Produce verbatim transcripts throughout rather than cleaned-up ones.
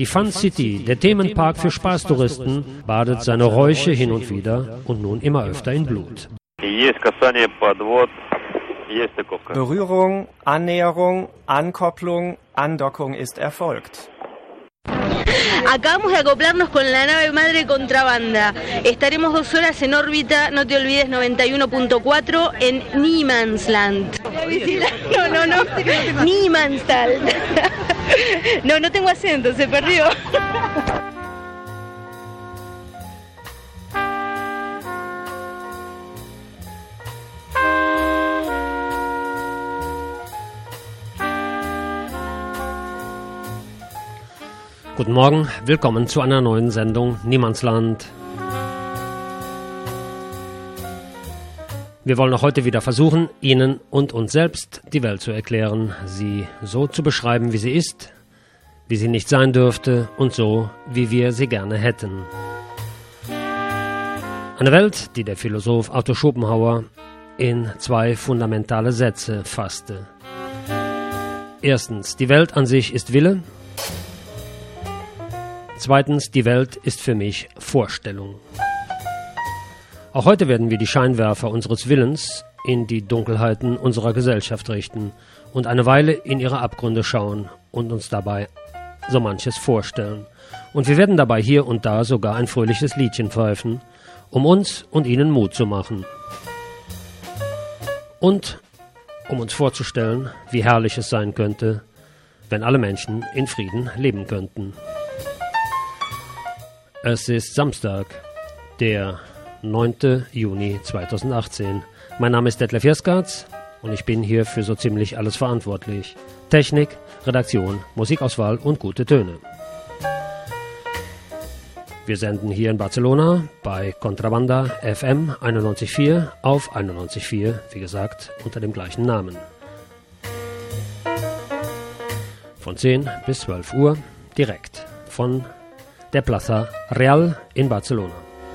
Die Fun City, der Themenpark für Spaßtouristen, badet seine Räuche hin und wieder und nun immer öfter in Blut. Berührung, Annäherung, Ankopplung, Andockung ist erfolgt. Acabamos de acoplarnos con la nave madre Contrabanda. Estaremos dos horas en órbita, no te olvides, noventa y uno punto cuatro en Niemandsland. No, no, no. Niemandsland. No, no tengo acento, se perdió. Guten Morgen, willkommen zu einer neuen Sendung Niemandsland. Wir wollen auch heute wieder versuchen, Ihnen und uns selbst die Welt zu erklären, sie so zu beschreiben, wie sie ist, wie sie nicht sein dürfte und so, wie wir sie gerne hätten. Eine Welt, die der Philosoph Arthur Schopenhauer in zwei fundamentale Sätze fasste. Erstens, die Welt an sich ist Wille. Zweitens, die Welt ist für mich Vorstellung. Auch heute werden wir die Scheinwerfer unseres Willens in die Dunkelheiten unserer Gesellschaft richten und eine Weile in ihre Abgründe schauen und uns dabei so manches vorstellen. Und wir werden dabei hier und da sogar ein fröhliches Liedchen pfeifen, um uns und ihnen Mut zu machen. Und um uns vorzustellen, wie herrlich es sein könnte, wenn alle Menschen in Frieden leben könnten. Es ist Samstag, der neunten Juni zweitausendachtzehn. Mein Name ist Detlef Jeskaerts und ich bin hier für so ziemlich alles verantwortlich. Technik, Redaktion, Musikauswahl und gute Töne. Wir senden hier in Barcelona bei Contrabanda F M einundneunzig Komma vier auf einundneunzig Komma vier, wie gesagt, unter dem gleichen Namen. Von zehn bis zwölf Uhr direkt von der Plaza Real in Barcelona.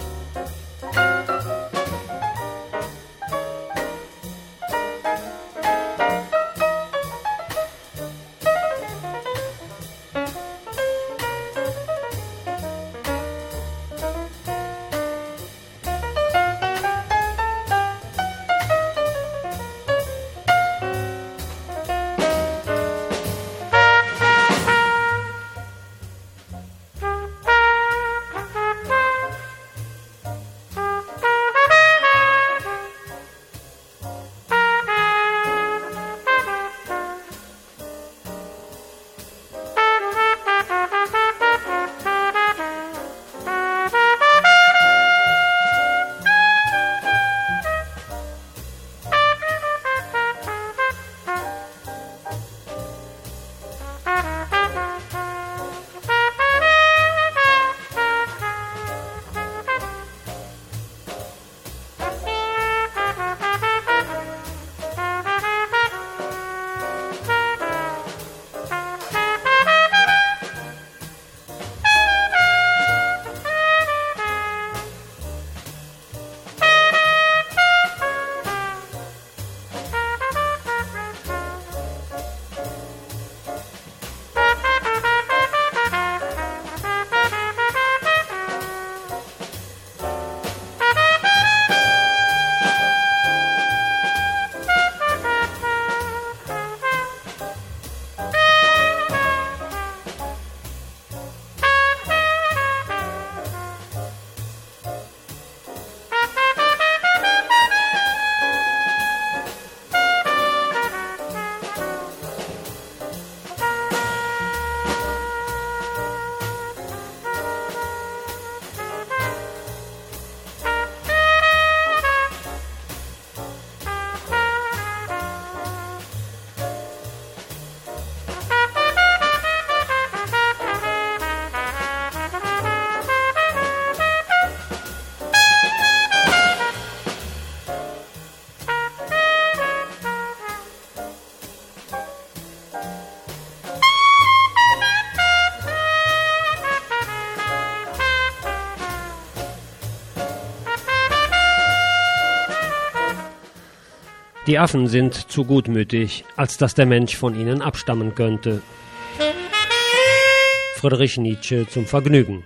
Die Affen sind zu gutmütig, als dass der Mensch von ihnen abstammen könnte. Friedrich Nietzsche zum Vergnügen.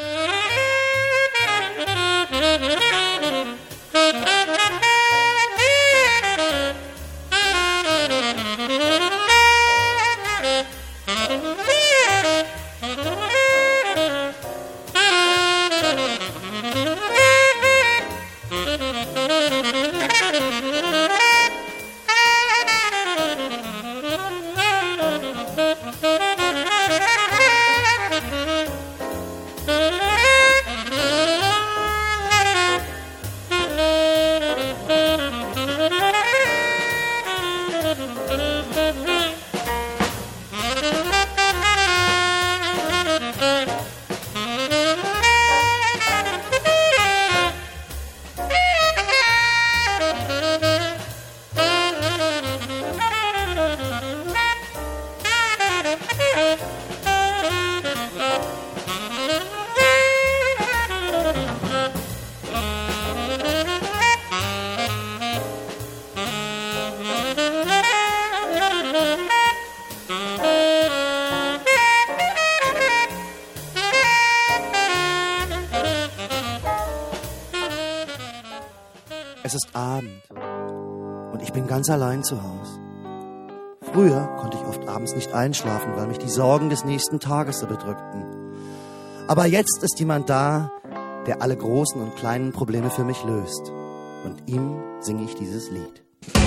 Es ist Abend und ich bin ganz allein zu Hause. Früher konnte ich oft abends nicht einschlafen, weil mich die Sorgen des nächsten Tages so bedrückten. Aber jetzt ist jemand da, der alle großen und kleinen Probleme für mich löst. Und ihm singe ich dieses Lied.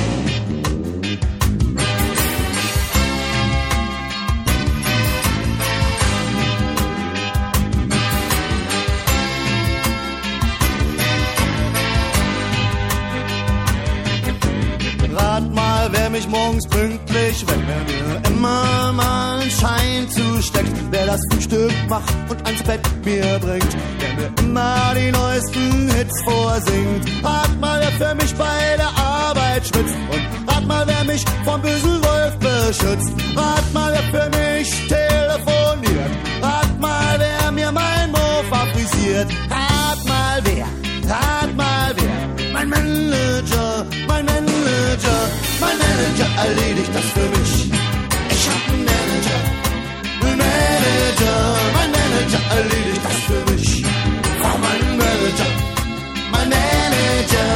Rat mal, wer mich morgens pünktlich weckt, wer mir immer mal einen Schein zusteckt, wer das Frühstück macht und ans Bett mir bringt, der mir immer die neuesten Hits vorsingt. Rat mal, wer für mich bei der Arbeit schwitzt und rat mal, wer mich vom bösen Wolf beschützt. Rat mal, wer für mich telefoniert, rat mal, wer mir mein Mofa frisiert. Rat mal, wer, rat mal, wer, mein Manager, mein Manager, mein Manager erledigt das für mich. Ich hab einen Manager, einen Manager, mein Manager erledigt das für mich. Oh, mein Manager, mein Manager.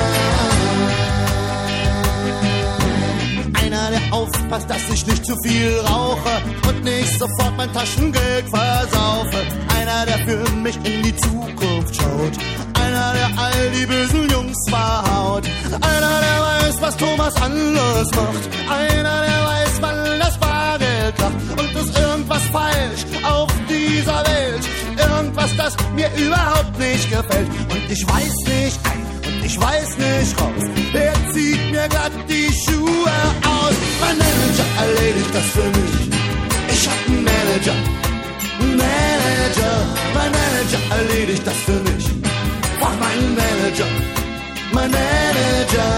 Einer, der aufpasst, dass ich nicht zu viel rauche und nicht sofort mein Taschengeld versaufe. Einer, der für mich in die Zukunft schaut. Einer, der all die bösen Jungs verhaut. Einer, der weiß, was Thomas anders macht. Einer, der weiß, wann das Bargeld lacht. Und ist irgendwas falsch auf dieser Welt. Irgendwas, das mir überhaupt nicht gefällt. Und ich weiß nicht ein und ich weiß nicht raus. Wer zieht mir grad die Schuhe aus? Mein Manager erledigt das für mich. Ich hab einen Manager, einen Manager. Mein Manager erledigt das für mich. Oh, mein Manager, mein Manager.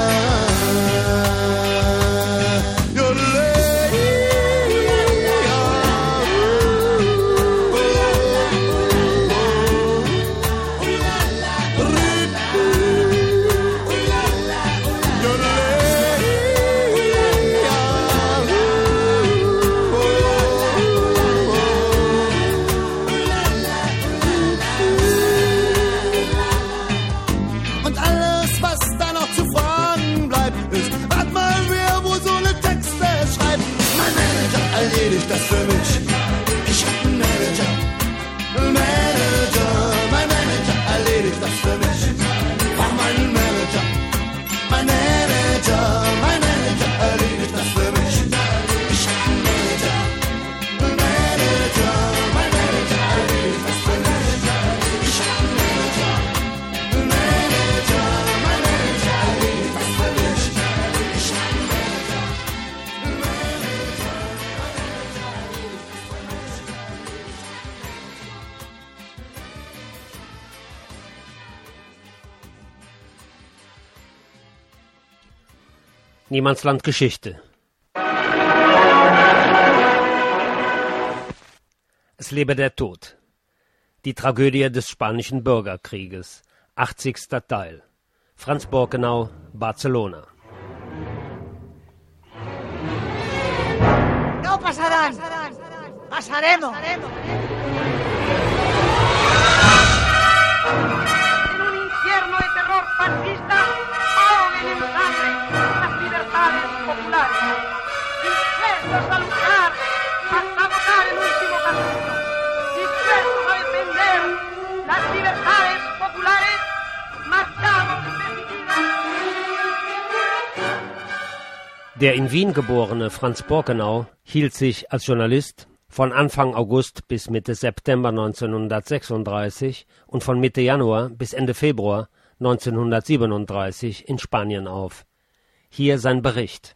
Erledigt das für mich. Ich hab einen Manager, einen Manager, mein Manager erledigt das für mich. War mein Manager, mein Manager, mein Manager erledigt das für mich. Ich hab einen Manager, einen Manager, mein Manager erledigt das für mich. Ich hab einen Manager, einen Manager, mein Manager erledigt das für mich. Ich hab einen Manager, einen Manager. Niemandsland Geschichte. Es lebe der Tod. Die Tragödie des Spanischen Bürgerkrieges. achtzigster Teil. Franz Borkenau, Barcelona. No pasarán. Pasaremos. En un infierno de terror fascista, ahoguen en sangre las libertades populares. Dispuestos a luchar hasta votar el último castigo. Dispuestos a defender las libertades populares, marchamos decididas. Der in Wien geborene Franz Borkenau hielt sich als Journalist von Anfang August bis Mitte September neunzehnhundertsechsunddreißig und von Mitte Januar bis Ende Februar neunzehnhundertsiebenunddreißig in Spanien auf. Hier sein Bericht.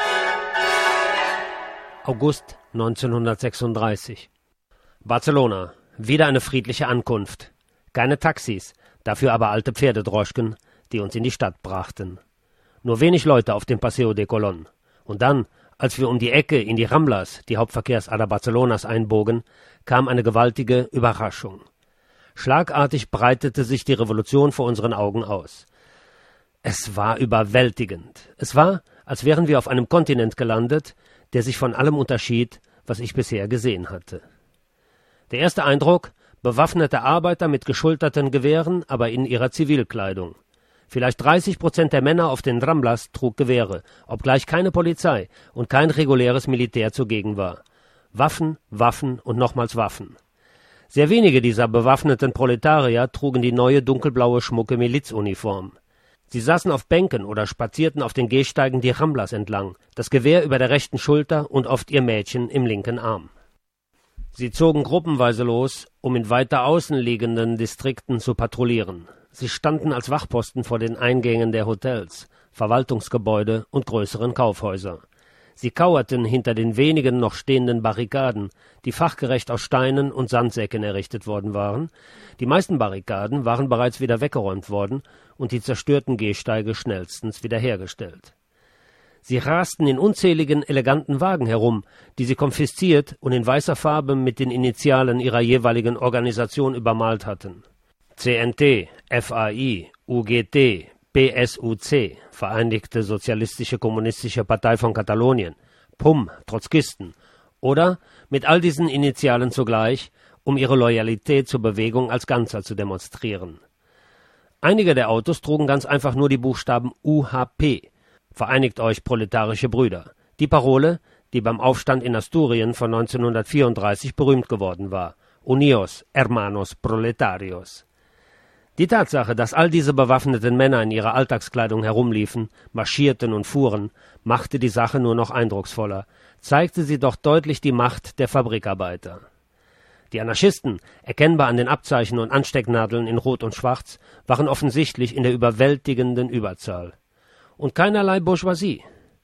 August neunzehnhundertsechsunddreißig. Barcelona. Wieder eine friedliche Ankunft. Keine Taxis, dafür aber alte Pferdedroschken, die uns in die Stadt brachten. Nur wenig Leute auf dem Paseo de Colón. Und dann, als wir um die Ecke in die Ramblas, die Hauptverkehrsader Barcelonas, einbogen, kam eine gewaltige Überraschung. Schlagartig breitete sich die Revolution vor unseren Augen aus. Es war überwältigend. Es war, als wären wir auf einem Kontinent gelandet, der sich von allem unterschied, was ich bisher gesehen hatte. Der erste Eindruck: bewaffnete Arbeiter mit geschulterten Gewehren, aber in ihrer Zivilkleidung. Vielleicht dreißig Prozent der Männer auf den Ramblas trug Gewehre, obgleich keine Polizei und kein reguläres Militär zugegen war. Waffen, Waffen und nochmals Waffen. Sehr wenige dieser bewaffneten Proletarier trugen die neue dunkelblaue schmucke Milizuniform. Sie saßen auf Bänken oder spazierten auf den Gehsteigen die Ramblas entlang, das Gewehr über der rechten Schulter und oft ihr Mädchen im linken Arm. Sie zogen gruppenweise los, um in weiter außen liegenden Distrikten zu patrouillieren. Sie standen als Wachposten vor den Eingängen der Hotels, Verwaltungsgebäude und größeren Kaufhäuser. Sie kauerten hinter den wenigen noch stehenden Barrikaden, die fachgerecht aus Steinen und Sandsäcken errichtet worden waren. Die meisten Barrikaden waren bereits wieder weggeräumt worden und die zerstörten Gehsteige schnellstens wiederhergestellt. Sie rasten in unzähligen eleganten Wagen herum, die sie konfisziert und in weißer Farbe mit den Initialen ihrer jeweiligen Organisation übermalt hatten. C N T, F A I, U G T, P S U C, Vereinigte Sozialistische Kommunistische Partei von Katalonien, P U M, Trotzkisten, oder mit all diesen Initialen zugleich, um ihre Loyalität zur Bewegung als Ganzer zu demonstrieren. Einige der Autos trugen ganz einfach nur die Buchstaben U H P, Vereinigt euch, proletarische Brüder, die Parole, die beim Aufstand in Asturien von neunzehnhundertvierunddreißig berühmt geworden war, Unios, hermanos proletarios. Die Tatsache, dass all diese bewaffneten Männer in ihrer Alltagskleidung herumliefen, marschierten und fuhren, machte die Sache nur noch eindrucksvoller, zeigte sie doch deutlich die Macht der Fabrikarbeiter. Die Anarchisten, erkennbar an den Abzeichen und Anstecknadeln in Rot und Schwarz, waren offensichtlich in der überwältigenden Überzahl. Und keinerlei Bourgeoisie.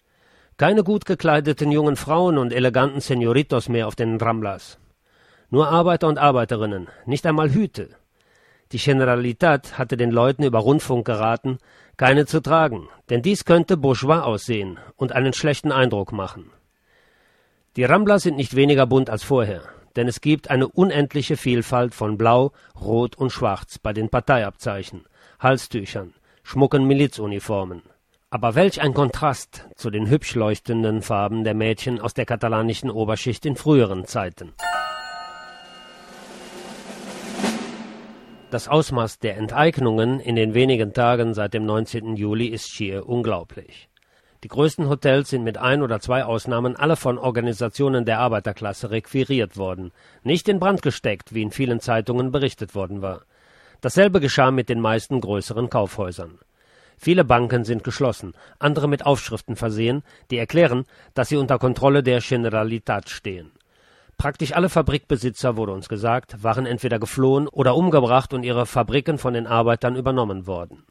Keine gut gekleideten jungen Frauen und eleganten Senoritos mehr auf den Ramblas. Nur Arbeiter und Arbeiterinnen, nicht einmal Hüte. Die Generalitat hatte den Leuten über Rundfunk geraten, keine zu tragen, denn dies könnte bourgeois aussehen und einen schlechten Eindruck machen. Die Ramblas sind nicht weniger bunt als vorher, denn es gibt eine unendliche Vielfalt von Blau, Rot und Schwarz bei den Parteiabzeichen, Halstüchern, schmucken Milizuniformen. Aber welch ein Kontrast zu den hübsch leuchtenden Farben der Mädchen aus der katalanischen Oberschicht in früheren Zeiten. Das Ausmaß der Enteignungen in den wenigen Tagen seit dem neunzehnten Juli ist schier unglaublich. Die größten Hotels sind mit ein oder zwei Ausnahmen alle von Organisationen der Arbeiterklasse requiriert worden, nicht in Brand gesteckt, wie in vielen Zeitungen berichtet worden war. Dasselbe geschah mit den meisten größeren Kaufhäusern. Viele Banken sind geschlossen, andere mit Aufschriften versehen, die erklären, dass sie unter Kontrolle der Generalitat stehen. Praktisch alle Fabrikbesitzer, wurde uns gesagt, waren entweder geflohen oder umgebracht und ihre Fabriken von den Arbeitern übernommen worden.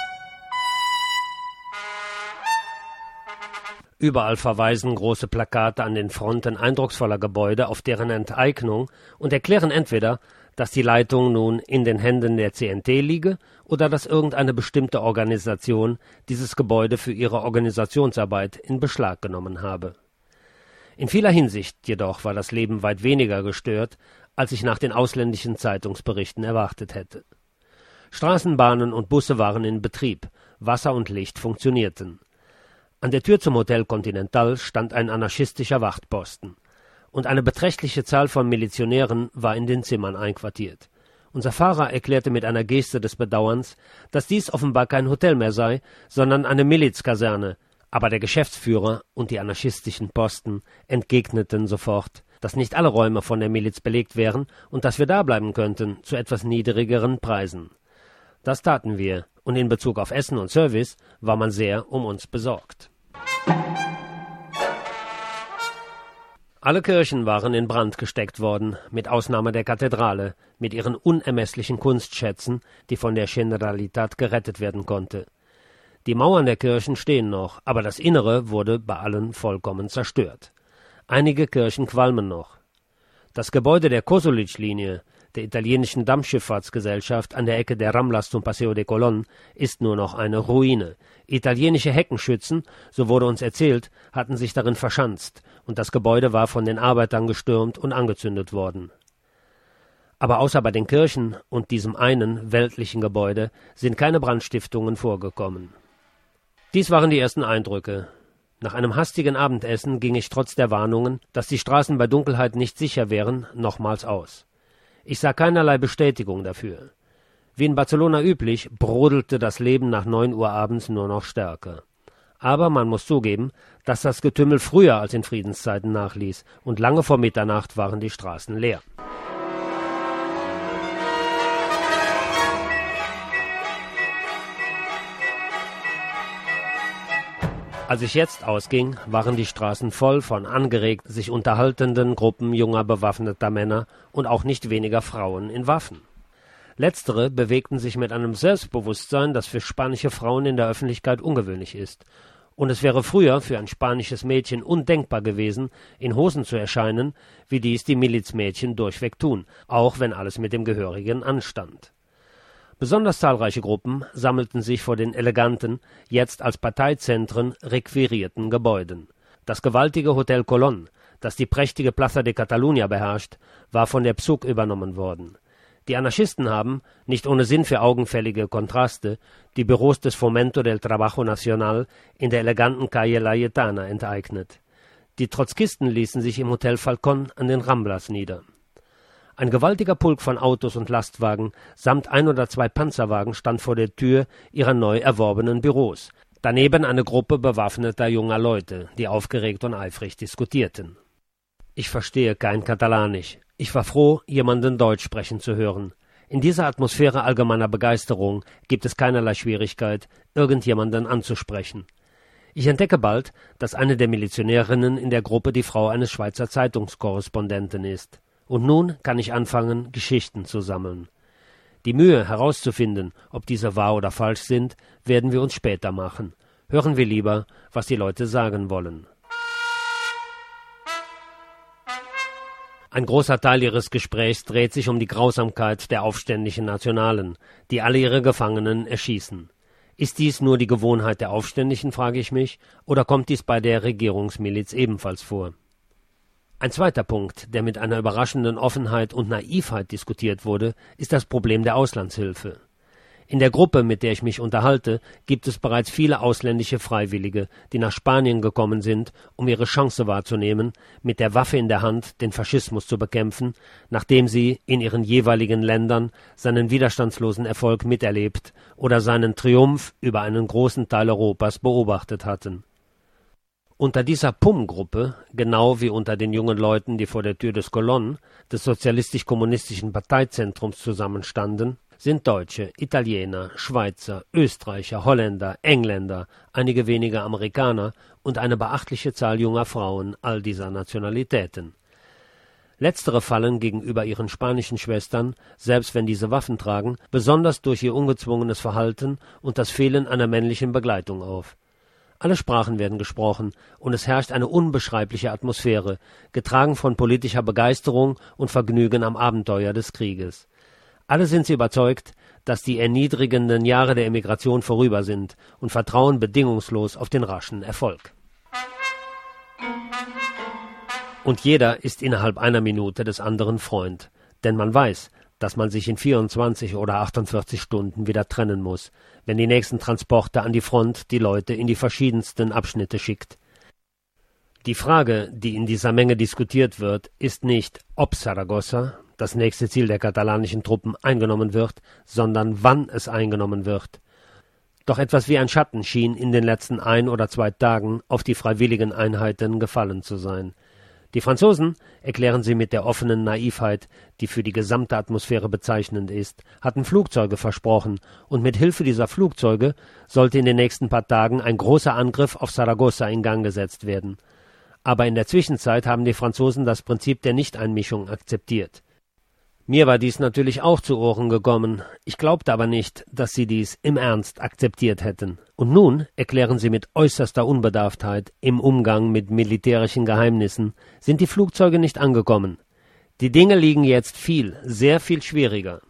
Überall verweisen große Plakate an den Fronten eindrucksvoller Gebäude auf deren Enteignung und erklären entweder, dass die Leitung nun in den Händen der C N T liege oder dass irgendeine bestimmte Organisation dieses Gebäude für ihre Organisationsarbeit in Beschlag genommen habe. In vieler Hinsicht jedoch war das Leben weit weniger gestört, als ich nach den ausländischen Zeitungsberichten erwartet hätte. Straßenbahnen und Busse waren in Betrieb, Wasser und Licht funktionierten. An der Tür zum Hotel Continental stand ein anarchistischer Wachtposten. und eine beträchtliche Zahl von Milizionären war in den Zimmern einquartiert. Unser Fahrer erklärte mit einer Geste des Bedauerns, dass dies offenbar kein Hotel mehr sei, sondern eine Milizkaserne, aber der Geschäftsführer und die anarchistischen Posten entgegneten sofort, dass nicht alle Räume von der Miliz belegt wären und dass wir da bleiben könnten, zu etwas niedrigeren Preisen. Das taten wir, und in Bezug auf Essen und Service war man sehr um uns besorgt. Alle Kirchen waren in Brand gesteckt worden, mit Ausnahme der Kathedrale, mit ihren unermesslichen Kunstschätzen, die von der Generalitat gerettet werden konnte. Die Mauern der Kirchen stehen noch, aber das Innere wurde bei allen vollkommen zerstört. Einige Kirchen qualmen noch. Das Gebäude der Kosulic-Linie, der italienischen Dampfschifffahrtsgesellschaft an der Ecke der Ramblas zum Paseo de Colón, ist nur noch eine Ruine. Italienische Heckenschützen, so wurde uns erzählt, hatten sich darin verschanzt, und das Gebäude war von den Arbeitern gestürmt und angezündet worden. Aber außer bei den Kirchen und diesem einen weltlichen Gebäude sind keine Brandstiftungen vorgekommen. Dies waren die ersten Eindrücke. Nach einem hastigen Abendessen ging ich trotz der Warnungen, dass die Straßen bei Dunkelheit nicht sicher wären, nochmals aus. Ich sah keinerlei Bestätigung dafür. Wie in Barcelona üblich, brodelte das Leben nach neun Uhr abends nur noch stärker. Aber man muss zugeben, dass das Getümmel früher als in Friedenszeiten nachließ, und lange vor Mitternacht waren die Straßen leer. Als ich jetzt ausging, waren die Straßen voll von angeregt sich unterhaltenden Gruppen junger bewaffneter Männer und auch nicht weniger Frauen in Waffen. Letztere bewegten sich mit einem Selbstbewusstsein, das für spanische Frauen in der Öffentlichkeit ungewöhnlich ist. Und es wäre früher für ein spanisches Mädchen undenkbar gewesen, in Hosen zu erscheinen, wie dies die Milizmädchen durchweg tun, auch wenn alles mit dem gehörigen anstand. Besonders zahlreiche Gruppen sammelten sich vor den eleganten, jetzt als Parteizentren requirierten Gebäuden. Das gewaltige Hotel Colón, das die prächtige Plaza de Catalunya beherrscht, war von der P S U C übernommen worden. Die Anarchisten haben, nicht ohne Sinn für augenfällige Kontraste, die Büros des Fomento del Trabajo Nacional in der eleganten Calle Layetana enteignet. Die Trotzkisten ließen sich im Hotel Falcón an den Ramblas nieder. Ein gewaltiger Pulk von Autos und Lastwagen samt ein oder zwei Panzerwagen stand vor der Tür ihrer neu erworbenen Büros. Daneben eine Gruppe bewaffneter junger Leute, die aufgeregt und eifrig diskutierten. Ich verstehe kein Katalanisch. Ich war froh, jemanden Deutsch sprechen zu hören. In dieser Atmosphäre allgemeiner Begeisterung gibt es keinerlei Schwierigkeit, irgendjemanden anzusprechen. Ich entdecke bald, dass eine der Milizionärinnen in der Gruppe die Frau eines Schweizer Zeitungskorrespondenten ist. Und nun kann ich anfangen, Geschichten zu sammeln. Die Mühe herauszufinden, ob diese wahr oder falsch sind, werden wir uns später machen. Hören wir lieber, was die Leute sagen wollen. Ein großer Teil ihres Gesprächs dreht sich um die Grausamkeit der aufständischen Nationalen, die alle ihre Gefangenen erschießen. Ist dies nur die Gewohnheit der Aufständischen, frage ich mich, oder kommt dies bei der Regierungsmiliz ebenfalls vor? Ein zweiter Punkt, der mit einer überraschenden Offenheit und Naivheit diskutiert wurde, ist das Problem der Auslandshilfe. In der Gruppe, mit der ich mich unterhalte, gibt es bereits viele ausländische Freiwillige, die nach Spanien gekommen sind, um ihre Chance wahrzunehmen, mit der Waffe in der Hand den Faschismus zu bekämpfen, nachdem sie in ihren jeweiligen Ländern seinen widerstandslosen Erfolg miterlebt oder seinen Triumph über einen großen Teil Europas beobachtet hatten. Unter dieser P U M-Gruppe, genau wie unter den jungen Leuten, die vor der Tür des Colón, des sozialistisch-kommunistischen Parteizentrums zusammenstanden, sind Deutsche, Italiener, Schweizer, Österreicher, Holländer, Engländer, einige wenige Amerikaner und eine beachtliche Zahl junger Frauen all dieser Nationalitäten. Letztere fallen gegenüber ihren spanischen Schwestern, selbst wenn diese Waffen tragen, besonders durch ihr ungezwungenes Verhalten und das Fehlen einer männlichen Begleitung auf. Alle Sprachen werden gesprochen, und es herrscht eine unbeschreibliche Atmosphäre, getragen von politischer Begeisterung und Vergnügen am Abenteuer des Krieges. Alle sind sie überzeugt, dass die erniedrigenden Jahre der Emigration vorüber sind und vertrauen bedingungslos auf den raschen Erfolg. Und jeder ist innerhalb einer Minute des anderen Freund, denn man weiß, dass man sich in vierundzwanzig oder achtundvierzig Stunden wieder trennen muss, wenn die nächsten Transporte an die Front die Leute in die verschiedensten Abschnitte schickt. Die Frage, die in dieser Menge diskutiert wird, ist nicht, ob Saragossa, das nächste Ziel der katalanischen Truppen, eingenommen wird, sondern wann es eingenommen wird. Doch etwas wie ein Schatten schien in den letzten ein oder zwei Tagen auf die freiwilligen Einheiten gefallen zu sein. Die Franzosen, erklären sie mit der offenen Naivheit, die für die gesamte Atmosphäre bezeichnend ist, hatten Flugzeuge versprochen, und mit Hilfe dieser Flugzeuge sollte in den nächsten paar Tagen ein großer Angriff auf Saragossa in Gang gesetzt werden. Aber in der Zwischenzeit haben die Franzosen das Prinzip der Nichteinmischung akzeptiert. Mir war dies natürlich auch zu Ohren gekommen, ich glaubte aber nicht, dass sie dies im Ernst akzeptiert hätten. Und nun, erklären sie mit äußerster Unbedarftheit im Umgang mit militärischen Geheimnissen, sind die Flugzeuge nicht angekommen. Die Dinge liegen jetzt viel, sehr viel schwieriger.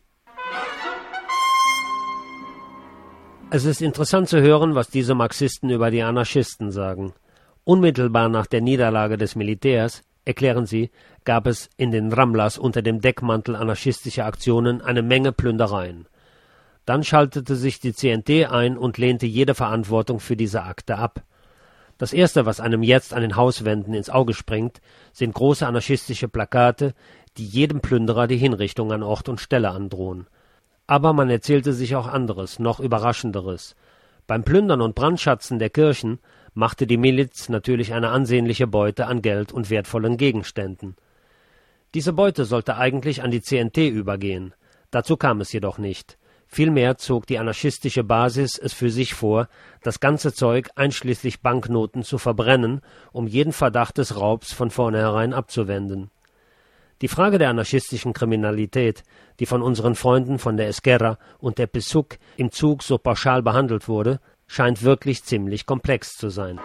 Es ist interessant zu hören, was diese Marxisten über die Anarchisten sagen. Unmittelbar nach der Niederlage des Militärs, erklären sie, gab es in den Ramblas unter dem Deckmantel anarchistischer Aktionen eine Menge Plündereien. Dann schaltete sich die C N T ein und lehnte jede Verantwortung für diese Akte ab. Das Erste, was einem jetzt an den Hauswänden ins Auge springt, sind große anarchistische Plakate, die jedem Plünderer die Hinrichtung an Ort und Stelle androhen. Aber man erzählte sich auch anderes, noch Überraschenderes. Beim Plündern und Brandschatzen der Kirchen machte die Miliz natürlich eine ansehnliche Beute an Geld und wertvollen Gegenständen. Diese Beute sollte eigentlich an die C N T übergehen. Dazu kam es jedoch nicht. Vielmehr zog die anarchistische Basis es für sich vor, das ganze Zeug einschließlich Banknoten zu verbrennen, um jeden Verdacht des Raubs von vornherein abzuwenden. Die Frage der anarchistischen Kriminalität, die von unseren Freunden von der Esquerra und der P S U C im Zug so pauschal behandelt wurde, scheint wirklich ziemlich komplex zu sein.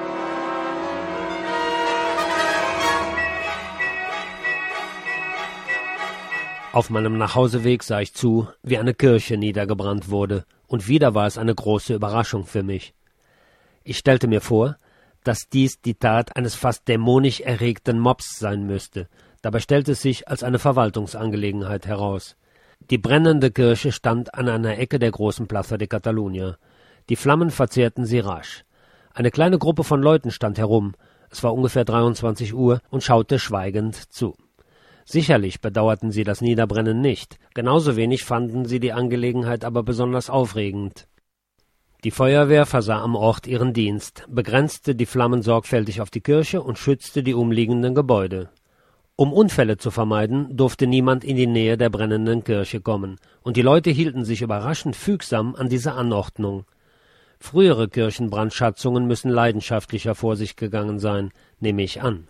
Auf meinem Nachhauseweg sah ich zu, wie eine Kirche niedergebrannt wurde, und wieder war es eine große Überraschung für mich. Ich stellte mir vor, dass dies die Tat eines fast dämonisch erregten Mobs sein müsste. Dabei stellte es sich als eine Verwaltungsangelegenheit heraus. Die brennende Kirche stand an einer Ecke der großen Plaza de Catalunya. Die Flammen verzehrten sie rasch. Eine kleine Gruppe von Leuten stand herum, es war ungefähr dreiundzwanzig Uhr, und schaute schweigend zu. Sicherlich bedauerten sie das Niederbrennen nicht, genauso wenig fanden sie die Angelegenheit aber besonders aufregend. Die Feuerwehr versah am Ort ihren Dienst, begrenzte die Flammen sorgfältig auf die Kirche und schützte die umliegenden Gebäude. Um Unfälle zu vermeiden, durfte niemand in die Nähe der brennenden Kirche kommen, und die Leute hielten sich überraschend fügsam an diese Anordnung. Frühere Kirchenbrandschatzungen müssen leidenschaftlicher vor sich gegangen sein, nehme ich an.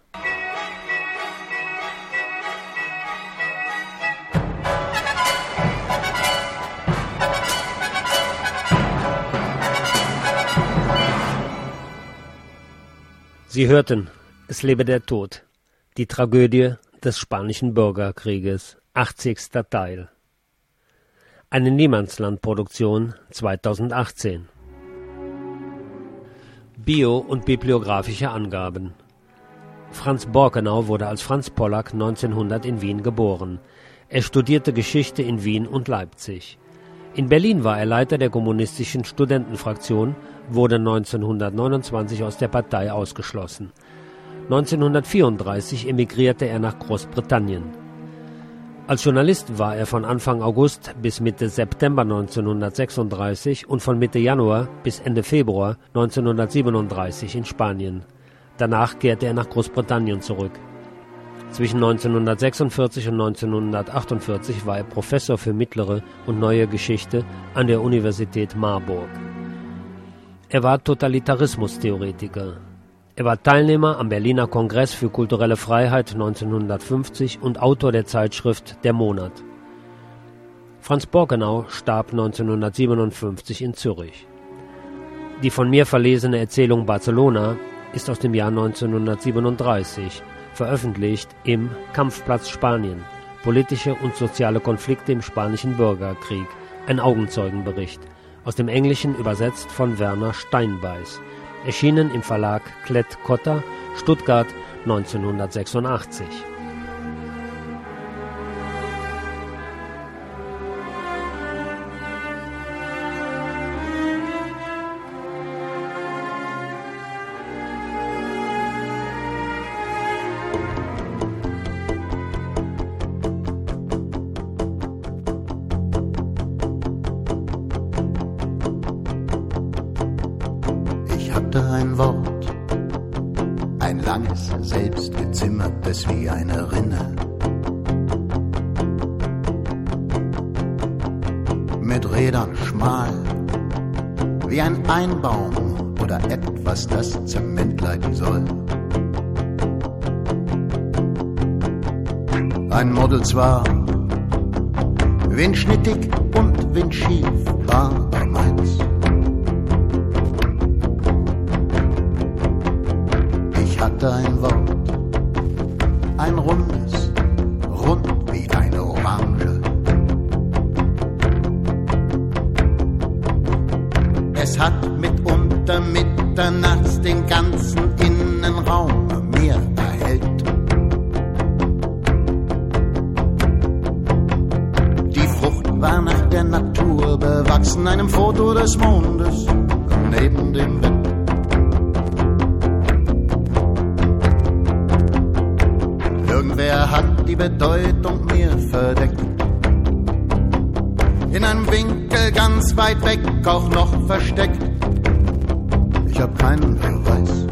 Sie hörten, es lebe der Tod. Die Tragödie des Spanischen Bürgerkrieges, achtzigster Teil. Eine Niemandslandproduktion zweitausendachtzehn. Bio- und bibliografische Angaben. Franz Borkenau wurde als Franz Pollack neunzehnhundert in Wien geboren. Er studierte Geschichte in Wien und Leipzig. In Berlin war er Leiter der kommunistischen Studentenfraktion, wurde neunzehnhundertneunundzwanzig aus der Partei ausgeschlossen. neunzehnhundertvierunddreißig emigrierte er nach Großbritannien. Als Journalist war er von Anfang August bis Mitte September neunzehnhundertsechsunddreißig und von Mitte Januar bis Ende Februar neunzehnhundertsiebenunddreißig in Spanien. Danach kehrte er nach Großbritannien zurück. Zwischen neunzehnhundertsechsundvierzig und neunzehnhundertachtundvierzig war er Professor für mittlere und neue Geschichte an der Universität Marburg. Er war Totalitarismustheoretiker. Er war Teilnehmer am Berliner Kongress für kulturelle Freiheit neunzehnhundertfünfzig und Autor der Zeitschrift Der Monat. Franz Borkenau starb neunzehnhundertsiebenundfünfzig in Zürich. Die von mir verlesene Erzählung Barcelona ist aus dem Jahr neunzehnhundertsiebenunddreißig, veröffentlicht im Kampfplatz Spanien, politische und soziale Konflikte im Spanischen Bürgerkrieg, ein Augenzeugenbericht, aus dem Englischen übersetzt von Werner Steinbeiß, erschienen im Verlag Klett-Cotta, Stuttgart neunzehnhundertsechsundachtzig. hatte ein Wort, ein langes, selbstgezimmertes wie eine Rinne. Mit Rädern schmal, wie ein Einbaum oder etwas, das Zement leiten soll. Ein Model zwar, windschnittig und windschief, war aber meins. Ich hatte ein Wort, ein rundes, rund wie eine Orange. Es hat mitunter mitternachts den ganzen Innenraum mir erhellt. Die Frucht war nach der Natur bewachsen, einem Foto des Mondes neben dem Bett. Irgendwer hat die Bedeutung mir verdeckt. In einem Winkel ganz weit weg, auch noch versteckt. Ich hab keinen Beweis.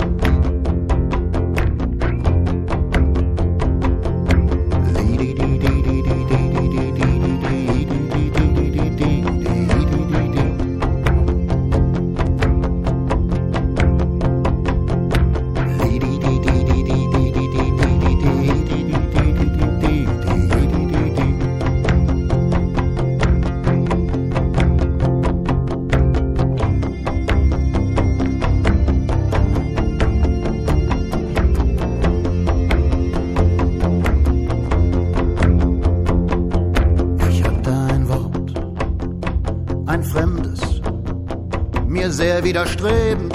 Sehr widerstrebend.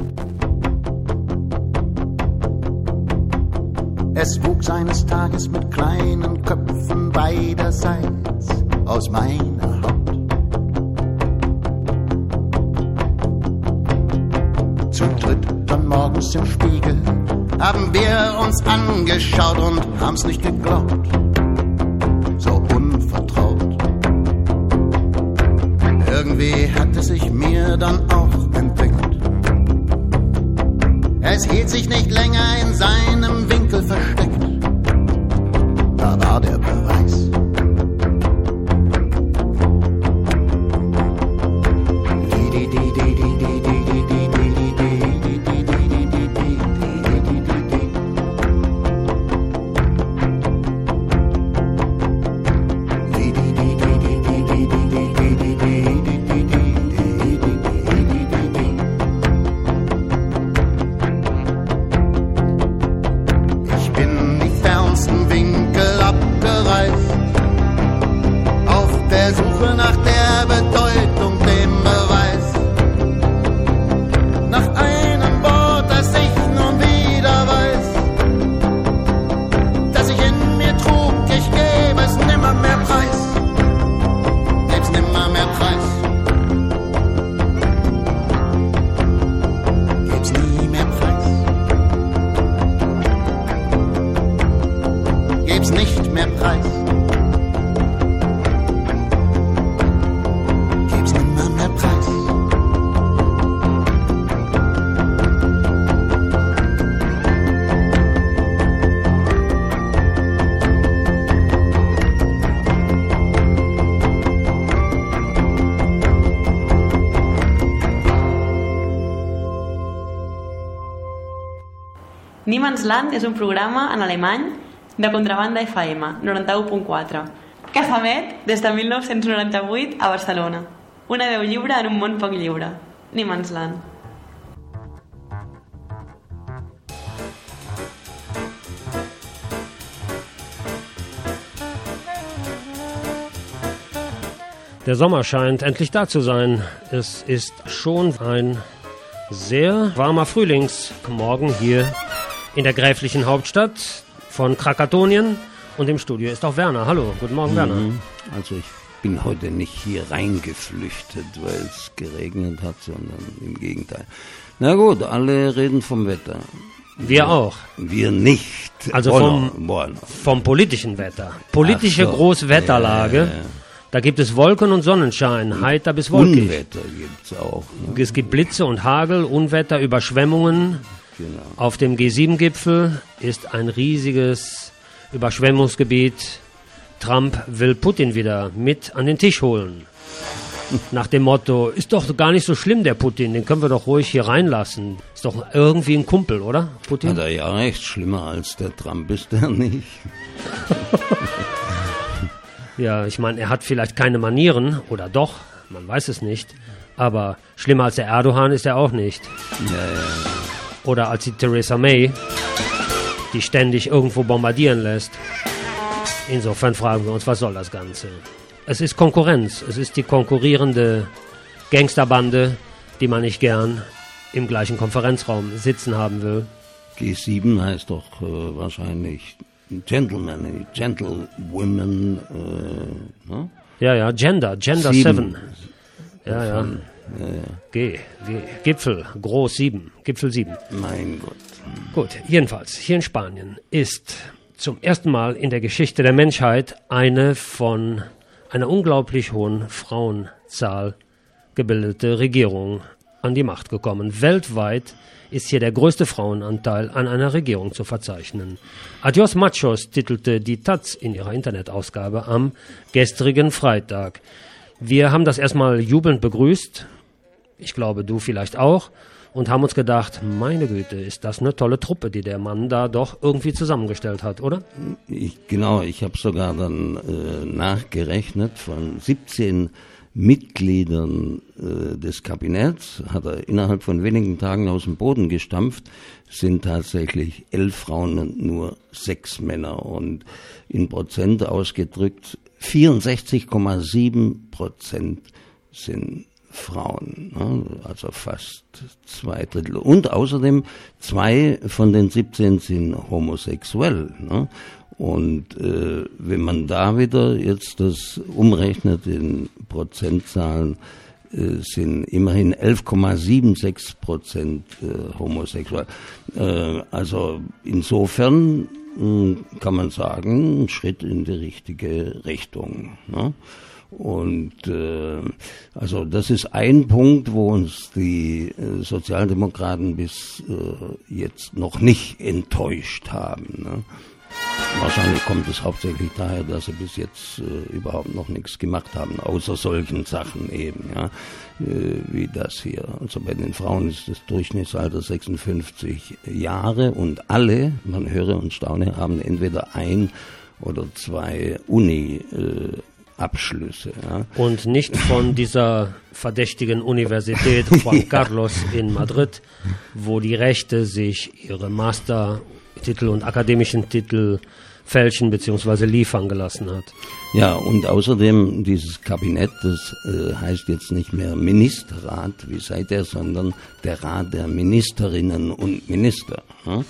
Es wuchs eines Tages mit kleinen Köpfen beiderseits aus meiner Haut. Zu dritt dann morgens im Spiegel haben wir uns angeschaut und haben's nicht geglaubt. So unvertraut. Irgendwie hat es sich mir dann auch entdeckt. Es hielt sich nicht länger in seinem Winkel versteckt. Da war der Beweis. Niemandsland és un programa en alemany de Contrabanda F M, noranta-u punt quatre, que s'emet des de mil nou-cents noranta-vuit a Barcelona. Una veu lliure en un món poc lliure. Niemandsland. Der Sommer scheint endlich da zu sein. Es ist schon ein sehr warmer Frühlingsmorgen hier in der gräflichen Hauptstadt von Krakatonien. Und im Studio ist auch Werner. Hallo, guten Morgen, mhm. Werner. Also ich bin heute nicht hier reingeflüchtet, weil es geregnet hat, sondern im Gegenteil. Na gut, alle reden vom Wetter. Wir auch. Wir nicht. Also vom, vom politischen Wetter. Politische so. Großwetterlage. Ja, ja, ja. Da gibt es Wolken und Sonnenschein, und heiter bis wolkig. Unwetter gibt es auch. Ne? Es gibt Blitze und Hagel, Unwetter, Überschwemmungen. Genau. Auf dem G sieben Gipfel ist ein riesiges Überschwemmungsgebiet. Trump will Putin wieder mit an den Tisch holen. Nach dem Motto, ist doch gar nicht so schlimm, der Putin, den können wir doch ruhig hier reinlassen. Ist doch irgendwie ein Kumpel, oder, Putin? Hat er ja recht, schlimmer als der Trump ist er nicht. Ja, ich meine, er hat vielleicht keine Manieren, oder doch, man weiß es nicht. Aber schlimmer als der Erdogan ist er auch nicht. Ja, ja. Oder als die Theresa May, die ständig irgendwo bombardieren lässt. Insofern fragen wir uns, was soll das Ganze? Es ist Konkurrenz, es ist die konkurrierende Gangsterbande, die man nicht gern im gleichen Konferenzraum sitzen haben will. G sieben heißt doch äh, wahrscheinlich Gentlemen, Gentlewomen, äh, ne? Ja, ja, Gender, Gender sieben. sieben. Ja, ja. Ja, ja. G, G, Gipfel, groß sieben, Gipfel sieben. Mein Gott. Gut, jedenfalls, hier in Spanien ist zum ersten Mal in der Geschichte der Menschheit eine von einer unglaublich hohen Frauenzahl gebildete Regierung an die Macht gekommen. Weltweit ist hier der größte Frauenanteil an einer Regierung zu verzeichnen. Adios Machos titelte die Taz in ihrer Internetausgabe am gestrigen Freitag. Wir haben das erstmal jubelnd begrüßt, ich glaube du vielleicht auch, und haben uns gedacht, meine Güte, ist das eine tolle Truppe, die der Mann da doch irgendwie zusammengestellt hat, oder? Ich, genau, ich habe sogar dann äh, nachgerechnet, von siebzehn Mitgliedern äh, des Kabinetts, hat er innerhalb von wenigen Tagen aus dem Boden gestampft, sind tatsächlich elf Frauen und nur sechs Männer. Und in Prozent ausgedrückt, vierundsechzig Komma sieben Prozent sind Frauen, ne? Also fast zwei Drittel. Und außerdem zwei von den siebzehn sind homosexuell. Ne? Und äh, wenn man da wieder jetzt das umrechnet in Prozentzahlen, äh, sind immerhin elf Komma sechsundsiebzig Prozent äh, homosexuell. Äh, also insofern äh, kann man sagen, ein Schritt in die richtige Richtung. Ne? Und äh, also das ist ein Punkt, wo uns die äh, Sozialdemokraten bis äh, jetzt noch nicht enttäuscht haben. Ne? Wahrscheinlich kommt es hauptsächlich daher, dass sie bis jetzt äh, überhaupt noch nichts gemacht haben, außer solchen Sachen eben, ja, äh, wie das hier. Also bei den Frauen ist das Durchschnittsalter sechsundfünfzig Jahre und alle, man höre und staune, haben entweder ein oder zwei Uni äh, Abschlüsse. Ja. Und nicht von dieser verdächtigen Universität Juan Carlos in Madrid, wo die Rechte sich ihre Mastertitel und akademischen Titel fälschen bzw. liefern gelassen hat. Ja, und außerdem dieses Kabinett, das äh, heißt jetzt nicht mehr Ministerrat wie seither, sondern der Rat der Ministerinnen und Minister. Ja.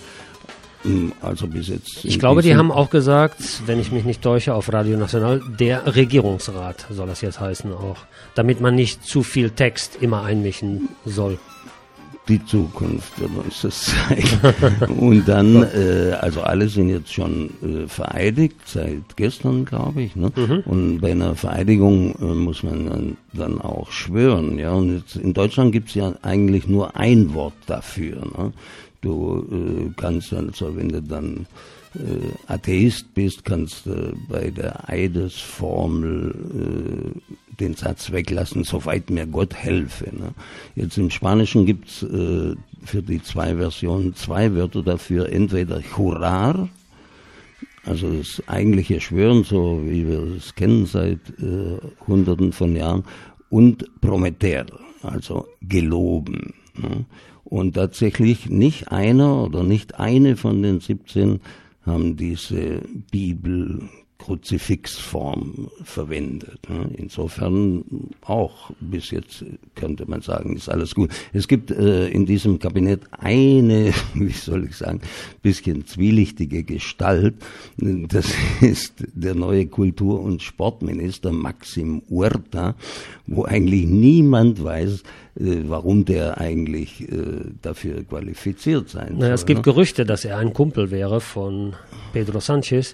Also bis jetzt. Ich glaube, die haben auch gesagt, wenn ich mich nicht täusche, auf Radio Nacional, der Regierungsrat soll das jetzt heißen auch, damit man nicht zu viel Text immer einmischen soll. Die Zukunft wird uns das zeigen. Und dann, äh, also alle sind jetzt schon äh, vereidigt, seit gestern, glaube ich. Ne? Mhm. Und bei einer Vereidigung äh, muss man dann, dann auch schwören. Ja? Und jetzt in Deutschland gibt es ja eigentlich nur ein Wort dafür. Ne? Du äh, kannst also, wenn du dann äh, Atheist bist, kannst du äh, bei der Eidesformel äh, den Satz weglassen, soweit mir Gott helfe. Ne? Jetzt im Spanischen gibt's äh, für die zwei Versionen zwei Wörter dafür, entweder jurar, also das eigentliche Schwören, so wie wir es kennen seit äh, Hunderten von Jahren, und prometer, also geloben. Ne? Und tatsächlich nicht einer oder nicht eine von den siebzehn haben diese Bibel-Kruzifixform verwendet. Insofern auch bis jetzt könnte man sagen, ist alles gut. Es gibt äh, in diesem Kabinett eine, wie soll ich sagen, bisschen zwielichtige Gestalt. Das ist der neue Kultur- und Sportminister Maxim Huerta, wo eigentlich niemand weiß, warum der eigentlich äh, dafür qualifiziert sein naja, soll. Es gibt ne? Gerüchte, dass er ein Kumpel wäre von Pedro Sánchez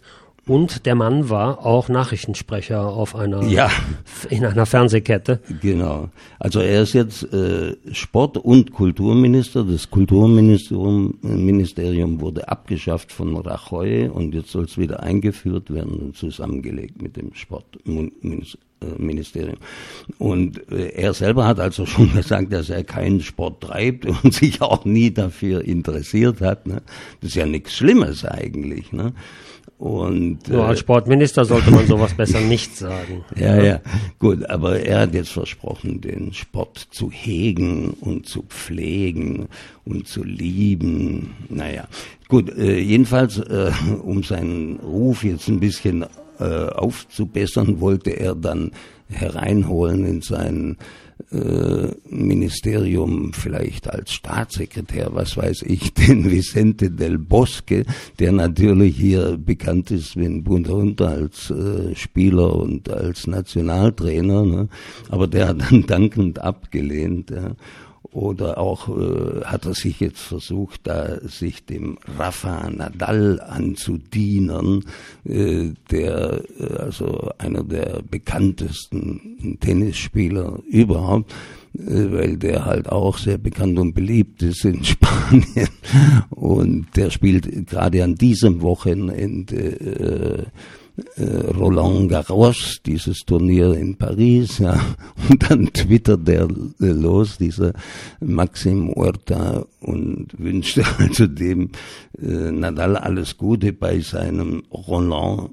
Und der Mann war auch Nachrichtensprecher auf einer, ja. in einer Fernsehkette. Genau. Also er ist jetzt äh, Sport- und Kulturminister. Das Kulturministerium Ministerium wurde abgeschafft von Rajoy und jetzt soll es wieder eingeführt werden und zusammengelegt mit dem Sportministerium. Und äh, er selber hat also schon gesagt, dass er keinen Sport treibt und sich auch nie dafür interessiert hat. Ne? Das ist ja nichts Schlimmes eigentlich. Ne? Und, Nur als Sportminister sollte man sowas besser nicht sagen. Ja, ja, gut, aber er hat jetzt versprochen, den Sport zu hegen und zu pflegen und zu lieben. Naja, gut, äh, jedenfalls, äh, um seinen Ruf jetzt ein bisschen äh, aufzubessern, wollte er dann hereinholen in sein äh, Ministerium, vielleicht als Staatssekretär, was weiß ich, den Vicente del Bosque, der natürlich hier bekannt ist wie ein Bund runter als äh, Spieler und als Nationaltrainer, ne? Aber der hat dann dankend abgelehnt. Ja. Oder auch äh, hat er sich jetzt versucht, da sich dem Rafa Nadal anzudienen, äh, der äh, also einer der bekanntesten Tennisspieler überhaupt, äh, weil der halt auch sehr bekannt und beliebt ist in Spanien. Und der spielt gerade an diesem Wochenende äh, Roland Garros, dieses Turnier in Paris, ja, und dann twittert der los, dieser Maxim Huerta, und wünschte also dem äh, Nadal alles Gute bei seinem Roland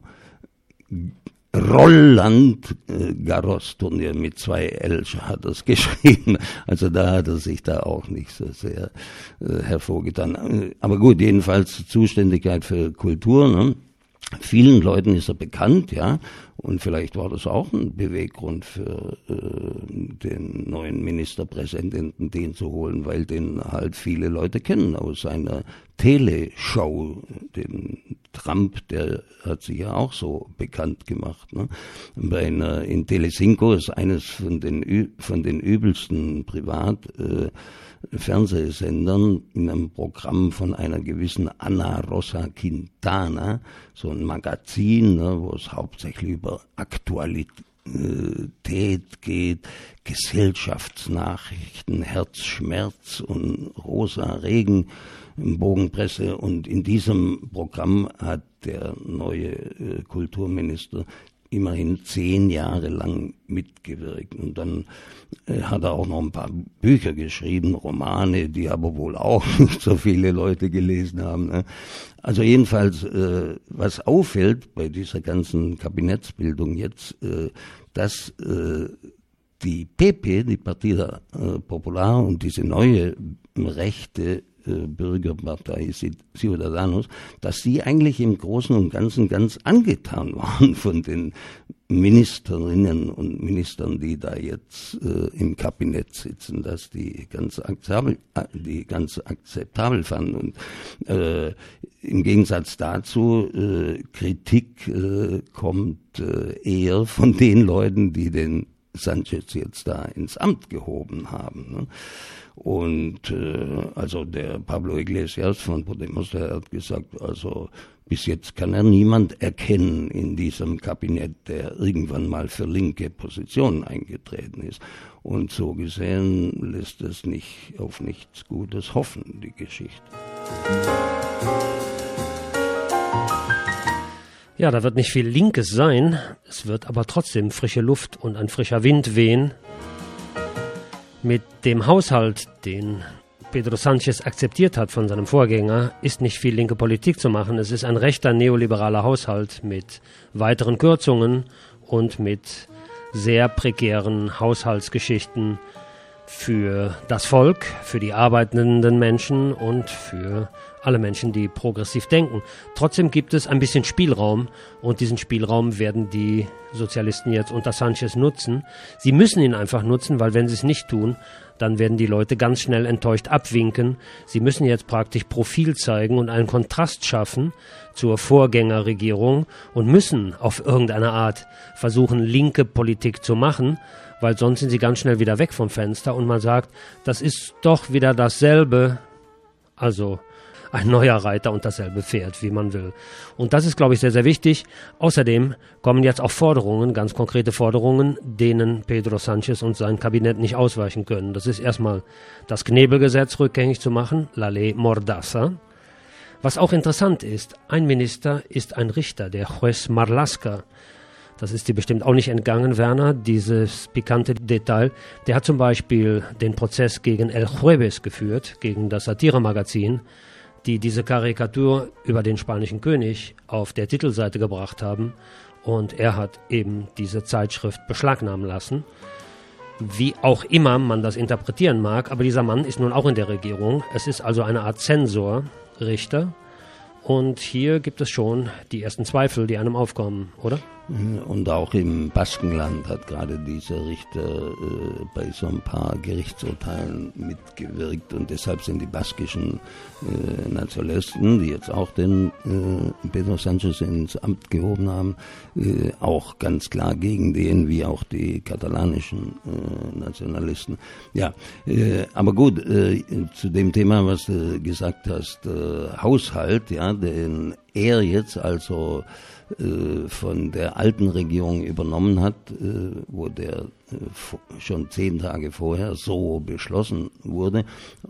Roland äh, Garros Turnier mit zwei L hat er es geschrieben. Also da hat er sich da auch nicht so sehr äh, hervorgetan. Aber gut, jedenfalls Zuständigkeit für Kultur, ne? Vielen Leuten ist er bekannt, ja, und vielleicht war das auch ein Beweggrund für äh, den neuen Ministerpräsidenten, den zu holen, weil den halt viele Leute kennen aus seiner Teleshow. Den Trump, der hat sich ja auch so bekannt gemacht. Ne? Bei einer, in Telecinco ist eines von den von den übelsten Privat äh, Fernsehsendern in einem Programm von einer gewissen Ana Rosa Quintana, so ein Magazin, ne, wo es hauptsächlich über Aktualität geht, Gesellschaftsnachrichten, Herzschmerz und rosa Regenbogenpresse. Und in diesem Programm hat der neue äh, Kulturminister immerhin zehn Jahre lang mitgewirkt. Und dann äh, hat er auch noch ein paar Bücher geschrieben, Romane, die aber wohl auch nicht so viele Leute gelesen haben. Ne? Also jedenfalls, äh, was auffällt bei dieser ganzen Kabinettsbildung jetzt, äh, dass äh, die P P, die Partida äh, Popular, und diese neue rechte Bürgerpartei Ciudadanos, dass sie eigentlich im Großen und Ganzen ganz angetan waren von den Ministerinnen und Ministern, die da jetzt äh, im Kabinett sitzen, dass die ganz akzeptabel, die ganz akzeptabel fanden. Und äh, im Gegensatz dazu, äh, Kritik äh, kommt äh, eher von den Leuten, die den Sanchez jetzt da ins Amt gehoben haben. Ne? Und äh, also der Pablo Iglesias von Podemos, der hat gesagt, also bis jetzt kann er niemand erkennen in diesem Kabinett, der irgendwann mal für linke Positionen eingetreten ist. Und so gesehen lässt es nicht auf nichts Gutes hoffen, die Geschichte. Ja, da wird nicht viel Linkes sein, es wird aber trotzdem frische Luft und ein frischer Wind wehen. Mit dem Haushalt, den Pedro Sánchez akzeptiert hat von seinem Vorgänger, ist nicht viel linke Politik zu machen. Es ist ein rechter neoliberaler Haushalt mit weiteren Kürzungen und mit sehr prekären Haushaltsgeschichten für das Volk, für die arbeitenden Menschen und für alle Menschen, die progressiv denken. Trotzdem gibt es ein bisschen Spielraum und diesen Spielraum werden die Sozialisten jetzt unter Sánchez nutzen. Sie müssen ihn einfach nutzen, weil wenn sie es nicht tun, dann werden die Leute ganz schnell enttäuscht abwinken. Sie müssen jetzt praktisch Profil zeigen und einen Kontrast schaffen zur Vorgängerregierung und müssen auf irgendeine Art versuchen, linke Politik zu machen, weil sonst sind sie ganz schnell wieder weg vom Fenster und man sagt, das ist doch wieder dasselbe. Also ein neuer Reiter und dasselbe Pferd, wie man will. Und das ist, glaube ich, sehr, sehr wichtig. Außerdem kommen jetzt auch Forderungen, ganz konkrete Forderungen, denen Pedro Sánchez und sein Kabinett nicht ausweichen können. Das ist erstmal das Knebelgesetz rückgängig zu machen, La Ley Mordaza. Was auch interessant ist, ein Minister ist ein Richter, der Juez Marlaska. Das ist dir bestimmt auch nicht entgangen, Werner, dieses pikante Detail. Der hat zum Beispiel den Prozess gegen El Jueves geführt, gegen das Satiremagazin, die diese Karikatur über den spanischen König auf der Titelseite gebracht haben. Und er hat eben diese Zeitschrift beschlagnahmen lassen. Wie auch immer man das interpretieren mag, aber dieser Mann ist nun auch in der Regierung. Es ist also eine Art Zensor, Richter. Und hier gibt es schon die ersten Zweifel, die einem aufkommen, oder? Und auch im Baskenland hat gerade dieser Richter äh, bei so ein paar Gerichtsurteilen mitgewirkt und deshalb sind die baskischen äh, Nationalisten, die jetzt auch den äh, Pedro Sánchez ins Amt gehoben haben, äh, auch ganz klar gegen den, wie auch die katalanischen äh, Nationalisten. Ja, äh, aber gut, äh, zu dem Thema, was du gesagt hast, äh, Haushalt, ja, den er jetzt also äh, von der alten Regierung übernommen hat, äh, wo der äh, schon zehn Tage vorher so beschlossen wurde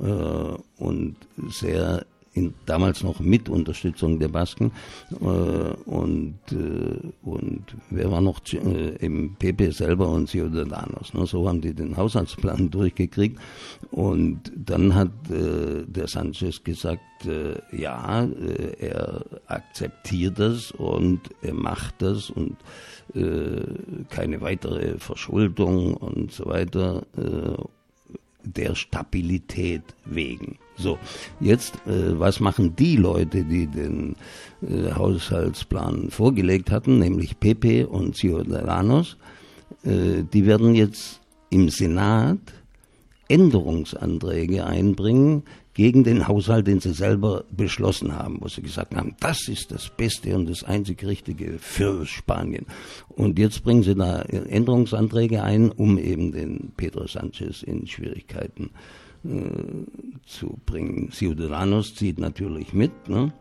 äh, und sehr in, damals noch mit Unterstützung der Basken äh, und äh, und wer war noch äh, im P P selber und Ciudadanos, ne? So haben die den Haushaltsplan durchgekriegt und dann hat äh, der Sánchez gesagt, äh, ja, äh, er akzeptiert das und er macht das und äh, keine weitere Verschuldung und so weiter, äh, der Stabilität wegen. So, jetzt, äh, was machen die Leute, die den äh, Haushaltsplan vorgelegt hatten, nämlich P P und Ciudadanos, äh, die werden jetzt im Senat Änderungsanträge einbringen gegen den Haushalt, den sie selber beschlossen haben, wo sie gesagt haben, das ist das Beste und das einzig Richtige für Spanien. Und jetzt bringen sie da Änderungsanträge ein, um eben den Pedro Sánchez in Schwierigkeiten äh, zu bringen. Ciudadanos zieht natürlich mit, ne?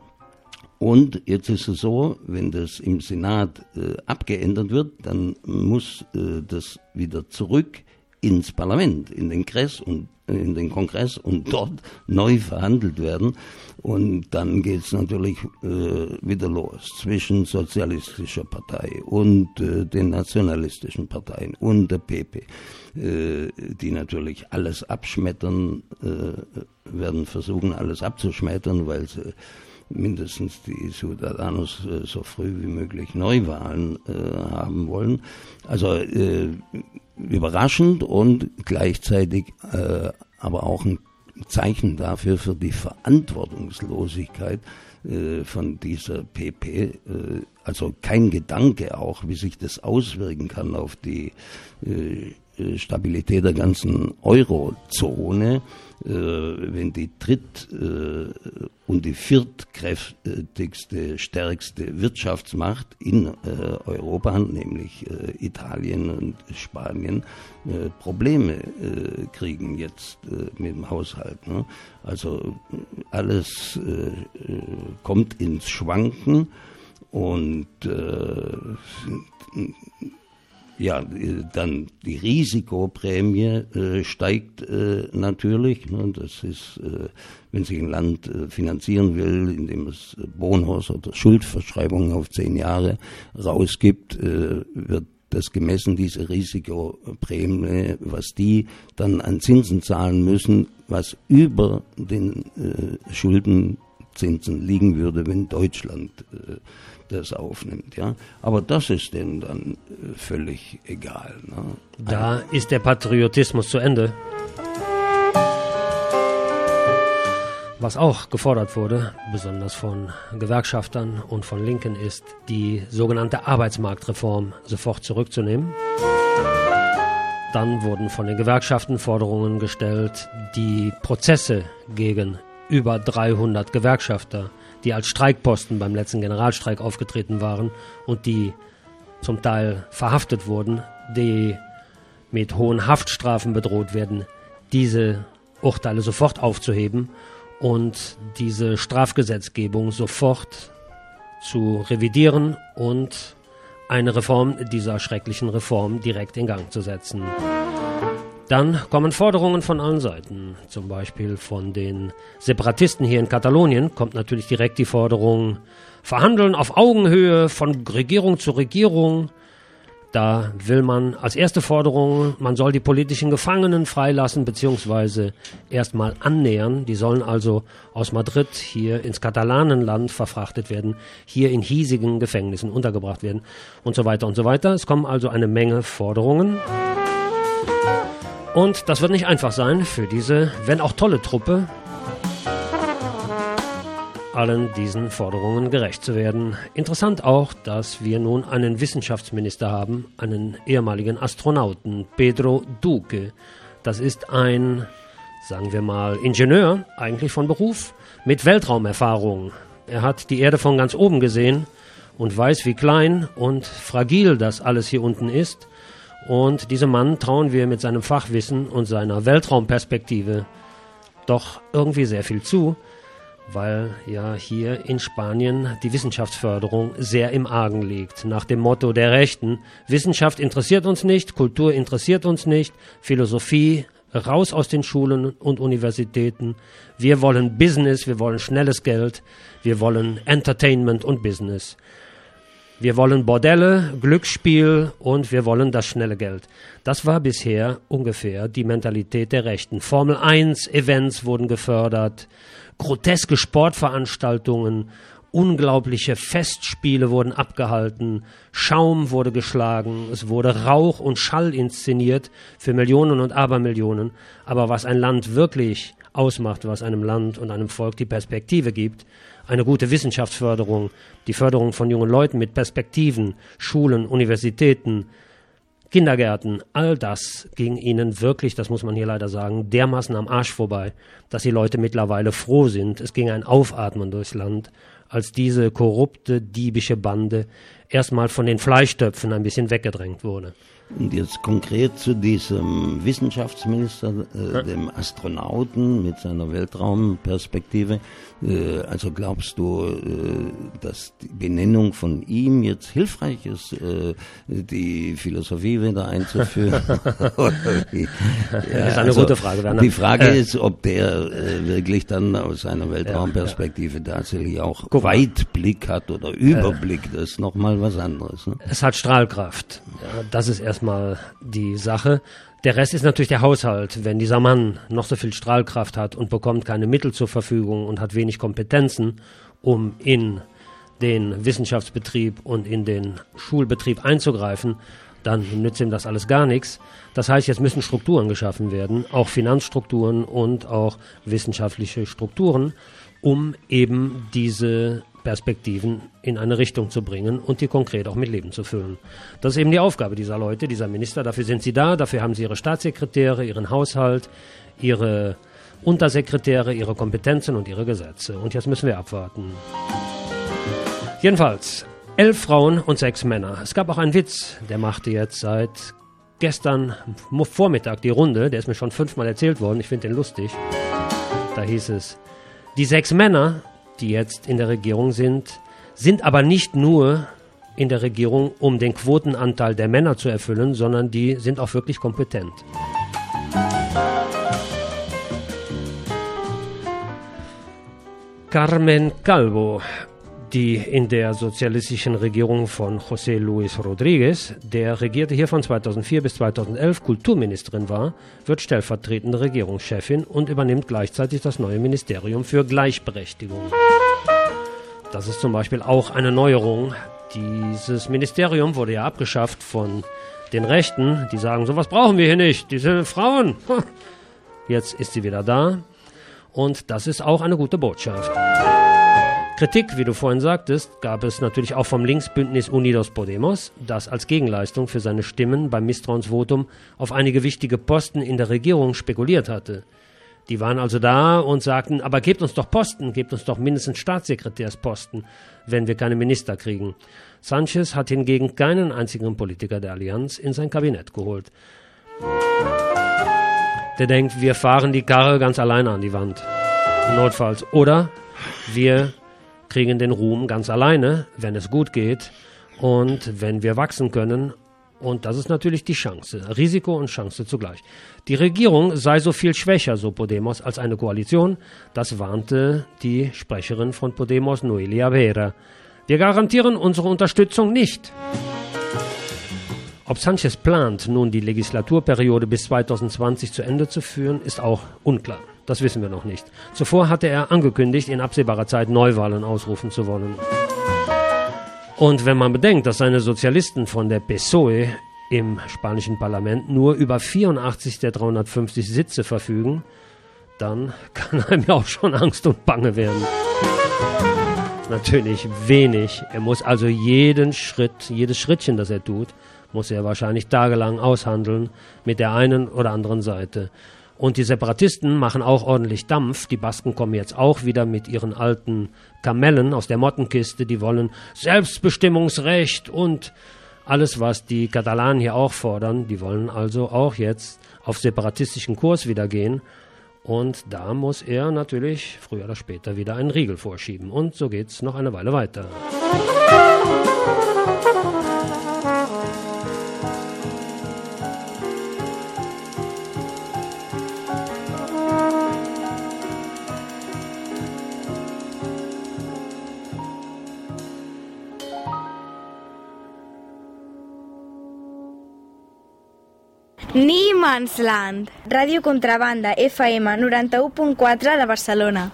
Und jetzt ist es so, wenn das im Senat äh, abgeändert wird, dann muss äh, das wieder zurück ins Parlament, in den Kongress und in den Kongress und dort neu verhandelt werden. Und dann geht es natürlich äh, wieder los zwischen Sozialistischer Partei und äh, den nationalistischen Parteien und der P P, äh, die natürlich alles abschmettern, äh, werden versuchen, alles abzuschmettern, weil sie mindestens die Ciudadanos äh, so früh wie möglich Neuwahlen äh, haben wollen. Also äh, überraschend und gleichzeitig äh, aber auch ein Zeichen dafür für die Verantwortungslosigkeit äh, von dieser P P. Äh, also kein Gedanke auch, wie sich das auswirken kann auf die äh, Stabilität der ganzen Eurozone, äh, wenn die dritt- äh, und die viertkräftigste, stärkste Wirtschaftsmacht in äh, Europa, nämlich äh, Italien und Spanien, äh, Probleme äh, kriegen jetzt äh, mit dem Haushalt. Ne? Also alles äh, kommt ins Schwanken und äh, ja, dann die Risikoprämie äh, steigt äh, natürlich. Ne? Das ist, äh, wenn sich ein Land äh, finanzieren will, indem es äh, Bonus oder Schuldverschreibungen auf zehn Jahre rausgibt, äh, wird das gemessen, diese Risikoprämie, was die dann an Zinsen zahlen müssen, was über den äh, Schuldenzinsen liegen würde, wenn Deutschland äh, das aufnimmt, ja. Aber das ist denen dann äh, völlig egal. Ne? Da Ein, ist der Patriotismus zu Ende. Was auch gefordert wurde, besonders von Gewerkschaftern und von Linken, ist, die sogenannte Arbeitsmarktreform sofort zurückzunehmen. Dann wurden von den Gewerkschaften Forderungen gestellt, die Prozesse gegen über dreihundert Gewerkschafter, die als Streikposten beim letzten Generalstreik aufgetreten waren und die zum Teil verhaftet wurden, die mit hohen Haftstrafen bedroht werden, diese Urteile sofort aufzuheben und diese Strafgesetzgebung sofort zu revidieren und eine Reform dieser schrecklichen Reform direkt in Gang zu setzen. Dann kommen Forderungen von allen Seiten, zum Beispiel von den Separatisten hier in Katalonien kommt natürlich direkt die Forderung, verhandeln auf Augenhöhe von Regierung zu Regierung. Da will man als erste Forderung, man soll die politischen Gefangenen freilassen bzw. erstmal annähern. Die sollen also aus Madrid hier ins Katalanenland verfrachtet werden, hier in hiesigen Gefängnissen untergebracht werden und so weiter und so weiter. Es kommen also eine Menge Forderungen. Und das wird nicht einfach sein für diese, wenn auch tolle Truppe, allen diesen Forderungen gerecht zu werden. Interessant auch, dass wir nun einen Wissenschaftsminister haben, einen ehemaligen Astronauten, Pedro Duque. Das ist ein, sagen wir mal, Ingenieur, eigentlich von Beruf, mit Weltraumerfahrung. Er hat die Erde von ganz oben gesehen und weiß, wie klein und fragil das alles hier unten ist. Und diesem Mann trauen wir mit seinem Fachwissen und seiner Weltraumperspektive doch irgendwie sehr viel zu, weil ja hier in Spanien die Wissenschaftsförderung sehr im Argen liegt. Nach dem Motto der Rechten, Wissenschaft interessiert uns nicht, Kultur interessiert uns nicht, Philosophie raus aus den Schulen und Universitäten. Wir wollen Business, wir wollen schnelles Geld, wir wollen Entertainment und Business. Wir wollen Bordelle, Glücksspiel und wir wollen das schnelle Geld. Das war bisher ungefähr die Mentalität der Rechten. Formel eins Events wurden gefördert, groteske Sportveranstaltungen, unglaubliche Festspiele wurden abgehalten, Schaum wurde geschlagen, es wurde Rauch und Schall inszeniert für Millionen und Abermillionen. Aber was ein Land wirklich ausmacht, was einem Land und einem Volk die Perspektive gibt, eine gute Wissenschaftsförderung, die Förderung von jungen Leuten mit Perspektiven, Schulen, Universitäten, Kindergärten, all das ging ihnen wirklich, das muss man hier leider sagen, dermaßen am Arsch vorbei, dass die Leute mittlerweile froh sind. Es ging ein Aufatmen durchs Land, als diese korrupte, diebische Bande erstmal von den Fleischtöpfen ein bisschen weggedrängt wurde. Und jetzt konkret zu diesem Wissenschaftsminister, äh, ja. dem Astronauten mit seiner Weltraumperspektive. Äh, also glaubst du, äh, dass die Benennung von ihm jetzt hilfreich ist, äh, die Philosophie wieder einzuführen? Ja, das ist eine also, gute Frage, Werner. Die Frage äh, ist, ob der äh, wirklich dann aus seiner Weltraumperspektive ja, ja. tatsächlich auch Guck Weitblick hat oder Überblick. Äh, das ist nochmal was anderes. Ne? Es hat Strahlkraft. Ja, das ist erst mal die Sache. Der Rest ist natürlich der Haushalt. Wenn dieser Mann noch so viel Strahlkraft hat und bekommt keine Mittel zur Verfügung und hat wenig Kompetenzen, um in den Wissenschaftsbetrieb und in den Schulbetrieb einzugreifen, dann nützt ihm das alles gar nichts. Das heißt, jetzt müssen Strukturen geschaffen werden, auch Finanzstrukturen und auch wissenschaftliche Strukturen, um eben diese Perspektiven in eine Richtung zu bringen und die konkret auch mit Leben zu füllen. Das ist eben die Aufgabe dieser Leute, dieser Minister. Dafür sind sie da, dafür haben sie ihre Staatssekretäre, ihren Haushalt, ihre Untersekretäre, ihre Kompetenzen und ihre Gesetze. Und jetzt müssen wir abwarten. Jedenfalls, elf Frauen und sechs Männer. Es gab auch einen Witz, der machte jetzt seit gestern Vormittag die Runde. Der ist mir schon fünfmal erzählt worden. Ich finde den lustig. Da hieß es, die sechs Männer, die jetzt in der Regierung sind, sind aber nicht nur in der Regierung, um den Quotenanteil der Männer zu erfüllen, sondern die sind auch wirklich kompetent. Carmen Calvo, die in der sozialistischen Regierung von José Luis Rodríguez, der regierte hier von zweitausendvier bis zweitausendelf, Kulturministerin war, wird stellvertretende Regierungschefin und übernimmt gleichzeitig das neue Ministerium für Gleichberechtigung. Das ist zum Beispiel auch eine Neuerung. Dieses Ministerium wurde ja abgeschafft von den Rechten, die sagen, sowas brauchen wir hier nicht, diese Frauen. Jetzt ist sie wieder da und das ist auch eine gute Botschaft. Kritik, wie du vorhin sagtest, gab es natürlich auch vom Linksbündnis Unidos Podemos, das als Gegenleistung für seine Stimmen beim Misstrauensvotum auf einige wichtige Posten in der Regierung spekuliert hatte. Die waren also da und sagten, aber gebt uns doch Posten, gebt uns doch mindestens Staatssekretärsposten, wenn wir keine Minister kriegen. Sanchez hat hingegen keinen einzigen Politiker der Allianz in sein Kabinett geholt. Der denkt, wir fahren die Karre ganz alleine an die Wand. notfalls. Oder wir kriegen den Ruhm ganz alleine, wenn es gut geht und wenn wir wachsen können. Und das ist natürlich die Chance. Risiko und Chance zugleich. Die Regierung sei so viel schwächer, so Podemos, als eine Koalition. Das warnte die Sprecherin von Podemos, Noelia Vera. Wir garantieren unsere Unterstützung nicht. Ob Sanchez plant, nun die Legislaturperiode bis zweitausendzwanzig zu Ende zu führen, ist auch unklar. Das wissen wir noch nicht. Zuvor hatte er angekündigt, in absehbarer Zeit Neuwahlen ausrufen zu wollen. Und wenn man bedenkt, dass seine Sozialisten von der P S O E im spanischen Parlament nur über vierundachtzig der dreihundertfünfzig Sitze verfügen, dann kann einem ja auch schon Angst und Bange werden. Natürlich wenig. Er muss also jeden Schritt, jedes Schrittchen, das er tut, muss er wahrscheinlich tagelang aushandeln mit der einen oder anderen Seite. Und die Separatisten machen auch ordentlich Dampf. Die Basken kommen jetzt auch wieder mit ihren alten Kamellen aus der Mottenkiste. Die wollen Selbstbestimmungsrecht und alles, was die Katalanen hier auch fordern. Die wollen also auch jetzt auf separatistischen Kurs wieder gehen. Und da muss er natürlich früher oder später wieder einen Riegel vorschieben. Und so geht's noch eine Weile weiter. Niemandsland, Ràdio Contrabanda F M noranta-u punt quatre de Barcelona.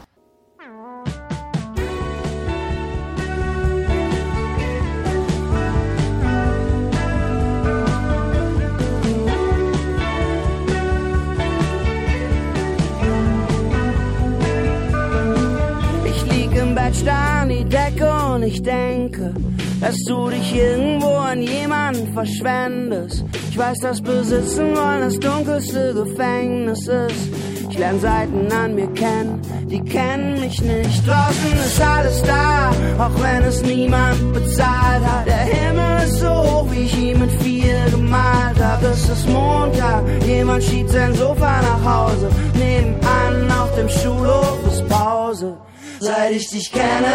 Ich lieg im Bett, starr an die Decke und ich denke, dass du dich irgendwo an jemanden verschwendest. Ich weiß, dass Besitzen wollen das dunkelste Gefängnis ist. Ich lerne Seiten an mir kennen, die kennen mich nicht. Draußen ist alles da, auch wenn es niemand bezahlt hat. Der Himmel ist so hoch, wie ich ihn mit viel gemalt hab. Es ist Montag, jemand schiebt sein Sofa nach Hause. Nebenan auf dem Schulhof ist Pause. Seit ich dich kenne,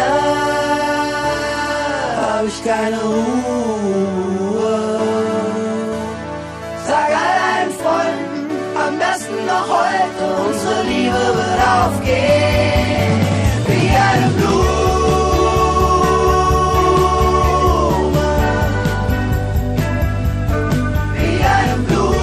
hab ich keine Ruhe. Sag all deinen Freunden, am besten noch heute, unsere Liebe wird aufgehen, wie eine Blume. Wie eine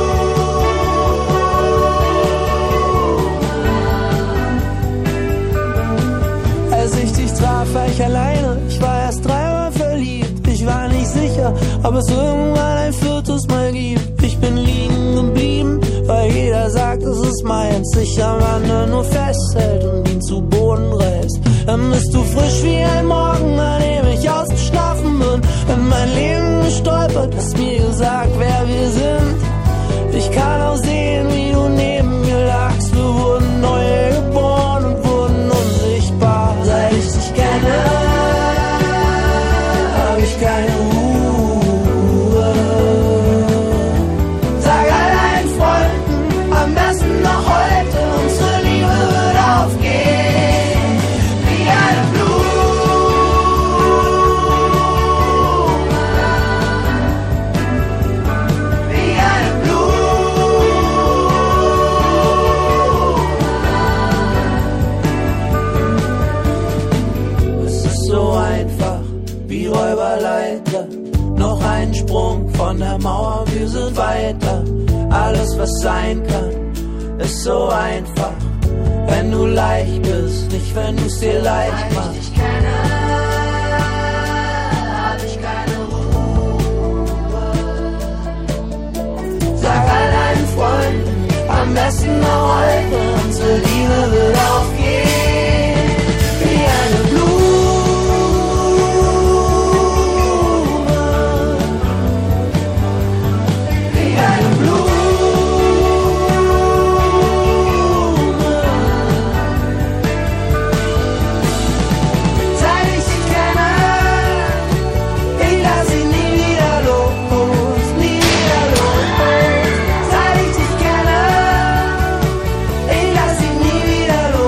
Blume. Als ich dich traf, war ich alleine, ich war erst dreimal verliebt. Ich war nicht sicher, ob es irgendwann ein viertes Mal gibt. Ich bin liegen geblieben, weil jeder sagt, es ist meins. Ich am anderen nur festhält und ihn zu Boden reißt. Dann bist du frisch wie ein Morgen, an dem ich ausgeschlafen bin. In mein Leben gestolpert, hast mir gesagt, wer wir sind. Ich kann auch sehen, wie du neben mir lagst. Wir wurden neu geboren und wurden unsichtbar. Seit ich dich kenne, hab ich keine Ruhe. Sag all deinen Freunden, am besten noch heute, unsere Liebe wird aufgehen, wie eine Blume. Wie eine Blume. Es ist so einfach, wie Räuberleiter. Noch ein Sprung von der Mauer, wir sind weiter. Alles, was sein kann, ist so einfach. Wenn du leicht bist, nicht wenn du es dir leicht machst. Weil ich dich kenne, hab ich keine Ruhe. Sag all deinen Freunden, am besten noch heute, unsere Liebe wird aufgehen, wie eine Blume. Wieder los.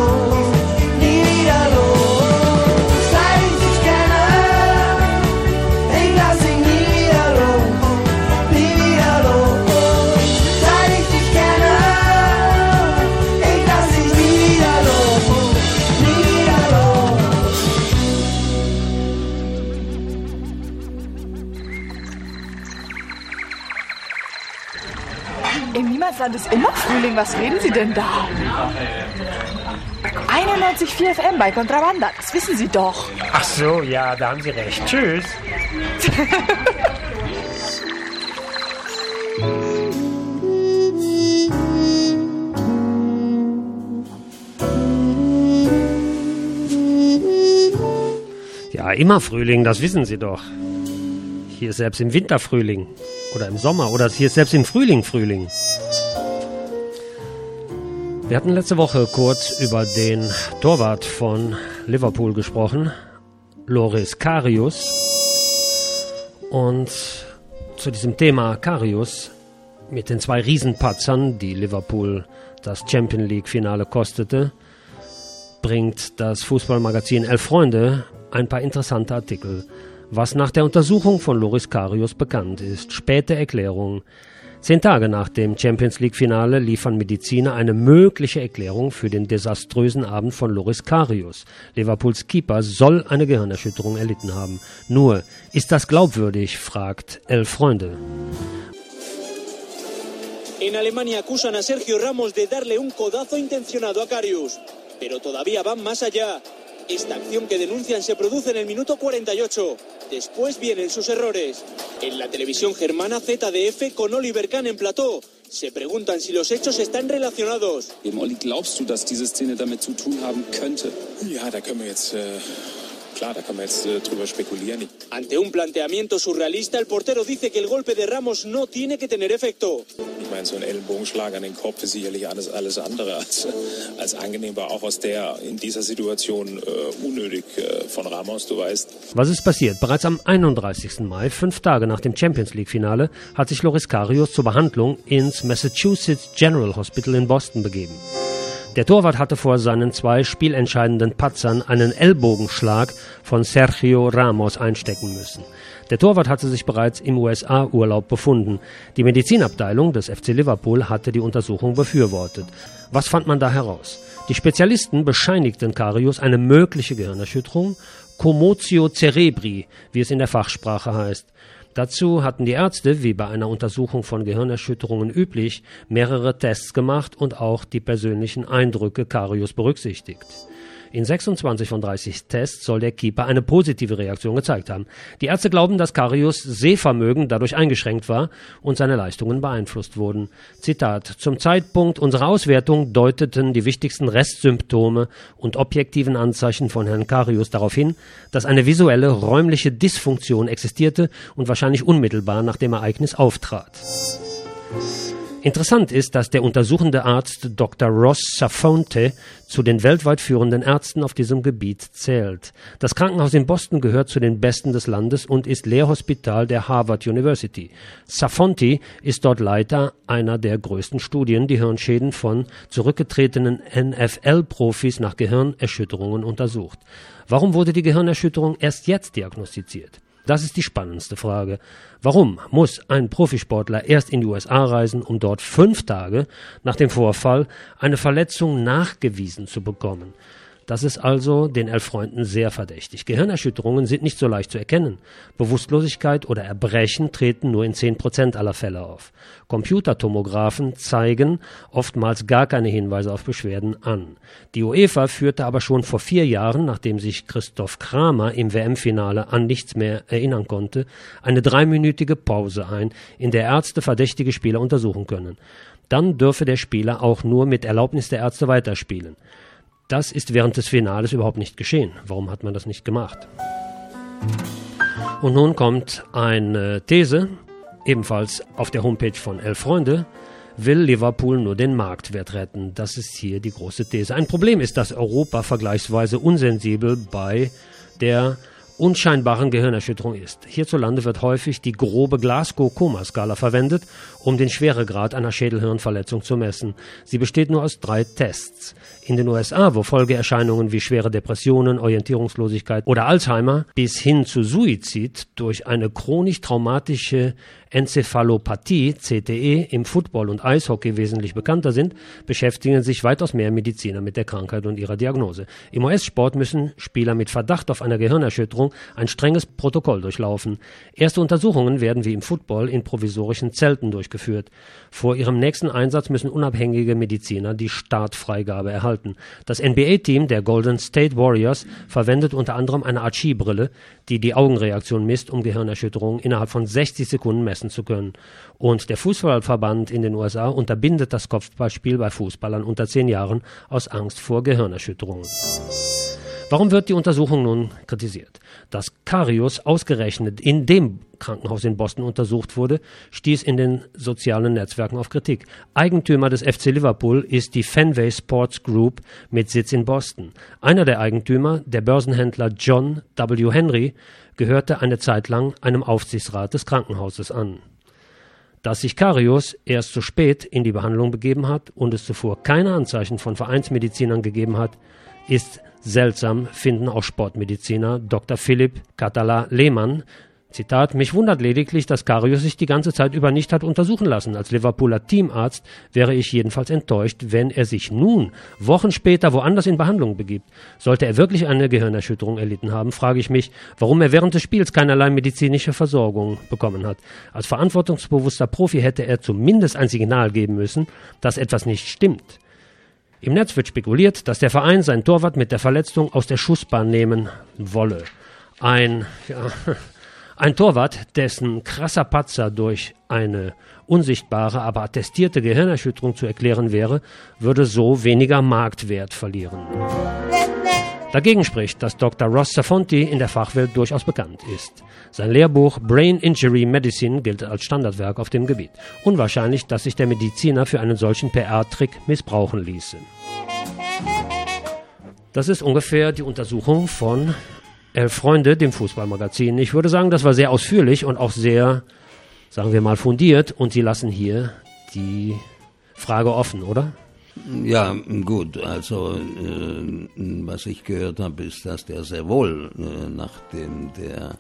Im Niemandsland ist immer Frühling. Was reden Sie denn da? einundneunzig Komma vier F M bei Contrabanda, das wissen Sie doch. Ach so, ja, da haben Sie recht. Tschüss. Ja, immer Frühling, das wissen Sie doch. Hier ist selbst im Winter Frühling. Oder im Sommer. Oder hier ist selbst im Frühling Frühling. Wir hatten letzte Woche kurz über den Torwart von Liverpool gesprochen, Loris Karius. Und zu diesem Thema Karius mit den zwei Riesenpatzern, die Liverpool das Champions League Finale kostete, bringt das Fußballmagazin Elf Freunde ein paar interessante Artikel, was nach der Untersuchung von Loris Karius bekannt ist. Späte Erklärung. Zehn Tage nach dem Champions League Finale liefern Mediziner eine mögliche Erklärung für den desaströsen Abend von Loris Karius. Liverpools Keeper soll eine Gehirnerschütterung erlitten haben. Nur, ist das glaubwürdig, fragt Elf Freunde. En Alemania acusan a Sergio Ramos de darle un codazo intencionado a Karius, pero todavía van más allá. Esta acción que denuncian se produce en el minuto cuarenta y ocho. Después vienen sus errores. En la televisión germana Z D F con Oliver Kahn en plató se preguntan si los hechos están relacionados. Olli, glaubst du, dass diese Szene damit zu tun haben könnte? Ja, da können wir jetzt... Äh Klar, da kann man jetzt äh, drüber spekulieren. Ante un planteamiento surrealista, el portero dice que el golpe de Ramos no tiene que tener efecto. Ich meine, so ein Ellenbogenschlag an den Kopf ist sicherlich alles, alles andere als, als angenehm, war auch aus der, in dieser Situation äh, unnötig äh, von Ramos, du weißt. Was ist passiert? Bereits am einunddreißigsten Mai, fünf Tage nach dem Champions League Finale, hat sich Loris Karius zur Behandlung ins Massachusetts General Hospital in Boston begeben. Der Torwart hatte vor seinen zwei spielentscheidenden Patzern einen Ellbogenschlag von Sergio Ramos einstecken müssen. Der Torwart hatte sich bereits im U S A-Urlaub befunden. Die Medizinabteilung des F C Liverpool hatte die Untersuchung befürwortet. Was fand man da heraus? Die Spezialisten bescheinigten Karius eine mögliche Gehirnerschütterung, Commotio cerebri, wie es in der Fachsprache heißt. Dazu hatten die Ärzte, wie bei einer Untersuchung von Gehirnerschütterungen üblich, mehrere Tests gemacht und auch die persönlichen Eindrücke Karius berücksichtigt. In sechsundzwanzig von dreißig Tests soll der Keeper eine positive Reaktion gezeigt haben. Die Ärzte glauben, dass Karius' Sehvermögen dadurch eingeschränkt war und seine Leistungen beeinflusst wurden. Zitat: Zum Zeitpunkt unserer Auswertung deuteten die wichtigsten Restsymptome und objektiven Anzeichen von Herrn Karius darauf hin, dass eine visuelle räumliche Dysfunktion existierte und wahrscheinlich unmittelbar nach dem Ereignis auftrat. Interessant ist, dass der untersuchende Arzt Doktor Ross Safonte zu den weltweit führenden Ärzten auf diesem Gebiet zählt. Das Krankenhaus in Boston gehört zu den besten des Landes und ist Lehrhospital der Harvard University. Safonte ist dort Leiter einer der größten Studien, die Hirnschäden von zurückgetretenen N F L-Profis nach Gehirnerschütterungen untersucht. Warum wurde die Gehirnerschütterung erst jetzt diagnostiziert? Das ist die spannendste Frage. Warum muss ein Profisportler erst in die U S A reisen, um dort fünf Tage nach dem Vorfall eine Verletzung nachgewiesen zu bekommen? Das ist also den Elf Freunden sehr verdächtig. Gehirnerschütterungen sind nicht so leicht zu erkennen. Bewusstlosigkeit oder Erbrechen treten nur in zehn Prozent aller Fälle auf. Computertomographen zeigen oftmals gar keine Hinweise auf Beschwerden an. Die UEFA führte aber schon vor vier Jahren, nachdem sich Christoph Kramer im W M-Finale an nichts mehr erinnern konnte, eine dreiminütige Pause ein, in der Ärzte verdächtige Spieler untersuchen können. Dann dürfe der Spieler auch nur mit Erlaubnis der Ärzte weiterspielen. Das ist während des Finales überhaupt nicht geschehen. Warum hat man das nicht gemacht? Und nun kommt eine These, ebenfalls auf der Homepage von Elf Freunde. Will Liverpool nur den Marktwert retten? Das ist hier die große These. Ein Problem ist, dass Europa vergleichsweise unsensibel bei der unscheinbaren Gehirnerschütterung ist. Hierzulande wird häufig die grobe Glasgow-Koma-Skala verwendet, um den Schweregrad einer Schädelhirnverletzung zu messen. Sie besteht nur aus drei Tests. In den U S A, wo Folgeerscheinungen wie schwere Depressionen, Orientierungslosigkeit oder Alzheimer bis hin zu Suizid durch eine chronisch traumatische Enzephalopathie, C T E, im Football und Eishockey wesentlich bekannter sind, beschäftigen sich weitaus mehr Mediziner mit der Krankheit und ihrer Diagnose. Im U S-Sport müssen Spieler mit Verdacht auf eine Gehirnerschütterung Untersuchung ein strenges Protokoll durchlaufen. Erste Untersuchungen werden wie im Football in provisorischen Zelten durchgeführt. Vor ihrem nächsten Einsatz müssen unabhängige Mediziner die Startfreigabe erhalten. Das N B A-Team der Golden State Warriors verwendet unter anderem eine Art Skibrille, die die Augenreaktion misst, um Gehirnerschütterungen innerhalb von sechzig Sekunden messen zu können. Und der Fußballverband in den U S A unterbindet das Kopfballspiel bei Fußballern unter zehn Jahren aus Angst vor Gehirnerschütterungen. Warum wird die Untersuchung nun kritisiert? Dass Karius ausgerechnet in dem Krankenhaus in Boston untersucht wurde, stieß in den sozialen Netzwerken auf Kritik. Eigentümer des F C Liverpool ist die Fenway Sports Group mit Sitz in Boston. Einer der Eigentümer, der Börsenhändler John W. Henry, gehörte eine Zeit lang einem Aufsichtsrat des Krankenhauses an. Dass sich Karius erst zu spät in die Behandlung begeben hat und es zuvor keine Anzeichen von Vereinsmedizinern gegeben hat, ist seltsam, finden auch Sportmediziner Doktor Philipp Catala-Lehmann. Zitat: Mich wundert lediglich, dass Karius sich die ganze Zeit über nicht hat untersuchen lassen. Als Liverpooler Teamarzt wäre ich jedenfalls enttäuscht, wenn er sich nun Wochen später woanders in Behandlung begibt. Sollte er wirklich eine Gehirnerschütterung erlitten haben, frage ich mich, warum er während des Spiels keinerlei medizinische Versorgung bekommen hat. Als verantwortungsbewusster Profi hätte er zumindest ein Signal geben müssen, dass etwas nicht stimmt. Im Netz wird spekuliert, dass der Verein seinen Torwart mit der Verletzung aus der Schussbahn nehmen wolle. Ein, ja, ein Torwart, dessen krasser Patzer durch eine unsichtbare, aber attestierte Gehirnerschütterung zu erklären wäre, würde so weniger Marktwert verlieren. Dagegen spricht, dass Doktor Ross Safonti in der Fachwelt durchaus bekannt ist. Sein Lehrbuch Brain Injury Medicine gilt als Standardwerk auf dem Gebiet. Unwahrscheinlich, dass sich der Mediziner für einen solchen P R-Trick missbrauchen ließe. Das ist ungefähr die Untersuchung von Elf Freunde, dem Fußballmagazin. Ich würde sagen, das war sehr ausführlich und auch sehr, sagen wir mal, fundiert. Und Sie lassen hier die Frage offen, oder? Ja, gut, also äh, was ich gehört habe, ist, dass der sehr wohl, äh, nachdem der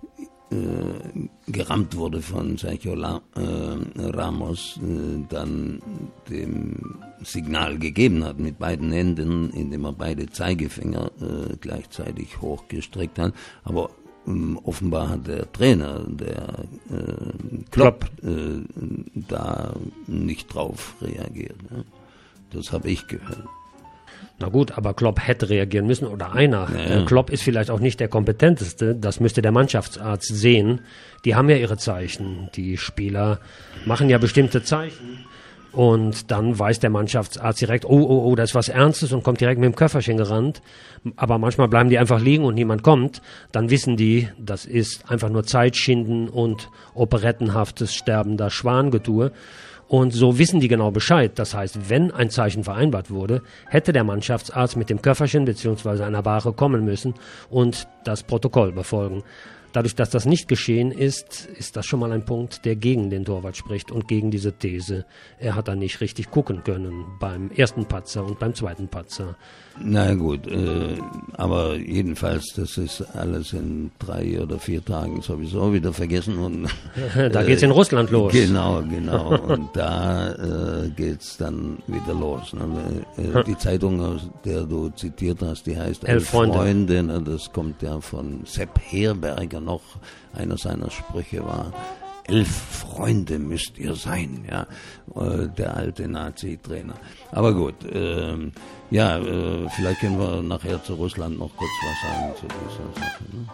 äh, gerammt wurde von Sergio La, äh, Ramos, äh, dann dem Signal gegeben hat mit beiden Händen, indem er beide Zeigefinger äh, gleichzeitig hochgestreckt hat, aber ähm, offenbar hat der Trainer, der äh, Klopp, äh, da nicht drauf reagiert, ne? Das habe ich gehört. Na gut, aber Klopp hätte reagieren müssen oder einer. Ja, ja. Klopp ist vielleicht auch nicht der kompetenteste, das müsste der Mannschaftsarzt sehen. Die haben ja ihre Zeichen. Die Spieler machen ja bestimmte Zeichen und dann weiß der Mannschaftsarzt direkt, oh, oh, oh, das ist was Ernstes und kommt direkt mit dem Köfferchen gerannt. Aber manchmal bleiben die einfach liegen und niemand kommt. Dann wissen die, das ist einfach nur Zeitschinden und operettenhaftes sterbender Schwangetue. Und so wissen die genau Bescheid. Das heißt, wenn ein Zeichen vereinbart wurde, hätte der Mannschaftsarzt mit dem Köfferchen bzw. einer Ware kommen müssen und das Protokoll befolgen. Dadurch, dass das nicht geschehen ist, ist das schon mal ein Punkt, der gegen den Torwart spricht und gegen diese These. Er hat da nicht richtig gucken können beim ersten Patzer und beim zweiten Patzer. Na gut, äh, aber jedenfalls, das ist alles in drei oder vier Tagen sowieso wieder vergessen. Und da geht's in Russland los. Genau, genau. Und da äh, geht's dann wieder los. Ne? Äh, die Zeitung, aus der du zitiert hast, die heißt Elf Freunde. Freunde. Ne? Das kommt ja von Sepp Herberger noch. Einer seiner Sprüche war: Elf Freunde müsst ihr sein, ja, der alte Nazi-Trainer. Aber gut, äh, ja, äh, vielleicht können wir nachher zu Russland noch kurz was sagen zu dieser Sache. Ne?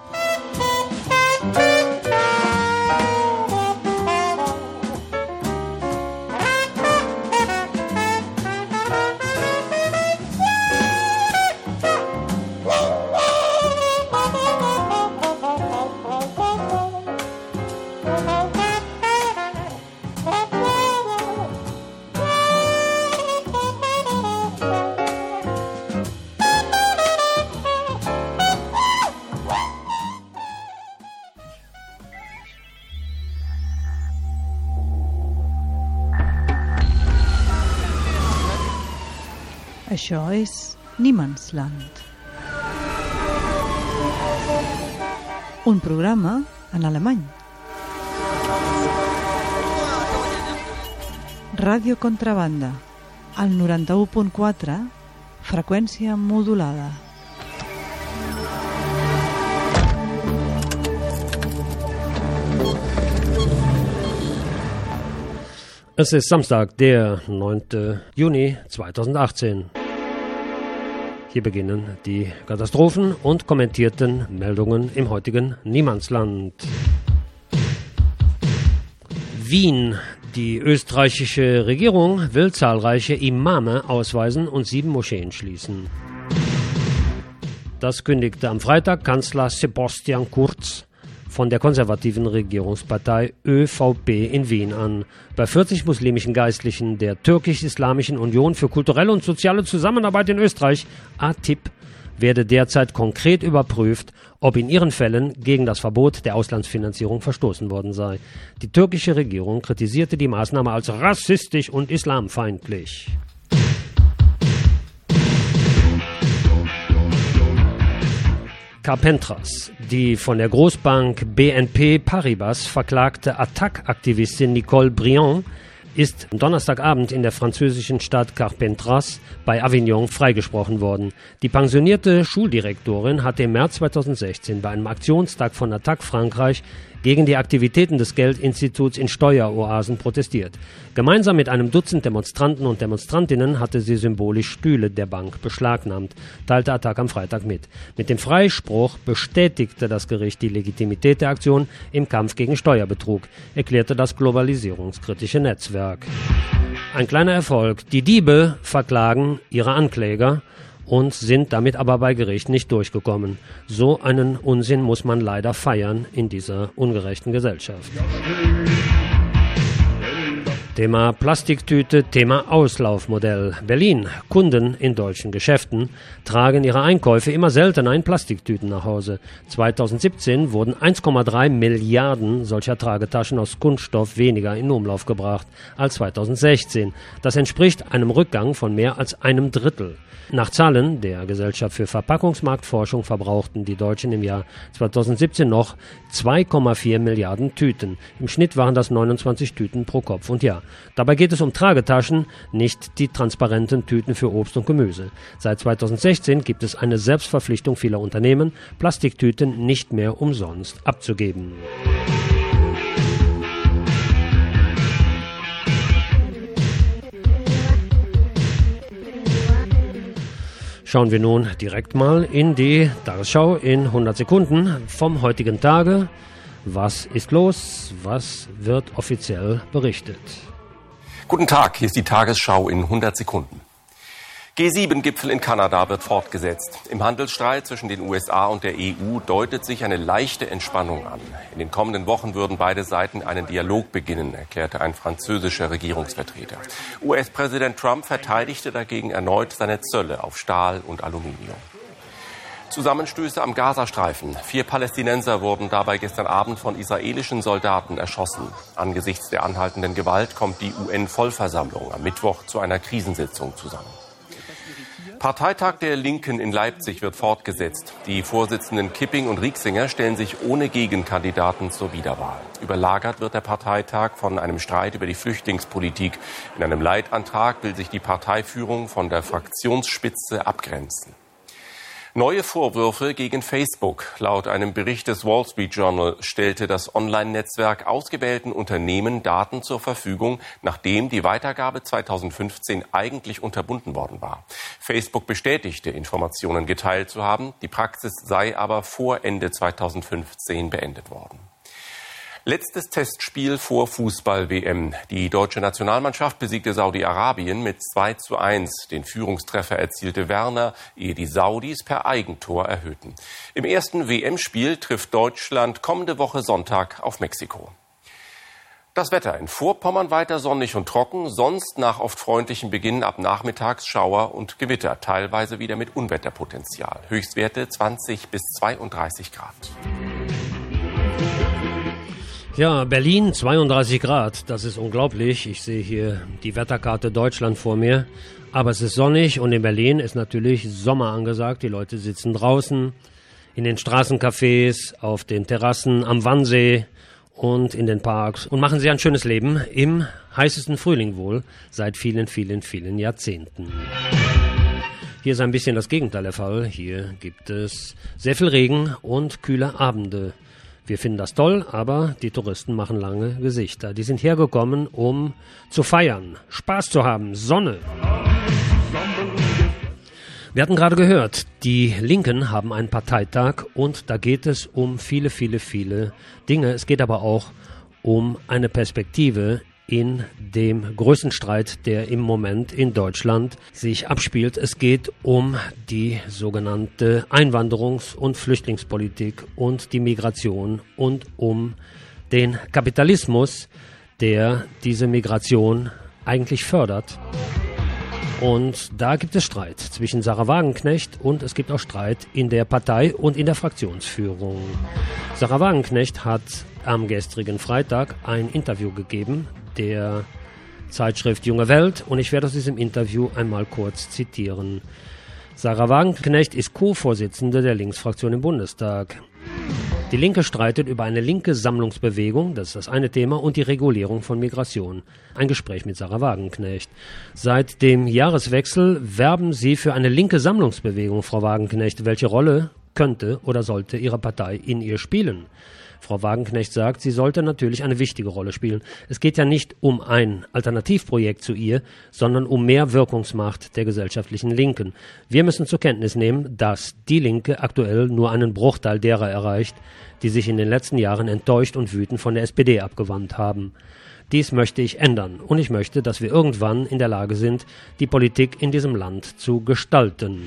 Això és Niemandsland. Un programa en alemany. Ràdio Contrabanda, al noranta-u punt quatre, freqüència modulada. Es ist Samstag, der neunte Juni zweitausendachtzehn. Hier beginnen die Katastrophen und kommentierten Meldungen im heutigen Niemandsland. Wien. Die österreichische Regierung will zahlreiche Imame ausweisen und sieben Moscheen schließen. Das kündigte am Freitag Kanzler Sebastian Kurz von der konservativen Regierungspartei ÖVP in Wien an. Bei vierzig muslimischen Geistlichen der Türkisch-Islamischen Union für kulturelle und soziale Zusammenarbeit in Österreich, A T I P, werde derzeit konkret überprüft, ob in ihren Fällen gegen das Verbot der Auslandsfinanzierung verstoßen worden sei. Die türkische Regierung kritisierte die Maßnahme als rassistisch und islamfeindlich. Carpentras. Die von der Großbank B N P Paribas verklagte Attac-Aktivistin Nicole Briand ist Donnerstagabend in der französischen Stadt Carpentras bei Avignon freigesprochen worden. Die pensionierte Schuldirektorin hatte im März zweitausendsechzehn bei einem Aktionstag von Attac Frankreich gegen die Aktivitäten des Geldinstituts in Steueroasen protestiert. Gemeinsam mit einem Dutzend Demonstranten und Demonstrantinnen hatte sie symbolisch Stühle der Bank beschlagnahmt, teilte Attac am Freitag mit. Mit dem Freispruch bestätigte das Gericht die Legitimität der Aktion im Kampf gegen Steuerbetrug, erklärte das globalisierungskritische Netzwerk. Ein kleiner Erfolg. Die Diebe verklagen ihre Ankläger und sind damit aber bei Gericht nicht durchgekommen. So einen Unsinn muss man leider feiern in dieser ungerechten Gesellschaft. Thema Plastiktüte, Thema Auslaufmodell. Berlin. Kunden in deutschen Geschäften tragen ihre Einkäufe immer seltener in Plastiktüten nach Hause. zweitausendsiebzehn wurden eins Komma drei Milliarden solcher Tragetaschen aus Kunststoff weniger in Umlauf gebracht als zweitausendsechzehn. Das entspricht einem Rückgang von mehr als einem Drittel. Nach Zahlen der Gesellschaft für Verpackungsmarktforschung verbrauchten die Deutschen im Jahr zweitausendsiebzehn noch zwei Komma vier Milliarden Tüten. Im Schnitt waren das neunundzwanzig Tüten pro Kopf und Jahr. Dabei geht es um Tragetaschen, nicht die transparenten Tüten für Obst und Gemüse. Seit zweitausendsechzehn gibt es eine Selbstverpflichtung vieler Unternehmen, Plastiktüten nicht mehr umsonst abzugeben. Schauen wir nun direkt mal in die Tagesschau in hundert Sekunden vom heutigen Tage. Was ist los? Was wird offiziell berichtet? Guten Tag, hier ist die Tagesschau in hundert Sekunden. G sieben Gipfel in Kanada wird fortgesetzt. Im Handelsstreit zwischen den U S A und der E U deutet sich eine leichte Entspannung an. In den kommenden Wochen würden beide Seiten einen Dialog beginnen, erklärte ein französischer Regierungsvertreter. U S-Präsident Trump verteidigte dagegen erneut seine Zölle auf Stahl und Aluminium. Zusammenstöße am Gazastreifen. Vier Palästinenser wurden dabei gestern Abend von israelischen Soldaten erschossen. Angesichts der anhaltenden Gewalt kommt die U N-Vollversammlung am Mittwoch zu einer Krisensitzung zusammen. Parteitag der Linken in Leipzig wird fortgesetzt. Die Vorsitzenden Kipping und Rieksinger stellen sich ohne Gegenkandidaten zur Wiederwahl. Überlagert wird der Parteitag von einem Streit über die Flüchtlingspolitik. In einem Leitantrag will sich die Parteiführung von der Fraktionsspitze abgrenzen. Neue Vorwürfe gegen Facebook. Laut einem Bericht des Wall Street Journal stellte das Online-Netzwerk ausgewählten Unternehmen Daten zur Verfügung, nachdem die Weitergabe zweitausendfünfzehn eigentlich unterbunden worden war. Facebook bestätigte, Informationen geteilt zu haben. Die Praxis sei aber vor Ende zweitausendfünfzehn beendet worden. Letztes Testspiel vor Fußball-W M. Die deutsche Nationalmannschaft besiegte Saudi-Arabien mit zwei zu eins. Den Führungstreffer erzielte Werner, ehe die Saudis per Eigentor erhöhten. Im ersten W M-Spiel trifft Deutschland kommende Woche Sonntag auf Mexiko. Das Wetter in Vorpommern weiter sonnig und trocken, sonst nach oft freundlichem Beginn ab nachmittags Schauer und Gewitter, teilweise wieder mit Unwetterpotenzial. Höchstwerte zwanzig bis zweiunddreißig Grad. Ja, Berlin, zweiunddreißig Grad, das ist unglaublich. Ich sehe hier die Wetterkarte Deutschland vor mir, aber es ist sonnig und in Berlin ist natürlich Sommer angesagt. Die Leute sitzen draußen, in den Straßencafés, auf den Terrassen, am Wannsee und in den Parks und machen sich ein schönes Leben im heißesten Frühling wohl seit vielen, vielen, vielen Jahrzehnten. Hier ist ein bisschen das Gegenteil der Fall. Hier gibt es sehr viel Regen und kühle Abende. Wir finden das toll, aber die Touristen machen lange Gesichter. Die sind hergekommen, um zu feiern, Spaß zu haben, Sonne. Wir hatten gerade gehört, die Linken haben einen Parteitag und da geht es um viele, viele, viele Dinge. Es geht aber auch um eine Perspektive in dem größten Streit, der im Moment in Deutschland sich abspielt. Es geht um die sogenannte Einwanderungs- und Flüchtlingspolitik und die Migration und um den Kapitalismus, der diese Migration eigentlich fördert. Und da gibt es Streit zwischen Sarah Wagenknecht und es gibt auch Streit in der Partei und in der Fraktionsführung. Sarah Wagenknecht hat am gestrigen Freitag ein Interview gegeben der Zeitschrift Junge Welt und ich werde aus diesem Interview einmal kurz zitieren. Sarah Wagenknecht ist Co-Vorsitzende der Linksfraktion im Bundestag. Die Linke streitet über eine linke Sammlungsbewegung, das ist das eine Thema, und die Regulierung von Migration. Ein Gespräch mit Sarah Wagenknecht. Seit dem Jahreswechsel werben Sie für eine linke Sammlungsbewegung, Frau Wagenknecht. Welche Rolle könnte oder sollte Ihre Partei in ihr spielen? Frau Wagenknecht sagt, sie sollte natürlich eine wichtige Rolle spielen. Es geht ja nicht um ein Alternativprojekt zu ihr, sondern um mehr Wirkungsmacht der gesellschaftlichen Linken. Wir müssen zur Kenntnis nehmen, dass die Linke aktuell nur einen Bruchteil derer erreicht, die sich in den letzten Jahren enttäuscht und wütend von der S P D abgewandt haben. Dies möchte ich ändern und ich möchte, dass wir irgendwann in der Lage sind, die Politik in diesem Land zu gestalten.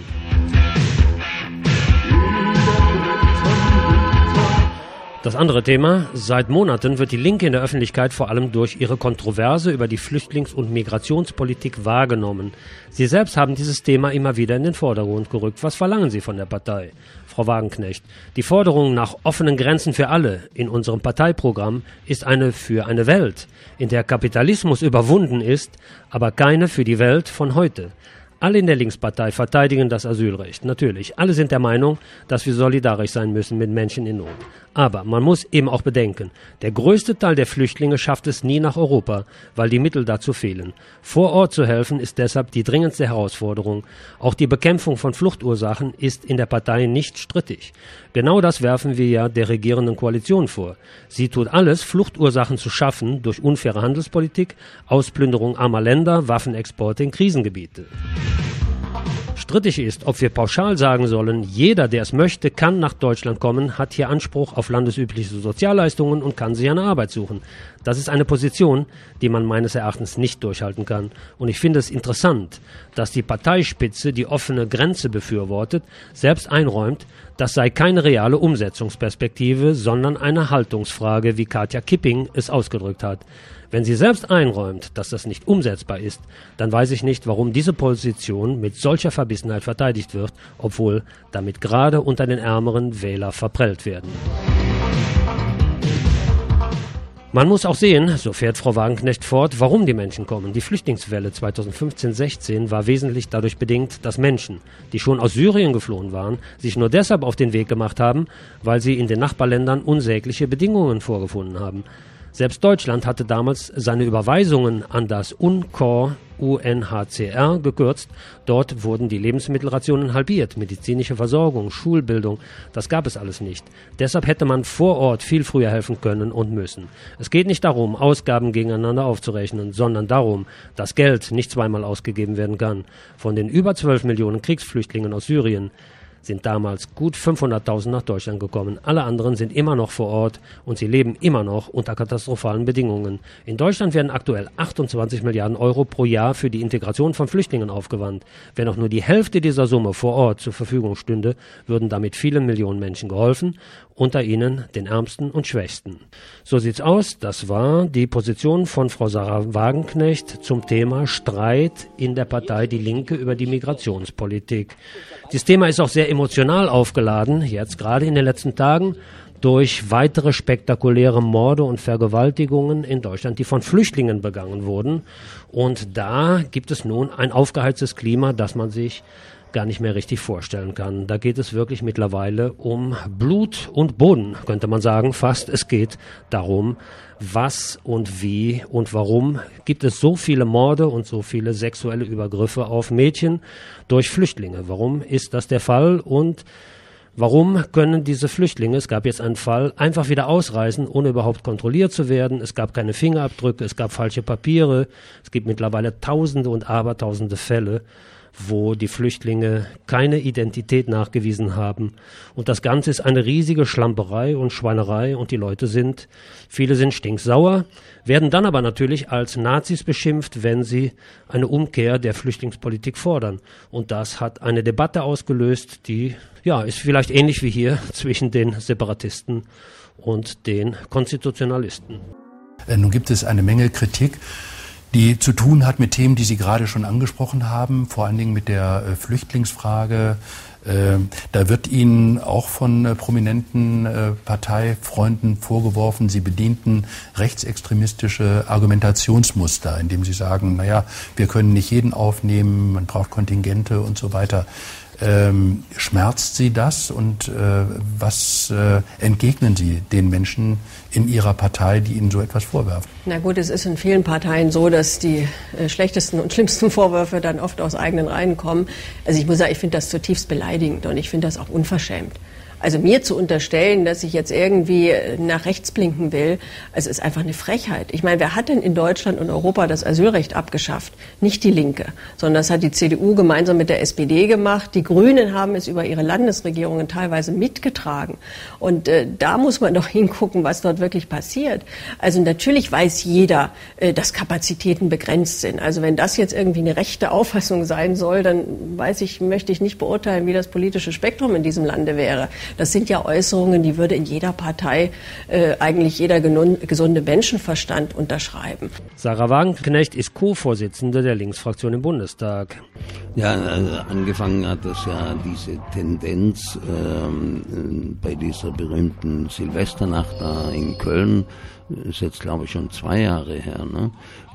Das andere Thema, seit Monaten wird die Linke in der Öffentlichkeit vor allem durch ihre Kontroverse über die Flüchtlings- und Migrationspolitik wahrgenommen. Sie selbst haben dieses Thema immer wieder in den Vordergrund gerückt. Was verlangen Sie von der Partei? Frau Wagenknecht, die Forderung nach offenen Grenzen für alle in unserem Parteiprogramm ist eine für eine Welt, in der Kapitalismus überwunden ist, aber keine für die Welt von heute. Alle in der Linkspartei verteidigen das Asylrecht, natürlich. Alle sind der Meinung, dass wir solidarisch sein müssen mit Menschen in Not. Aber man muss eben auch bedenken, der größte Teil der Flüchtlinge schafft es nie nach Europa, weil die Mittel dazu fehlen. Vor Ort zu helfen ist deshalb die dringendste Herausforderung. Auch die Bekämpfung von Fluchtursachen ist in der Partei nicht strittig. Genau das werfen wir ja der regierenden Koalition vor. Sie tut alles, Fluchtursachen zu schaffen durch unfaire Handelspolitik, Ausplünderung armer Länder, Waffenexporte in Krisengebiete. Strittig ist, ob wir pauschal sagen sollen, jeder, der es möchte, kann nach Deutschland kommen, hat hier Anspruch auf landesübliche Sozialleistungen und kann sich eine Arbeit suchen. Das ist eine Position, die man meines Erachtens nicht durchhalten kann. Und ich finde es interessant, dass die Parteispitze die offene Grenze befürwortet, selbst einräumt, das sei keine reale Umsetzungsperspektive, sondern eine Haltungsfrage, wie Katja Kipping es ausgedrückt hat. Wenn sie selbst einräumt, dass das nicht umsetzbar ist, dann weiß ich nicht, warum diese Position mit solcher Verbissenheit verteidigt wird, obwohl damit gerade unter den ärmeren Wähler verprellt werden. Man muss auch sehen, so fährt Frau Wagenknecht fort, warum die Menschen kommen. Die Flüchtlingswelle zweitausendfünfzehn sechzehn war wesentlich dadurch bedingt, dass Menschen, die schon aus Syrien geflohen waren, sich nur deshalb auf den Weg gemacht haben, weil sie in den Nachbarländern unsägliche Bedingungen vorgefunden haben. Selbst Deutschland hatte damals seine Überweisungen an das UNCOR U N H C R gekürzt. Dort wurden die Lebensmittelrationen halbiert, medizinische Versorgung, Schulbildung, das gab es alles nicht. Deshalb hätte man vor Ort viel früher helfen können und müssen. Es geht nicht darum, Ausgaben gegeneinander aufzurechnen, sondern darum, dass Geld nicht zweimal ausgegeben werden kann. Von den über zwölf Millionen Kriegsflüchtlingen aus Syrien sind damals gut fünfhunderttausend nach Deutschland gekommen. Alle anderen sind immer noch vor Ort und sie leben immer noch unter katastrophalen Bedingungen. In Deutschland werden aktuell achtundzwanzig Milliarden Euro pro Jahr für die Integration von Flüchtlingen aufgewandt. Wenn auch nur die Hälfte dieser Summe vor Ort zur Verfügung stünde, würden damit vielen Millionen Menschen geholfen, unter ihnen den Ärmsten und Schwächsten. So sieht's aus. Das war die Position von Frau Sarah Wagenknecht zum Thema Streit in der Partei Die Linke über die Migrationspolitik. Dieses Thema ist auch sehr emotional aufgeladen, jetzt gerade in den letzten Tagen, durch weitere spektakuläre Morde und Vergewaltigungen in Deutschland, die von Flüchtlingen begangen wurden. Und da gibt es nun ein aufgeheiztes Klima, das man sich gar nicht mehr richtig vorstellen kann. Da geht es wirklich mittlerweile um Blut und Boden, könnte man sagen, fast. Es geht darum, was und wie und warum gibt es so viele Morde und so viele sexuelle Übergriffe auf Mädchen durch Flüchtlinge. Warum ist das der Fall? Und Warum können diese Flüchtlinge, es gab jetzt einen Fall, einfach wieder ausreisen, ohne überhaupt kontrolliert zu werden? Es gab keine Fingerabdrücke, es gab falsche Papiere. Es gibt mittlerweile Tausende und Abertausende Fälle, wo die Flüchtlinge keine Identität nachgewiesen haben. Und das Ganze ist eine riesige Schlamperei und Schweinerei und die Leute sind, viele sind stinksauer, werden dann aber natürlich als Nazis beschimpft, wenn sie eine Umkehr der Flüchtlingspolitik fordern. Und das hat eine Debatte ausgelöst, die, ja, ist vielleicht ähnlich wie hier zwischen den Separatisten und den Konstitutionalisten. Nun gibt es eine Menge Kritik, die zu tun hat mit Themen, die Sie gerade schon angesprochen haben, vor allen Dingen mit der äh, Flüchtlingsfrage. Äh, da wird Ihnen auch von äh, prominenten äh, Parteifreunden vorgeworfen, Sie bedienten rechtsextremistische Argumentationsmuster, indem Sie sagen, naja, wir können nicht jeden aufnehmen, man braucht Kontingente und so weiter. Ähm, schmerzt Sie das und äh, was äh, entgegnen Sie den Menschen in Ihrer Partei, die Ihnen so etwas vorwerfen? Na gut, es ist in vielen Parteien so, dass die äh, schlechtesten und schlimmsten Vorwürfe dann oft aus eigenen Reihen kommen. Also ich muss sagen, ich finde das zutiefst beleidigend und ich finde das auch unverschämt. Also mir zu unterstellen, dass ich jetzt irgendwie nach rechts blinken will, also ist einfach eine Frechheit. Ich meine, wer hat denn in Deutschland und Europa das Asylrecht abgeschafft? Nicht die Linke, sondern das hat die C D U gemeinsam mit der S P D gemacht. Die Grünen haben es über ihre Landesregierungen teilweise mitgetragen. Und äh, da muss man doch hingucken, was dort wirklich passiert. Also natürlich weiß jeder, äh, dass Kapazitäten begrenzt sind. Also wenn das jetzt irgendwie eine rechte Auffassung sein soll, dann weiß ich, möchte ich nicht beurteilen, wie das politische Spektrum in diesem Lande wäre. Das sind ja Äußerungen, die würde in jeder Partei äh, eigentlich jeder gesunde Menschenverstand unterschreiben. Sarah Wagenknecht ist Co-Vorsitzende der Linksfraktion im Bundestag. Ja, also angefangen hat das ja diese Tendenz ähm, bei dieser berühmten Silvesternacht da in Köln. Ist jetzt, glaube ich, schon zwei Jahre her, ne?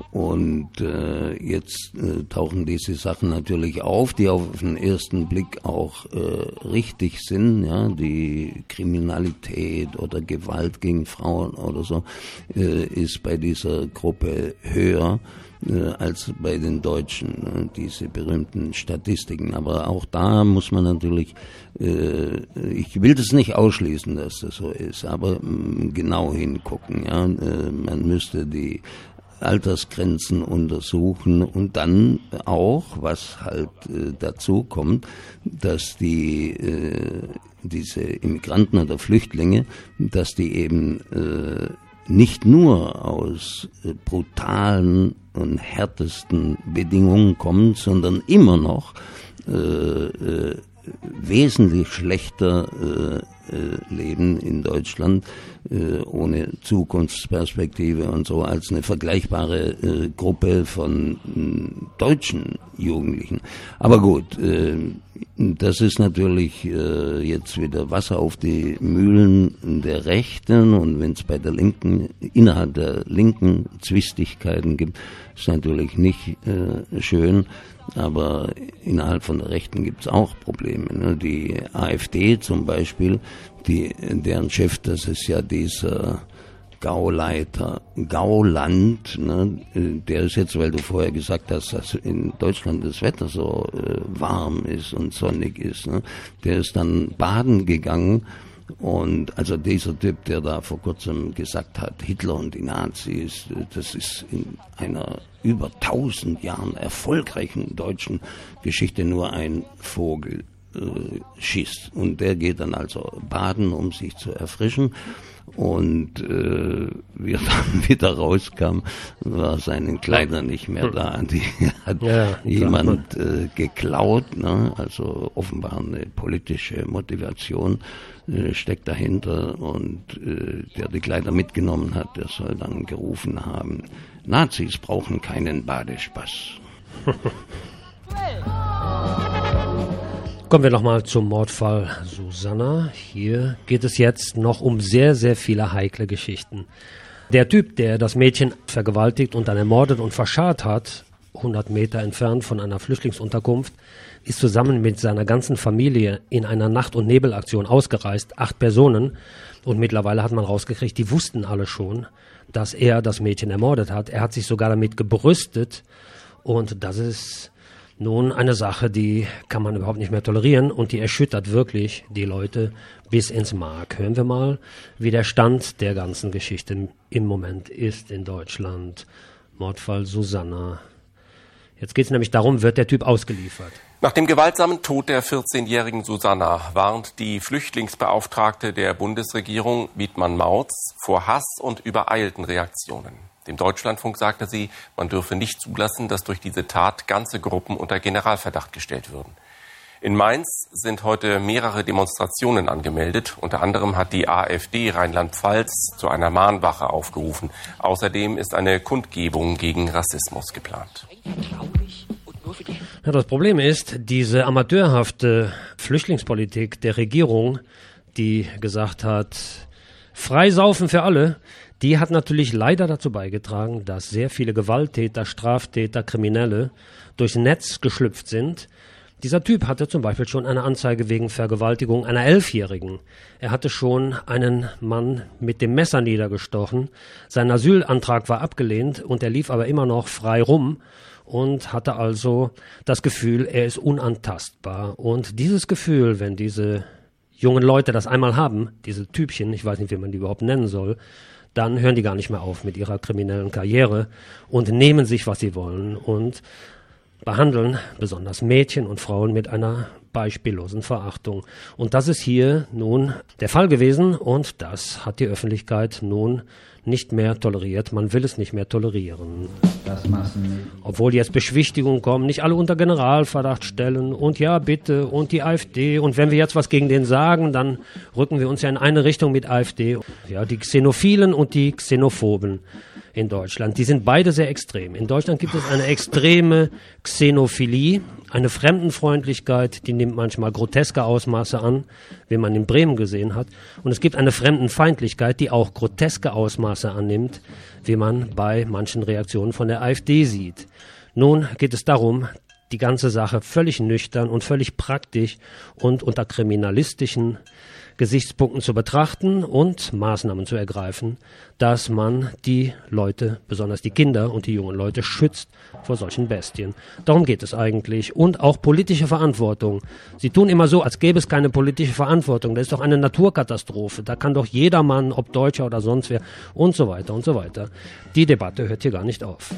Und äh, jetzt äh, tauchen diese Sachen natürlich auf, die auf den ersten Blick auch äh, richtig sind, ja, die Kriminalität oder Gewalt gegen Frauen oder so äh, ist bei dieser Gruppe höher äh, als bei den Deutschen, ne? Diese berühmten Statistiken. Aber auch da muss man natürlich, äh, ich will das nicht ausschließen, dass das so ist, aber mh, genau hingucken, ja. Äh, man müsste die Altersgrenzen untersuchen und dann auch, was halt äh, dazu kommt, dass die äh, diese Immigranten oder Flüchtlinge, dass die eben äh, nicht nur aus äh, brutalen und härtesten Bedingungen kommen, sondern immer noch äh, äh, wesentlich schlechter äh, äh, leben in Deutschland äh, ohne Zukunftsperspektive und so als eine vergleichbare äh, Gruppe von äh, deutschen Jugendlichen. Aber gut, äh, das ist natürlich äh, jetzt wieder Wasser auf die Mühlen der Rechten und wenn es bei der Linken, innerhalb der Linken Zwistigkeiten gibt, ist natürlich nicht äh, schön. Aber innerhalb von der Rechten gibt es auch Probleme. Ne? Die AfD zum Beispiel, die, deren Chef, das ist ja dieser Gauleiter Gauland, ne? Der ist jetzt, weil du vorher gesagt hast, dass in Deutschland das Wetter so äh, warm ist und sonnig ist, ne? Der ist dann baden gegangen. Und also dieser Typ, der da vor kurzem gesagt hat, Hitler und die Nazis, das ist in einer über tausend Jahren erfolgreichen deutschen Geschichte nur ein Vogel äh, schießt. Und der geht dann also baden, um sich zu erfrischen. Und äh, wie er dann wieder rauskam, war seinen Kleider nicht mehr da. Die hat ja, jemand äh, geklaut, ne? Also offenbar eine politische Motivation äh, steckt dahinter. Und äh, der die Kleider mitgenommen hat, der soll dann gerufen haben, Nazis brauchen keinen Badespaß. Kommen wir nochmal zum Mordfall Susanna. Hier geht es jetzt noch um sehr, sehr viele heikle Geschichten. Der Typ, der das Mädchen vergewaltigt und dann ermordet und verscharrt hat, hundert Meter entfernt von einer Flüchtlingsunterkunft, ist zusammen mit seiner ganzen Familie in einer Nacht- und Nebelaktion ausgereist, acht Personen. Und mittlerweile hat man rausgekriegt, die wussten alle schon, dass er das Mädchen ermordet hat. Er hat sich sogar damit gebrüstet und das ist Nun, eine Sache, die kann man überhaupt nicht mehr tolerieren und die erschüttert wirklich die Leute bis ins Mark. Hören wir mal, wie der Stand der ganzen Geschichte im Moment ist in Deutschland. Mordfall Susanna. Jetzt geht es nämlich darum, wird der Typ ausgeliefert? Nach dem gewaltsamen Tod der vierzehnjährigen Susanna warnt die Flüchtlingsbeauftragte der Bundesregierung Wiedmann-Mautz vor Hass und übereilten Reaktionen. Dem Deutschlandfunk sagte sie, man dürfe nicht zulassen, dass durch diese Tat ganze Gruppen unter Generalverdacht gestellt würden. In Mainz sind heute mehrere Demonstrationen angemeldet. Unter anderem hat die AfD Rheinland-Pfalz zu einer Mahnwache aufgerufen. Außerdem ist eine Kundgebung gegen Rassismus geplant. Ja, das Problem ist, diese amateurhafte Flüchtlingspolitik der Regierung, die gesagt hat, Freisaufen für alle, die hat natürlich leider dazu beigetragen, dass sehr viele Gewalttäter, Straftäter, Kriminelle durchs Netz geschlüpft sind. Dieser Typ hatte zum Beispiel schon eine Anzeige wegen Vergewaltigung einer Elfjährigen. Er hatte schon einen Mann mit dem Messer niedergestochen. Sein Asylantrag war abgelehnt und er lief aber immer noch frei rum und hatte also das Gefühl, er ist unantastbar. Und dieses Gefühl, wenn diese jungen Leute das einmal haben, diese Typchen, ich weiß nicht, wie man die überhaupt nennen soll, dann hören die gar nicht mehr auf mit ihrer kriminellen Karriere und nehmen sich, was sie wollen und behandeln besonders Mädchen und Frauen mit einer beispiellosen Verachtung. Und das ist hier nun der Fall gewesen und das hat die Öffentlichkeit nun nicht mehr toleriert. Man will es nicht mehr tolerieren. Das Obwohl jetzt Beschwichtigungen kommen, nicht alle unter Generalverdacht stellen und ja bitte und die AfD und wenn wir jetzt was gegen den sagen, dann rücken wir uns ja in eine Richtung mit AfD. Ja, die Xenophilen und die Xenophoben in Deutschland, die sind beide sehr extrem. In Deutschland gibt es eine extreme Xenophilie, eine Fremdenfreundlichkeit, die nimmt manchmal groteske Ausmaße an, wie man in Bremen gesehen hat. Und es gibt eine Fremdenfeindlichkeit, die auch groteske Ausmaße annimmt, wie man bei manchen Reaktionen von der AfD sieht. Nun geht es darum, die ganze Sache völlig nüchtern und völlig praktisch und unter kriminalistischen Gesichtspunkten zu betrachten und Maßnahmen zu ergreifen, dass man die Leute, besonders die Kinder und die jungen Leute, schützt vor solchen Bestien. Darum geht es eigentlich. Und auch politische Verantwortung. Sie tun immer so, als gäbe es keine politische Verantwortung. Das ist doch eine Naturkatastrophe. Da kann doch jedermann, ob Deutscher oder sonst wer, und so weiter und so weiter. Die Debatte hört hier gar nicht auf.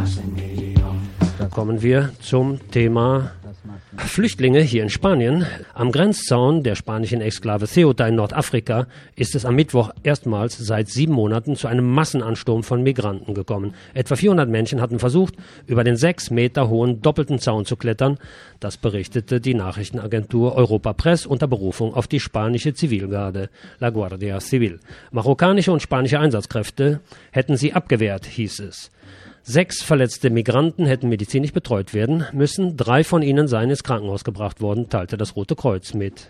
Da kommen wir zum Thema Flüchtlinge hier in Spanien. Am Grenzzaun der spanischen Exklave Ceuta in Nordafrika ist es am Mittwoch erstmals seit sieben Monaten zu einem Massenansturm von Migranten gekommen. Etwa vierhundert Menschen hatten versucht, über den sechs Meter hohen doppelten Zaun zu klettern. Das berichtete die Nachrichtenagentur Europa Press unter Berufung auf die spanische Zivilgarde, La Guardia Civil. Marokkanische und spanische Einsatzkräfte hätten sie abgewehrt, hieß es. Sechs verletzte Migranten hätten medizinisch betreut werden müssen. Drei von ihnen seien ins Krankenhaus gebracht worden, teilte das Rote Kreuz mit.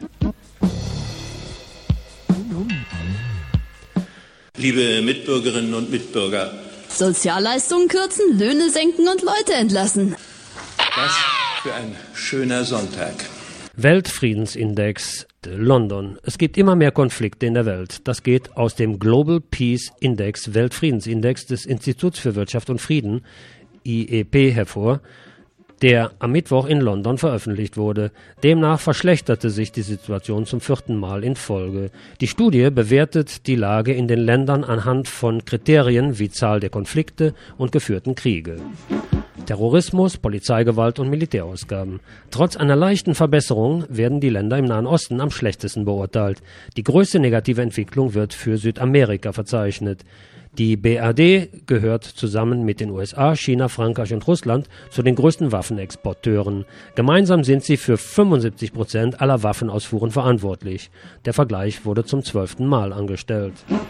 Liebe Mitbürgerinnen und Mitbürger. Sozialleistungen kürzen, Löhne senken und Leute entlassen. Was für ein schöner Sonntag. Weltfriedensindex London. Es gibt immer mehr Konflikte in der Welt. Das geht aus dem Global Peace Index, Weltfriedensindex des Instituts für Wirtschaft und Frieden, I E P, hervor, der am Mittwoch in London veröffentlicht wurde. Demnach verschlechterte sich die Situation zum vierten Mal in Folge. Die Studie bewertet die Lage in den Ländern anhand von Kriterien wie Zahl der Konflikte und geführten Kriege. Terrorismus, Polizeigewalt und Militärausgaben. Trotz einer leichten Verbesserung werden die Länder im Nahen Osten am schlechtesten beurteilt. Die größte negative Entwicklung wird für Südamerika verzeichnet. Die B R D gehört zusammen mit den U S A, China, Frankreich und Russland zu den größten Waffenexporteuren. Gemeinsam sind sie für fünfundsiebzig Prozent aller Waffenausfuhren verantwortlich. Der Vergleich wurde zum zwölften Mal angestellt.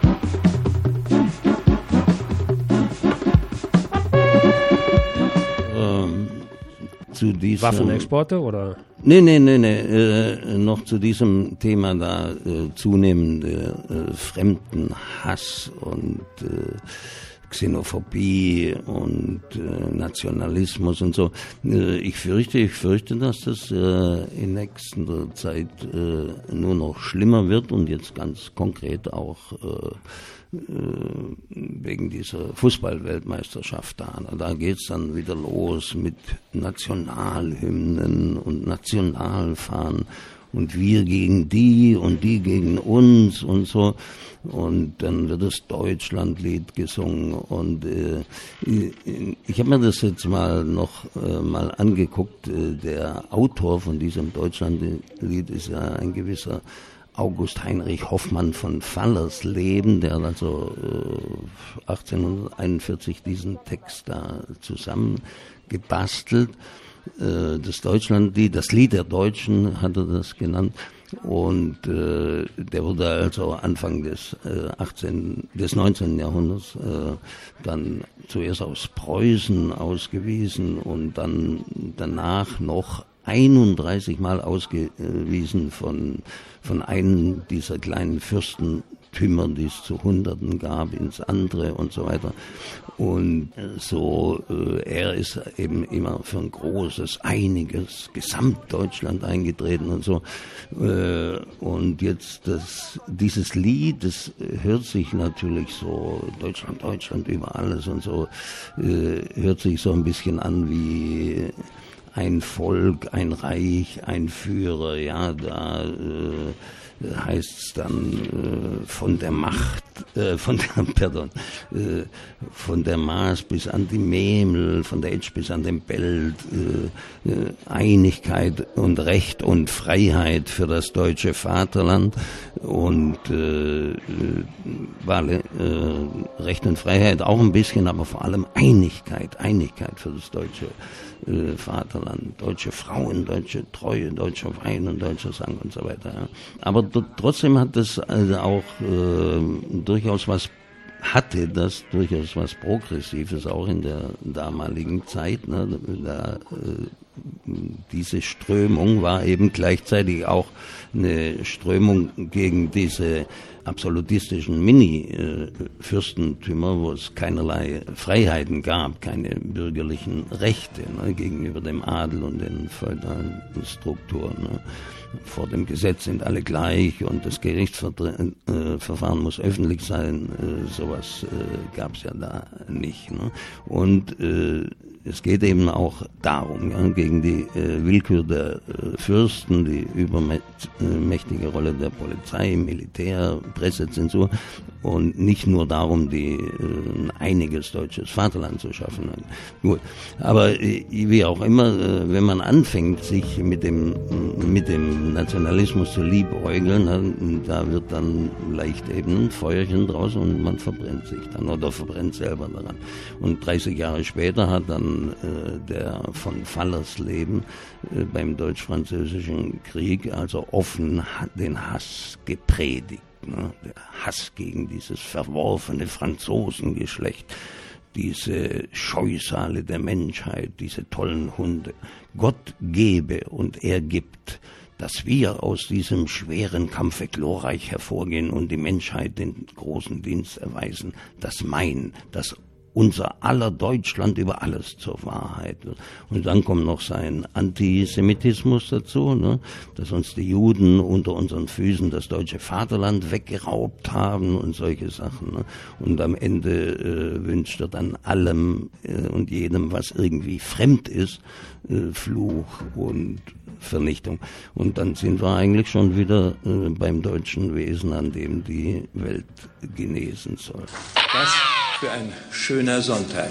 Zu diesem, Waffenexporte oder? Nee, nee, nee, nee, äh, noch zu diesem Thema da, äh, zunehmende äh, Fremdenhass und äh, Xenophobie und äh, Nationalismus und so. Äh, ich fürchte, ich fürchte, dass das äh, in nächster Zeit äh, nur noch schlimmer wird und jetzt ganz konkret auch äh, wegen dieser Fußball-Weltmeisterschaft da. Da geht's dann wieder los mit Nationalhymnen und Nationalfahnen und wir gegen die und die gegen uns und so. Und dann wird das Deutschlandlied gesungen und äh, ich habe mir das jetzt mal noch äh, mal angeguckt. Der Autor von diesem Deutschlandlied ist ja ein gewisser August Heinrich Hoffmann von Fallersleben, der hat also äh, achtzehnhunderteinundvierzig diesen Text da zusammengebastelt. Äh, das Deutschlandlied, das Lied der Deutschen hat er das genannt. Und äh, der wurde also Anfang des, äh, achtzehnten, des neunzehnten Jahrhunderts äh, dann zuerst aus Preußen ausgewiesen und dann danach noch einunddreißig Mal ausgewiesen von, von einem dieser kleinen Fürstentümer, die es zu Hunderten gab, ins andere und so weiter. Und so, äh, er ist eben immer für ein großes, einiges Gesamtdeutschland eingetreten und so. Äh, und jetzt das, dieses Lied, das hört sich natürlich so, Deutschland, Deutschland über alles und so, äh, hört sich so ein bisschen an wie ein Volk, ein Reich, ein Führer, ja, da äh, heißt es dann äh, von der Macht, äh, von der, pardon, äh, von der Maas bis an die Memel, von der Etsch bis an den Belt, äh, äh, Einigkeit und Recht und Freiheit für das deutsche Vaterland und äh, Wale, äh, Recht und Freiheit auch ein bisschen, aber vor allem Einigkeit, Einigkeit für das deutsche Äh, Vaterland, deutsche Frauen, deutsche Treue, deutscher Wein und deutscher Sang und so weiter. Ja. Aber d- trotzdem hat das also auch äh, durchaus was, hatte das durchaus was Progressives, auch in der damaligen Zeit. Ne? Da, äh, diese Strömung war eben gleichzeitig auch eine Strömung gegen diese absolutistischen Mini-Fürstentümer, wo es keinerlei Freiheiten gab, keine bürgerlichen Rechte ne, gegenüber dem Adel und den feudalen Strukturen. Ne. Vor dem Gesetz sind alle gleich und das Gerichtsverfahren muss öffentlich sein. Äh, sowas äh, gab es ja da nicht. Ne. Und äh, es geht eben auch darum, ja, gegen die äh, Willkür der äh, Fürsten, die übermächtige Rolle der Polizei, Militär, Pressezensur und nicht nur darum, die äh, ein einiges deutsches Vaterland zu schaffen. Gut, aber äh, wie auch immer, äh, wenn man anfängt, sich mit dem mit dem Nationalismus zu liebäugeln, äh, da wird dann leicht eben ein Feuerchen draus und man verbrennt sich dann oder verbrennt selber daran. Und dreißig Jahre später hat dann der von Fallersleben äh, beim Deutsch-Französischen Krieg also offen den Hass gepredigt. Ne? Der Hass gegen dieses verworfene Franzosengeschlecht, diese Scheusale der Menschheit, diese tollen Hunde. Gott gebe und er gibt, dass wir aus diesem schweren Kampfe glorreich hervorgehen und die Menschheit den großen Dienst erweisen. Das mein, das unser aller Deutschland über alles zur Wahrheit. Und dann kommt noch sein Antisemitismus dazu, ne? Dass uns die Juden unter unseren Füßen das deutsche Vaterland weggeraubt haben und solche Sachen. Ne? Und am Ende äh, wünscht er dann allem äh, und jedem, was irgendwie fremd ist, äh, Fluch und Vernichtung. Und dann sind wir eigentlich schon wieder äh, beim deutschen Wesen, an dem die Welt genesen soll. Das für ein schöner Sonntag.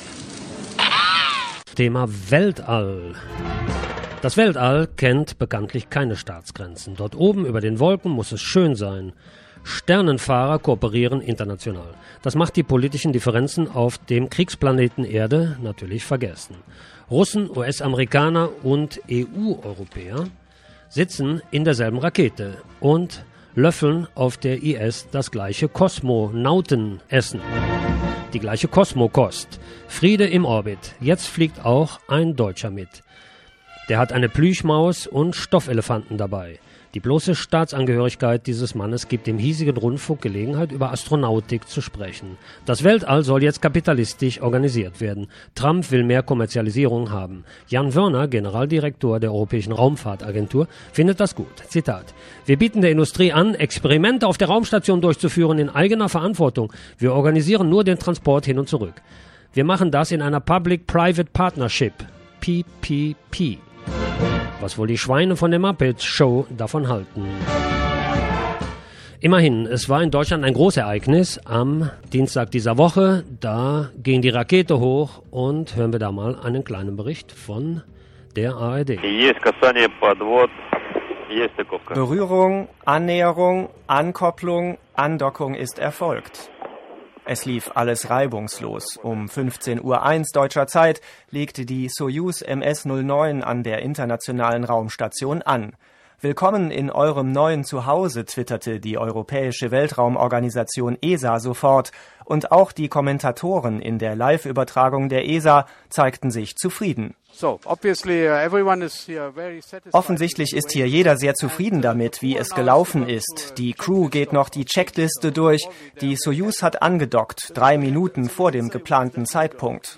Thema Weltall. Das Weltall kennt bekanntlich keine Staatsgrenzen. Dort oben über den Wolken muss es schön sein. Sternenfahrer kooperieren international. Das macht die politischen Differenzen auf dem Kriegsplaneten Erde natürlich vergessen. Russen, U S-Amerikaner und E U-Europäer sitzen in derselben Rakete und löffeln auf der I S das gleiche Kosmonautenessen. Die gleiche Kosmokost. Friede im Orbit. Jetzt fliegt auch ein Deutscher mit. Der hat eine Plüschmaus und Stoffelefanten dabei. Die bloße Staatsangehörigkeit dieses Mannes gibt dem hiesigen Rundfunk Gelegenheit, über Astronautik zu sprechen. Das Weltall soll jetzt kapitalistisch organisiert werden. Trump will mehr Kommerzialisierung haben. Jan Wörner, Generaldirektor der Europäischen Raumfahrtagentur, findet das gut. Zitat: Wir bieten der Industrie an, Experimente auf der Raumstation durchzuführen in eigener Verantwortung. Wir organisieren nur den Transport hin und zurück. Wir machen das in einer Public-Private Partnership, P P P. Was wohl die Schweine von der Muppets Show davon halten. Immerhin, es war in Deutschland ein Großereignis am Dienstag dieser Woche. Da ging die Rakete hoch und hören wir da mal einen kleinen Bericht von der A R D. Berührung, Annäherung, Ankopplung, Andockung ist erfolgt. Es lief alles reibungslos. Um fünfzehn Uhr eins deutscher Zeit legte die Soyuz M S null neun an der internationalen Raumstation an. Willkommen in eurem neuen Zuhause, twitterte die Europäische Weltraumorganisation E S A sofort. Und auch die Kommentatoren in der Live-Übertragung der E S A zeigten sich zufrieden. Offensichtlich ist hier jeder sehr zufrieden damit, wie es gelaufen ist. Die Crew geht noch die Checkliste durch. Die Soyuz hat angedockt, drei Minuten vor dem geplanten Zeitpunkt.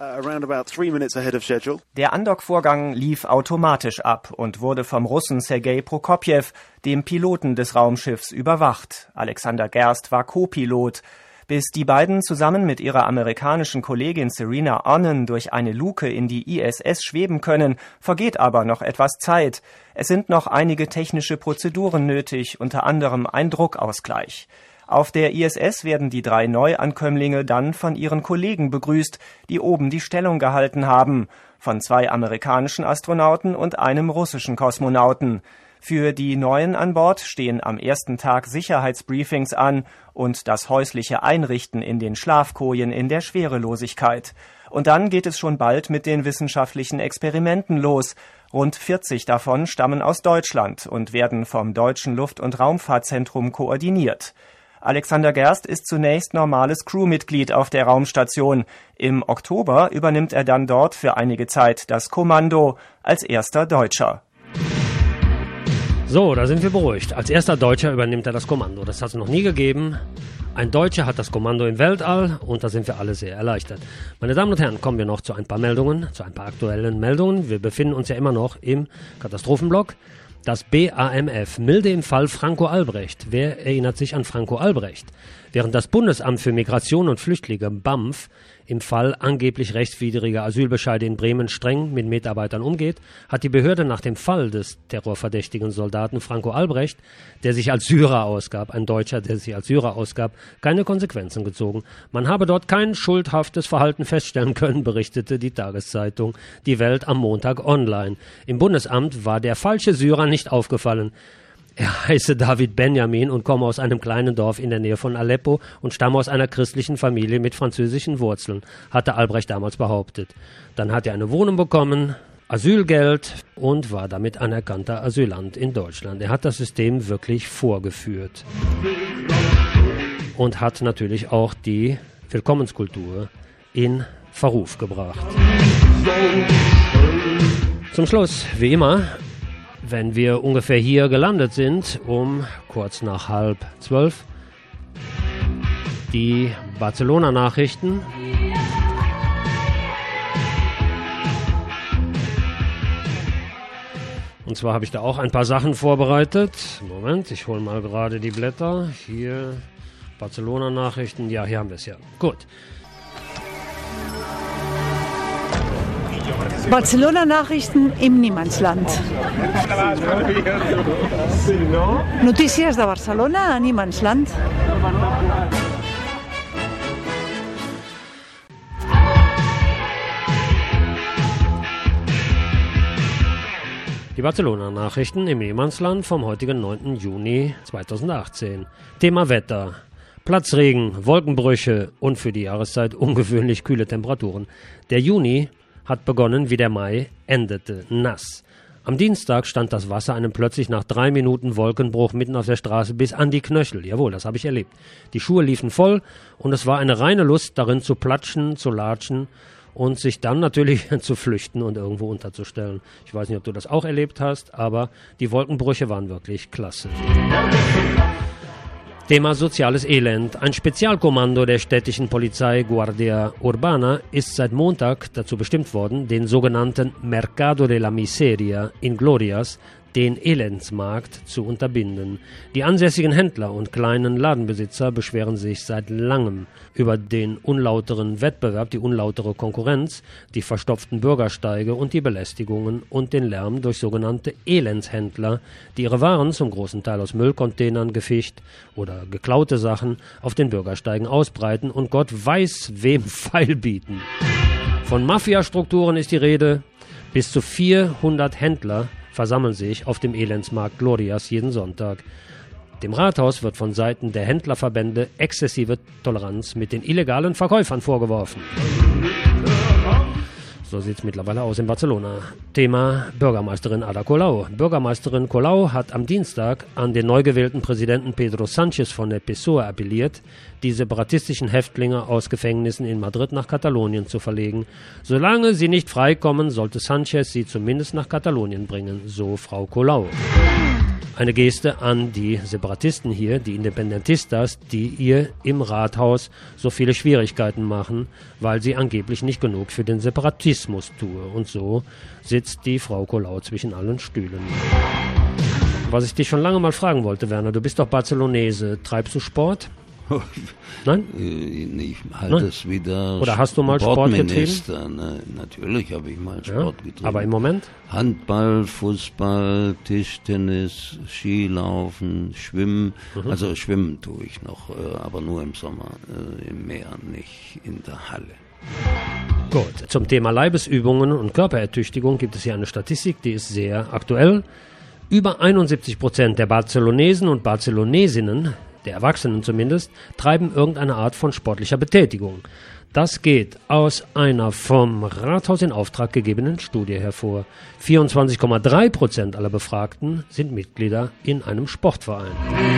Der Andockvorgang lief automatisch ab und wurde vom Russen Sergei Prokopjew, dem Piloten des Raumschiffs, überwacht. Alexander Gerst war Co-Pilot. Bis die beiden zusammen mit ihrer amerikanischen Kollegin Serena Onnen durch eine Luke in die I S S schweben können, vergeht aber noch etwas Zeit. Es sind noch einige technische Prozeduren nötig, unter anderem ein Druckausgleich. Auf der I S S werden die drei Neuankömmlinge dann von ihren Kollegen begrüßt, die oben die Stellung gehalten haben, von zwei amerikanischen Astronauten und einem russischen Kosmonauten. Für die Neuen an Bord stehen am ersten Tag Sicherheitsbriefings an und das häusliche Einrichten in den Schlafkojen in der Schwerelosigkeit. Und dann geht es schon bald mit den wissenschaftlichen Experimenten los. Rund vierzig davon stammen aus Deutschland und werden vom Deutschen Luft- und Raumfahrtzentrum koordiniert. Alexander Gerst ist zunächst normales Crewmitglied auf der Raumstation. Im Oktober übernimmt er dann dort für einige Zeit das Kommando als erster Deutscher. So, da sind wir beruhigt. Als erster Deutscher übernimmt er das Kommando. Das hat es noch nie gegeben. Ein Deutscher hat das Kommando im Weltall und da sind wir alle sehr erleichtert. Meine Damen und Herren, kommen wir noch zu ein paar Meldungen, zu ein paar aktuellen Meldungen. Wir befinden uns ja immer noch im Katastrophenblock. Das B A M F, milde im Fall Franco Albrecht. Wer erinnert sich an Franco Albrecht? Während das Bundesamt für Migration und Flüchtlinge, B A M F, im Fall angeblich rechtswidriger Asylbescheide in Bremen streng mit Mitarbeitern umgeht, hat die Behörde nach dem Fall des terrorverdächtigen Soldaten Franco Albrecht, der sich als Syrer ausgab, ein Deutscher, der sich als Syrer ausgab, keine Konsequenzen gezogen. Man habe dort kein schuldhaftes Verhalten feststellen können, berichtete die Tageszeitung Die Welt am Montag online. Im Bundesamt war der falsche Syrer nicht aufgefallen. Er heiße David Benjamin und komme aus einem kleinen Dorf in der Nähe von Aleppo und stamme aus einer christlichen Familie mit französischen Wurzeln, hatte Albrecht damals behauptet. Dann hat er eine Wohnung bekommen, Asylgeld und war damit anerkannter Asylant in Deutschland. Er hat das System wirklich vorgeführt und hat natürlich auch die Willkommenskultur in Verruf gebracht. Zum Schluss, wie immer, wenn wir ungefähr hier gelandet sind, um kurz nach halb zwölf, die Barcelona-Nachrichten. Und zwar habe ich da auch ein paar Sachen vorbereitet. Moment, ich hole mal gerade die Blätter. Hier, Barcelona-Nachrichten. Ja, hier haben wir es ja. Gut. Barcelona-Nachrichten im Niemandsland. Notícies de Barcelona a Niemandsland. Die Barcelona-Nachrichten im Niemandsland vom heutigen neunten Juni zweitausendachtzehn. Thema Wetter. Platzregen, Wolkenbrüche und für die Jahreszeit ungewöhnlich kühle Temperaturen. Der Juni hat begonnen, wie der Mai endete, nass. Am Dienstag stand das Wasser einem plötzlich nach drei Minuten Wolkenbruch mitten auf der Straße bis an die Knöchel. Jawohl, das habe ich erlebt. Die Schuhe liefen voll und es war eine reine Lust, darin zu platschen, zu latschen und sich dann natürlich zu flüchten und irgendwo unterzustellen. Ich weiß nicht, ob du das auch erlebt hast, aber die Wolkenbrüche waren wirklich klasse. Thema soziales Elend. Ein Spezialkommando der städtischen Polizei Guardia Urbana ist seit Montag dazu bestimmt worden, den sogenannten Mercado de la Miseria in Glorias, den Elendsmarkt, zu unterbinden. Die ansässigen Händler und kleinen Ladenbesitzer beschweren sich seit langem über den unlauteren Wettbewerb, die unlautere Konkurrenz, die verstopften Bürgersteige und die Belästigungen und den Lärm durch sogenannte Elendshändler, die ihre Waren zum großen Teil aus Müllcontainern gefischt oder geklaute Sachen auf den Bürgersteigen ausbreiten und Gott weiß wem Feil bieten. Von Mafiastrukturen ist die Rede. Bis zu vierhundert Händler versammeln sich auf dem Elendsmarkt Glorias jeden Sonntag. Dem Rathaus wird von Seiten der Händlerverbände exzessive Toleranz mit den illegalen Verkäufern vorgeworfen. So sieht es mittlerweile aus in Barcelona. Thema Bürgermeisterin Ada Colau. Bürgermeisterin Colau hat am Dienstag an den neu gewählten Präsidenten Pedro Sánchez von der P S O E appelliert, die separatistischen Häftlinge aus Gefängnissen in Madrid nach Katalonien zu verlegen. Solange sie nicht freikommen, sollte Sánchez sie zumindest nach Katalonien bringen, so Frau Colau. Eine Geste an die Separatisten hier, die Independentistas, die ihr im Rathaus so viele Schwierigkeiten machen, weil sie angeblich nicht genug für den Separatismus tue. Und so sitzt die Frau Colau zwischen allen Stühlen. Was ich dich schon lange mal fragen wollte, Werner, du bist doch Barcelonese. Treibst du Sport? Nein? Ich halte es wieder. Oder hast du mal Sport getrieben? Ne, natürlich habe ich mal Sport ja, getrieben. Aber im Moment? Handball, Fußball, Tischtennis, Skilaufen, Schwimmen. Mhm. Also schwimmen tue ich noch, aber nur im Sommer, im Meer, nicht in der Halle. Gut, zum Thema Leibesübungen und Körperertüchtigung gibt es hier eine Statistik, die ist sehr aktuell. Über einundsiebzig Prozent der Barcelonesen und Barcelonesinnen, der Erwachsenen zumindest, treiben irgendeine Art von sportlicher Betätigung. Das geht aus einer vom Rathaus in Auftrag gegebenen Studie hervor. vierundzwanzig Komma drei Prozent aller Befragten sind Mitglieder in einem Sportverein.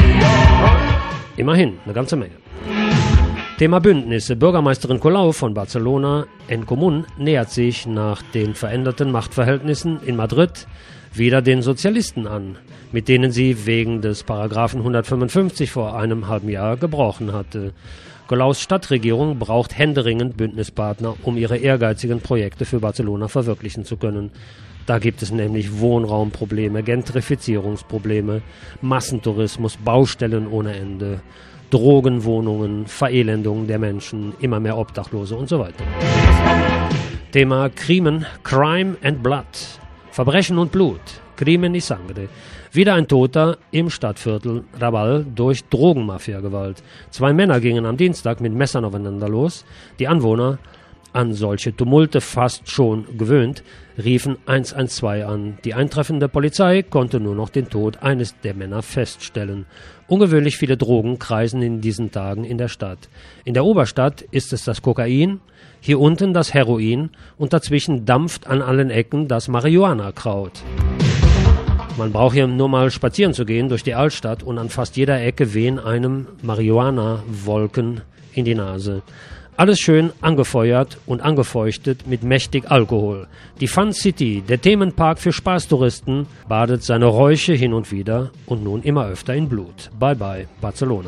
Immerhin, eine ganze Menge. Thema Bündnisse. Bürgermeisterin Colau von Barcelona, En Común, nähert sich nach den veränderten Machtverhältnissen in Madrid wieder den Sozialisten an, mit denen sie wegen des Paragraphen hundertfünfundfünfzig vor einem halben Jahr gebrochen hatte. Colaus Stadtregierung braucht händeringend Bündnispartner, um ihre ehrgeizigen Projekte für Barcelona verwirklichen zu können. Da gibt es nämlich Wohnraumprobleme, Gentrifizierungsprobleme, Massentourismus, Baustellen ohne Ende, Drogenwohnungen, Verelendung der Menschen, immer mehr Obdachlose und so weiter. Thema Crimen, Crime and Blood. Verbrechen und Blut, Crimen y Sangre. Wieder ein Toter im Stadtviertel Raval durch Drogenmafia-Gewalt. Zwei Männer gingen am Dienstag mit Messern aufeinander los. Die Anwohner, an solche Tumulte fast schon gewöhnt, riefen eins eins zwei an. Die eintreffende Polizei konnte nur noch den Tod eines der Männer feststellen. Ungewöhnlich viele Drogen kreisen in diesen Tagen in der Stadt. In der Oberstadt ist es das Kokain, hier unten das Heroin und dazwischen dampft an allen Ecken das Marihuana-Kraut. Man braucht hier nur mal spazieren zu gehen durch die Altstadt und an fast jeder Ecke wehen einem Marihuana-Wolken in die Nase. Alles schön angefeuert und angefeuchtet mit mächtig Alkohol. Die Fun City, der Themenpark für Spaßtouristen, badet seine Räuche hin und wieder und nun immer öfter in Blut. Bye bye, Barcelona.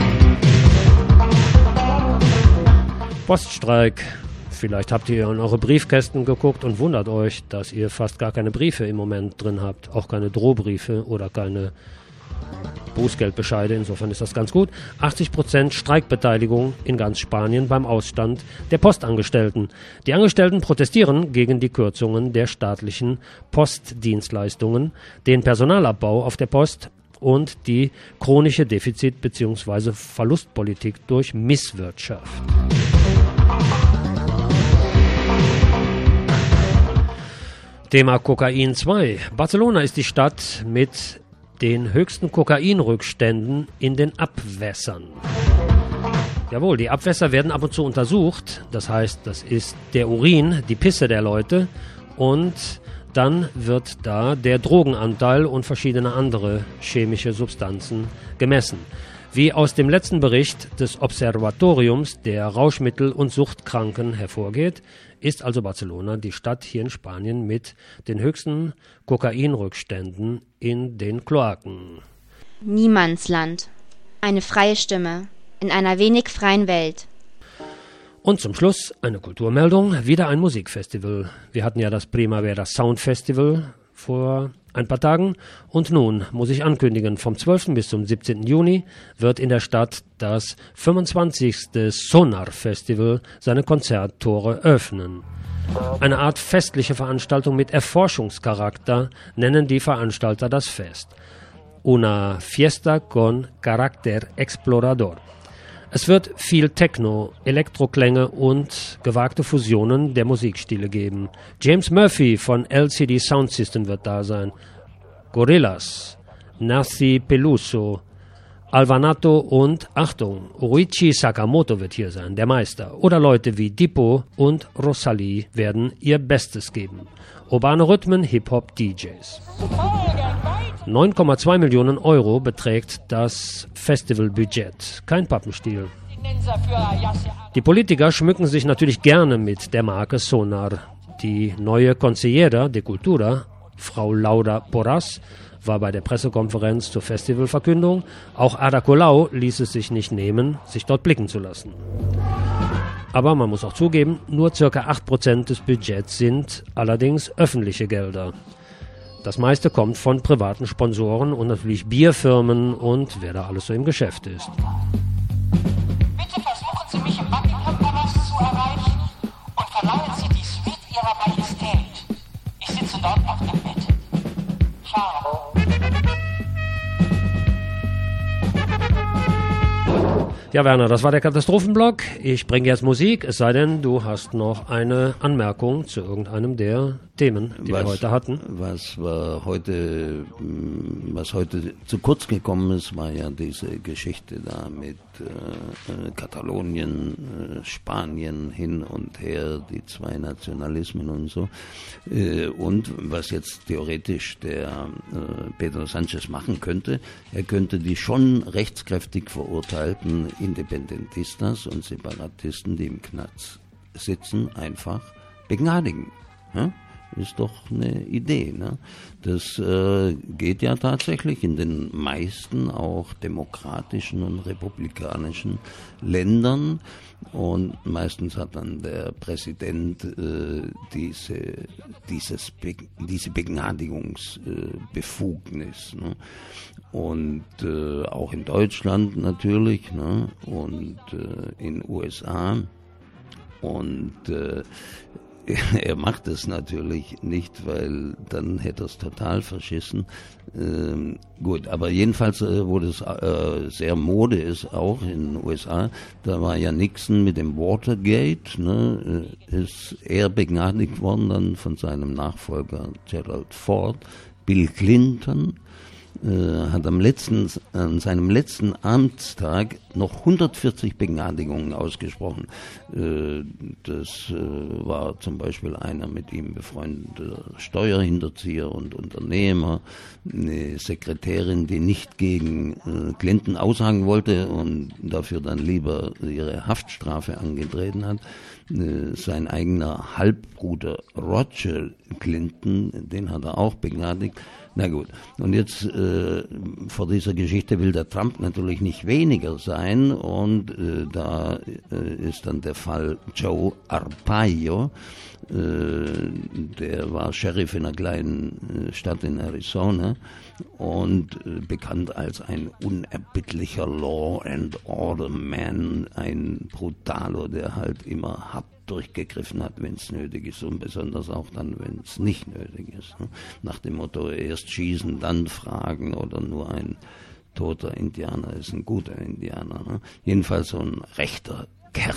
Poststreik. Vielleicht habt ihr in eure Briefkästen geguckt und wundert euch, dass ihr fast gar keine Briefe im Moment drin habt. Auch keine Drohbriefe oder keine Bußgeldbescheide. Insofern ist das ganz gut. achtzig Prozent Streikbeteiligung in ganz Spanien beim Ausstand der Postangestellten. Die Angestellten protestieren gegen die Kürzungen der staatlichen Postdienstleistungen, den Personalabbau auf der Post und die chronische Defizit- bzw. Verlustpolitik durch Misswirtschaft. Thema Kokain zwei. Barcelona ist die Stadt mit den höchsten Kokainrückständen in den Abwässern. Jawohl, die Abwässer werden ab und zu untersucht. Das heißt, das ist der Urin, die Pisse der Leute. Und dann wird da der Drogenanteil und verschiedene andere chemische Substanzen gemessen. Wie aus dem letzten Bericht des Observatoriums der Rauschmittel- und Suchtkranken hervorgeht, ist also Barcelona die Stadt hier in Spanien mit den höchsten Kokainrückständen in den Kloaken. Niemandsland. Eine freie Stimme in einer wenig freien Welt. Und zum Schluss eine Kulturmeldung, wieder ein Musikfestival. Wir hatten ja das Primavera Sound Festival vor ein paar Tagen und nun muss ich ankündigen, vom zwölften bis zum siebzehnten Juni wird in der Stadt das fünfundzwanzigste Sonar Festival seine Konzerttore öffnen. Eine Art festliche Veranstaltung mit Erforschungscharakter nennen die Veranstalter das Fest. Una fiesta con carácter explorador. Es wird viel Techno, Elektroklänge und gewagte Fusionen der Musikstile geben. James Murphy von L C D Sound System wird da sein. Gorillaz, Nancy Peluso, Alvanato und, Achtung, Ruichi Sakamoto wird hier sein, der Meister. Oder Leute wie Dippo und Rosalie werden ihr Bestes geben. Urbane Rhythmen, Hip-Hop-D Js. neun Komma zwei Millionen Euro beträgt das Festivalbudget. Kein Pappenstiel. Die Politiker schmücken sich natürlich gerne mit der Marke Sonar. Die neue Consellera de Cultura, Frau Laura Porras, war bei der Pressekonferenz zur Festivalverkündung. Auch Ada Colau ließ es sich nicht nehmen, sich dort blicken zu lassen. Aber man muss auch zugeben, nur ca. acht Prozent des Budgets sind allerdings öffentliche Gelder. Das meiste kommt von privaten Sponsoren und natürlich Bierfirmen und wer da alles so im Geschäft ist. Bitte versuchen Sie mich im Buckingham-Palast zu erreichen und verleihen Sie die Suite Ihrer Majestät. Ich sitze dort auf dem Bett. Ciao. Ja, Werner, das war der Katastrophenblock. Ich bringe jetzt Musik, es sei denn, du hast noch eine Anmerkung zu irgendeinem der Themen, die was, wir heute hatten. Was war heute, was heute zu kurz gekommen ist, war ja diese Geschichte da mit äh, Katalonien, äh, Spanien hin und her, die zwei Nationalismen und so. Äh, und was jetzt theoretisch der äh, Pedro Sánchez machen könnte, er könnte die schon rechtskräftig verurteilten Independentistas und Separatisten, die im Knast sitzen, einfach begnadigen. Ja? Ist doch eine Idee. Ne? Das äh, geht ja tatsächlich in den meisten auch demokratischen und republikanischen Ländern. Und meistens hat dann der Präsident äh, diese, dieses Be diese Begnadigungsbefugnis. Äh, ne? Und äh, auch in Deutschland natürlich, ne? Und äh, in U S A. Und äh, er macht es natürlich nicht, weil dann hätte er es total verschissen. Ähm, gut, aber jedenfalls, äh, wo das äh, sehr Mode ist, auch in den U S A, da war ja Nixon mit dem Watergate, ne, ist er begnadigt worden dann von seinem Nachfolger Gerald Ford. Bill Clinton äh, hat am letzten, an seinem letzten Amtstag noch hundertvierzig Begnadigungen ausgesprochen. Äh, das äh, war zum Beispiel einer mit ihm befreundeter Steuerhinterzieher und Unternehmer, eine Sekretärin, die nicht gegen äh, Clinton aussagen wollte und dafür dann lieber ihre Haftstrafe angetreten hat. Äh, sein eigener Halbbruder Roger Clinton, den hat er auch begnadigt. Na gut, und jetzt äh, vor dieser Geschichte will der Trump natürlich nicht weniger sein und äh, da äh, ist dann der Fall Joe Arpaio, äh, der war Sheriff in einer kleinen äh, Stadt in Arizona und äh, bekannt als ein unerbittlicher Law and Order Man, ein Brutaler, der halt immer hart durchgegriffen hat, wenn es nötig ist und besonders auch dann, wenn es nicht nötig ist. Ne? Nach dem Motto, erst schießen, dann fragen oder nur ein toter Indianer ist ein guter Indianer. Ne? Jedenfalls so ein rechter Kerl.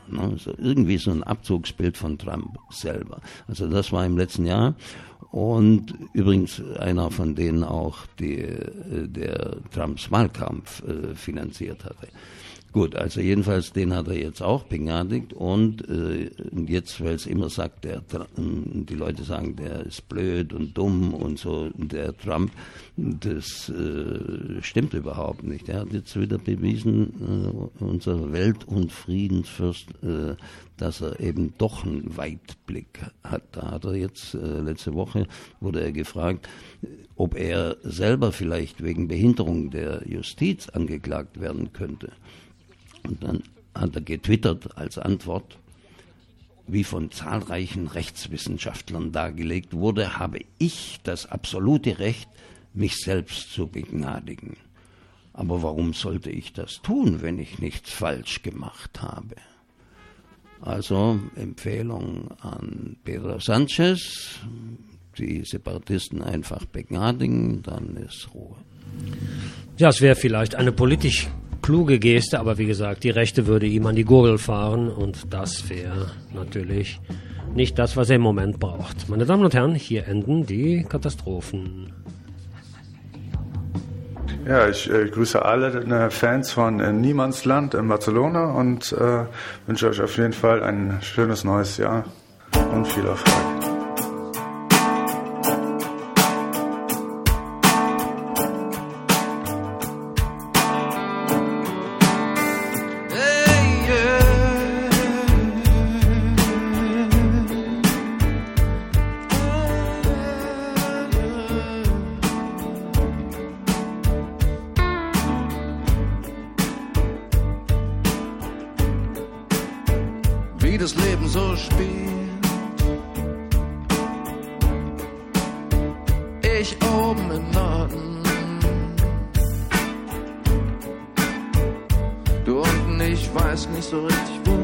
Ne? So irgendwie so ein Abzugsbild von Trump selber. Also das war im letzten Jahr. Und übrigens einer von denen auch, die, der Trumps Wahlkampf äh, finanziert hatte. Gut, also jedenfalls den hat er jetzt auch begnadigt und äh, jetzt, weil es immer sagt, der, die Leute sagen, der ist blöd und dumm und so, der Trump, das äh, stimmt überhaupt nicht. Er hat jetzt wieder bewiesen, äh, unser Welt- und Friedensfürst, äh, dass er eben doch einen Weitblick hat. Da hat er jetzt, äh, letzte Woche wurde er gefragt, ob er selber vielleicht wegen Behinderung der Justiz angeklagt werden könnte. Und dann hat er getwittert als Antwort, wie von zahlreichen Rechtswissenschaftlern dargelegt wurde, habe ich das absolute Recht, mich selbst zu begnadigen. Aber warum sollte ich das tun, wenn ich nichts falsch gemacht habe? Also Empfehlung an Pedro Sanchez, die Separatisten einfach begnadigen, dann ist Ruhe. Ja, es wäre vielleicht eine politisch kluge Geste, aber wie gesagt, die Rechte würde ihm an die Gurgel fahren und das wäre natürlich nicht das, was er im Moment braucht. Meine Damen und Herren, hier enden die Katastrophen. Ja, ich äh, grüße alle äh, Fans von äh, Niemandsland in Barcelona und äh, wünsche euch auf jeden Fall ein schönes neues Jahr und viel Erfolg. Wie das Leben so spielt. Ich oben im Norden, du unten, ich weiß nicht so richtig wo.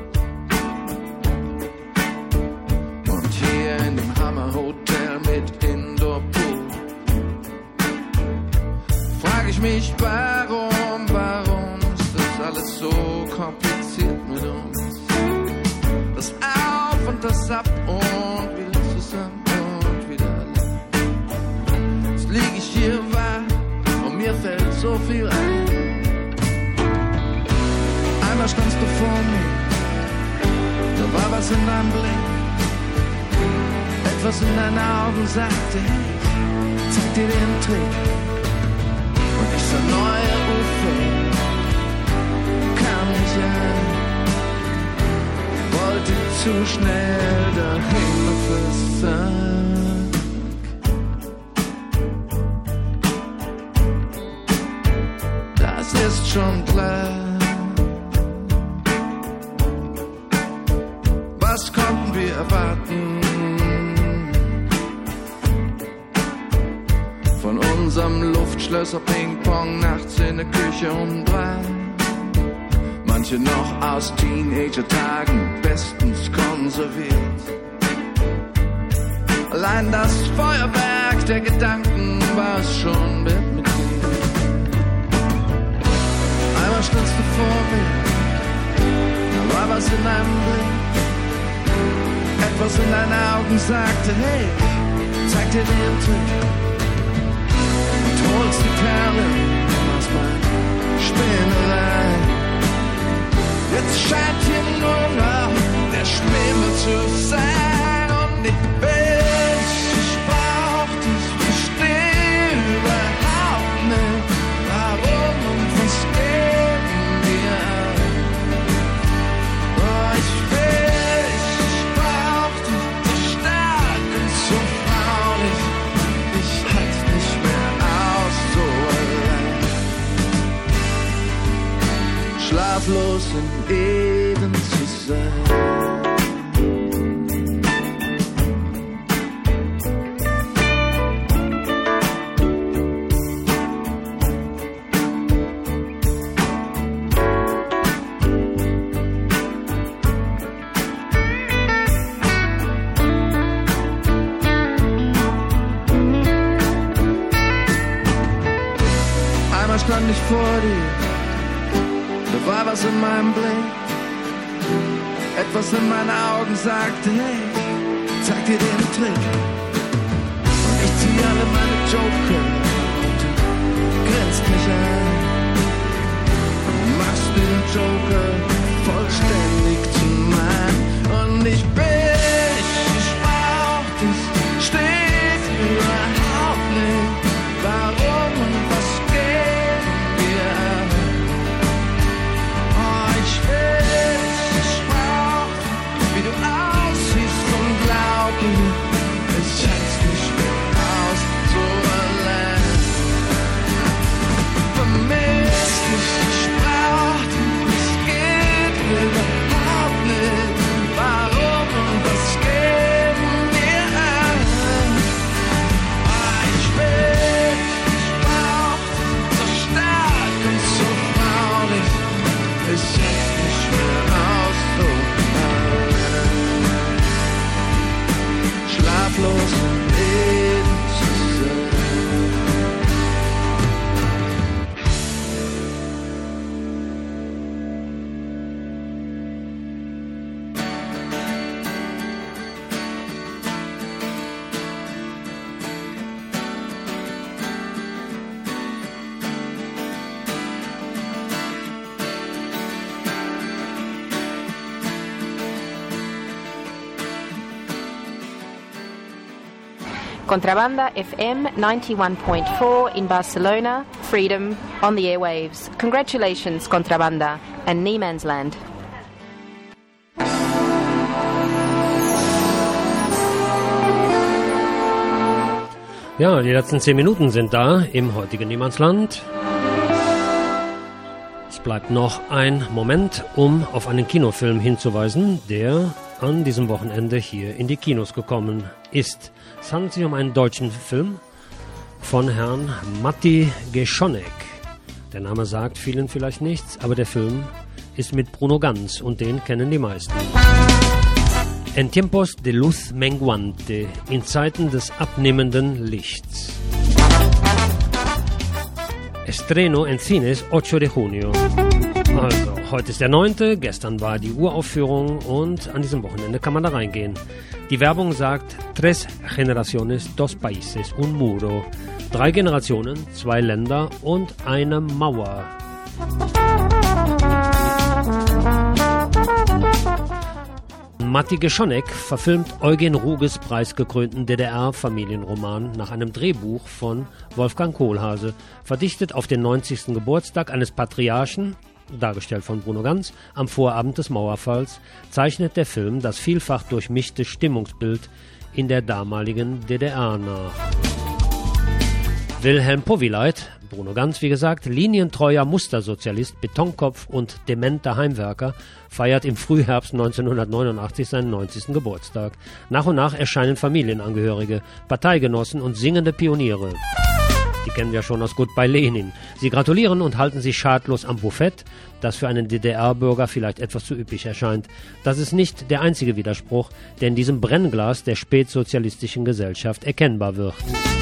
Und hier in dem Hammerhotel mit Indoor-Pool frag ich mich, warum, warum ist das alles so kompliziert mit uns? Das Auf und das Ab und wieder zusammen und wieder allein. Jetzt lieg ich hier wach und mir fällt so viel ein. Einmal standst du vor mir, da war was in deinem Blick. Etwas in deinen Augen sagte, hey, zeig dir den Trick. Und ich sah neue Ufer, kam nicht an. Wollte zu schnell dahin auf es sank. Das ist schon klar. Was konnten wir erwarten von unserem Luftschlösser Ping-Pong nachts in der Küche um drei? Manche noch aus Teenager-Tagen bestens konserviert. Allein das Feuerwerk der Gedanken war es schon mit, mit dir. Einmal standst du vor mir, da war was in deinem Blick. Etwas in deinen Augen sagte, hey, zeig dir den Trick. Und holst die Perle aus meiner Spinnerei. Jetzt scheint hier nur noch der Schwimmer zu sein. Und ich will, ich brauch dich, versteh überhaupt nicht, warum und was geht mir an. Oh, ich will, ich brauch dich, so stark und so fraulich. Ich halt's nicht mehr aus, so allein. Schlaflos in Eden zu sein. Einmal stand ich vor dir, da war was in meinem Blick. Etwas in meinen Augen sagte, hey, zeig dir den Trick. Und ich zieh alle meine Joker und du grinst mich an. Und machst den Joker vollständig zum Mann. Und ich bin, ich brauch das, steht überhaupt nicht. Warum und was geht mir an? Oh, ich will, ich brauch, wie du aussiehst und glaub mir, ich hält's nicht mehr aus, so allein. Vermisst dich, ich brauch, es geht überhaupt nicht. Warum und was geht mir an? Oh, ich will, ich brauch, so stark und so traurig, ich hält's nicht mehr aus, so allein. Schlaflos im Leben zu sein. Contrabanda F M ninety-one point four in Barcelona, freedom on the airwaves. Congratulations, Contrabanda and Nieman's Land. Ja, die letzten zehn Minuten sind da im heutigen Niemandsland. Es bleibt noch ein Moment, um auf einen Kinofilm hinzuweisen, der an diesem Wochenende hier in die Kinos gekommen ist. Es handelt sich um einen deutschen Film von Herrn Matti Geschonek. Der Name sagt vielen vielleicht nichts, aber der Film ist mit Bruno Ganz und den kennen die meisten. En tiempos de luz menguante, in Zeiten des abnehmenden Lichts. Estreno en cines ocho de junio. Also, heute ist der neunte, gestern war die Uraufführung und an diesem Wochenende kann man da reingehen. Die Werbung sagt, tres generaciones, dos países, un muro. Drei Generationen, zwei Länder und eine Mauer. Matti Geschonek verfilmt Eugen Ruges preisgekrönten D D R-Familienroman nach einem Drehbuch von Wolfgang Kohlhase, verdichtet auf den neunzigsten Geburtstag eines Patriarchen, dargestellt von Bruno Ganz, am Vorabend des Mauerfalls, zeichnet der Film das vielfach durchmischte Stimmungsbild in der damaligen D D R nach. Wilhelm Powileit, Bruno Ganz wie gesagt, linientreuer Mustersozialist, Betonkopf und dementer Heimwerker, feiert im Frühherbst neunzehnhundertneunundachtzig seinen neunzigsten Geburtstag. Nach und nach erscheinen Familienangehörige, Parteigenossen und singende Pioniere. Die kennen wir schon aus Goodbye Lenin. Sie gratulieren und halten sich schadlos am Buffett, das für einen D D R-Bürger vielleicht etwas zu üppig erscheint. Das ist nicht der einzige Widerspruch, der in diesem Brennglas der spätsozialistischen Gesellschaft erkennbar wird.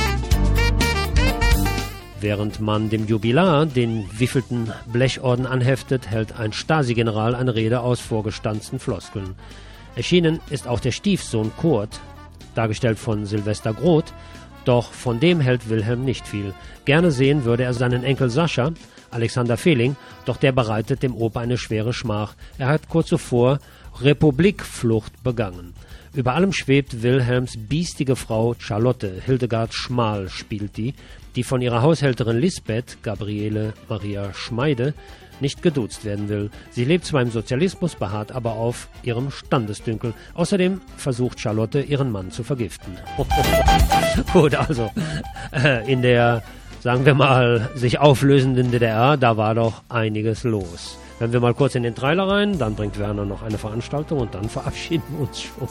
Während man dem Jubilar den wievielten Blechorden anheftet, hält ein Stasi-General eine Rede aus vorgestanzten Floskeln. Erschienen ist auch der Stiefsohn Kurt, dargestellt von Sylvester Groth, doch von dem hält Wilhelm nicht viel. Gerne sehen würde er seinen Enkel Sascha, Alexander Fehling, doch der bereitet dem Opa eine schwere Schmach. Er hat kurz zuvor Republikflucht begangen. Über allem schwebt Wilhelms biestige Frau Charlotte, Hildegard Schmal spielt die, die von ihrer Haushälterin Lisbeth, Gabriele Maria Schmeide, nicht geduzt werden will. Sie lebt zwar im Sozialismus, beharrt aber auf ihrem Standesdünkel. Außerdem versucht Charlotte, ihren Mann zu vergiften. Gut, also äh, in der, sagen wir mal, sich auflösenden D D R, da war doch einiges los. Wenn wir mal kurz in den Trailer rein, dann bringt Werner noch eine Veranstaltung und dann verabschieden wir uns schon.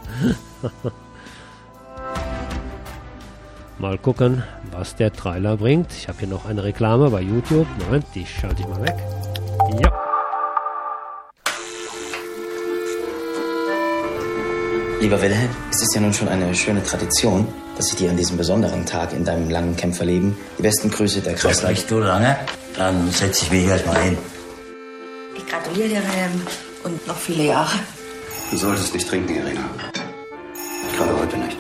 Mal gucken, was der Trailer bringt. Ich habe hier noch eine Reklame bei YouTube. Moment, die schalte ich mal weg. Ja. Lieber Wilhelm, es ist ja nun schon eine schöne Tradition, dass ich dir an diesem besonderen Tag in deinem langen Kämpferleben die besten Grüße der Kreisleiter... Nicht so lange, dann setze ich mich erst mal hin. Ich gratuliere dir, Wilhelm, und noch viele Jahre. Du solltest nicht trinken, Irina. Gerade heute nicht.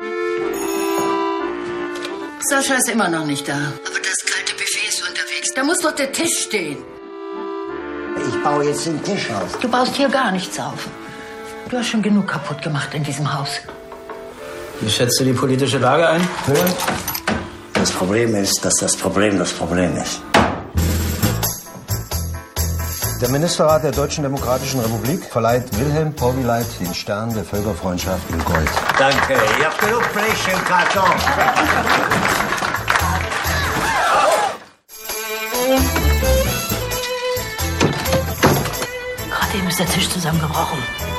Sascha ist immer noch nicht da. Aber das kalte Buffet ist unterwegs. Da muss doch der Tisch stehen. Ich baue jetzt den Tisch auf. Du baust hier gar nichts auf. Du hast schon genug kaputt gemacht in diesem Haus. Wie schätzt du die politische Lage ein? Das Problem ist, dass das Problem das Problem ist. Der Ministerrat der Deutschen Demokratischen Republik verleiht Wilhelm Povileit den Stern der Völkerfreundschaft in Gold. Danke. Ihr habt genug Blech im Karton. Gerade eben ist der Tisch zusammengebrochen.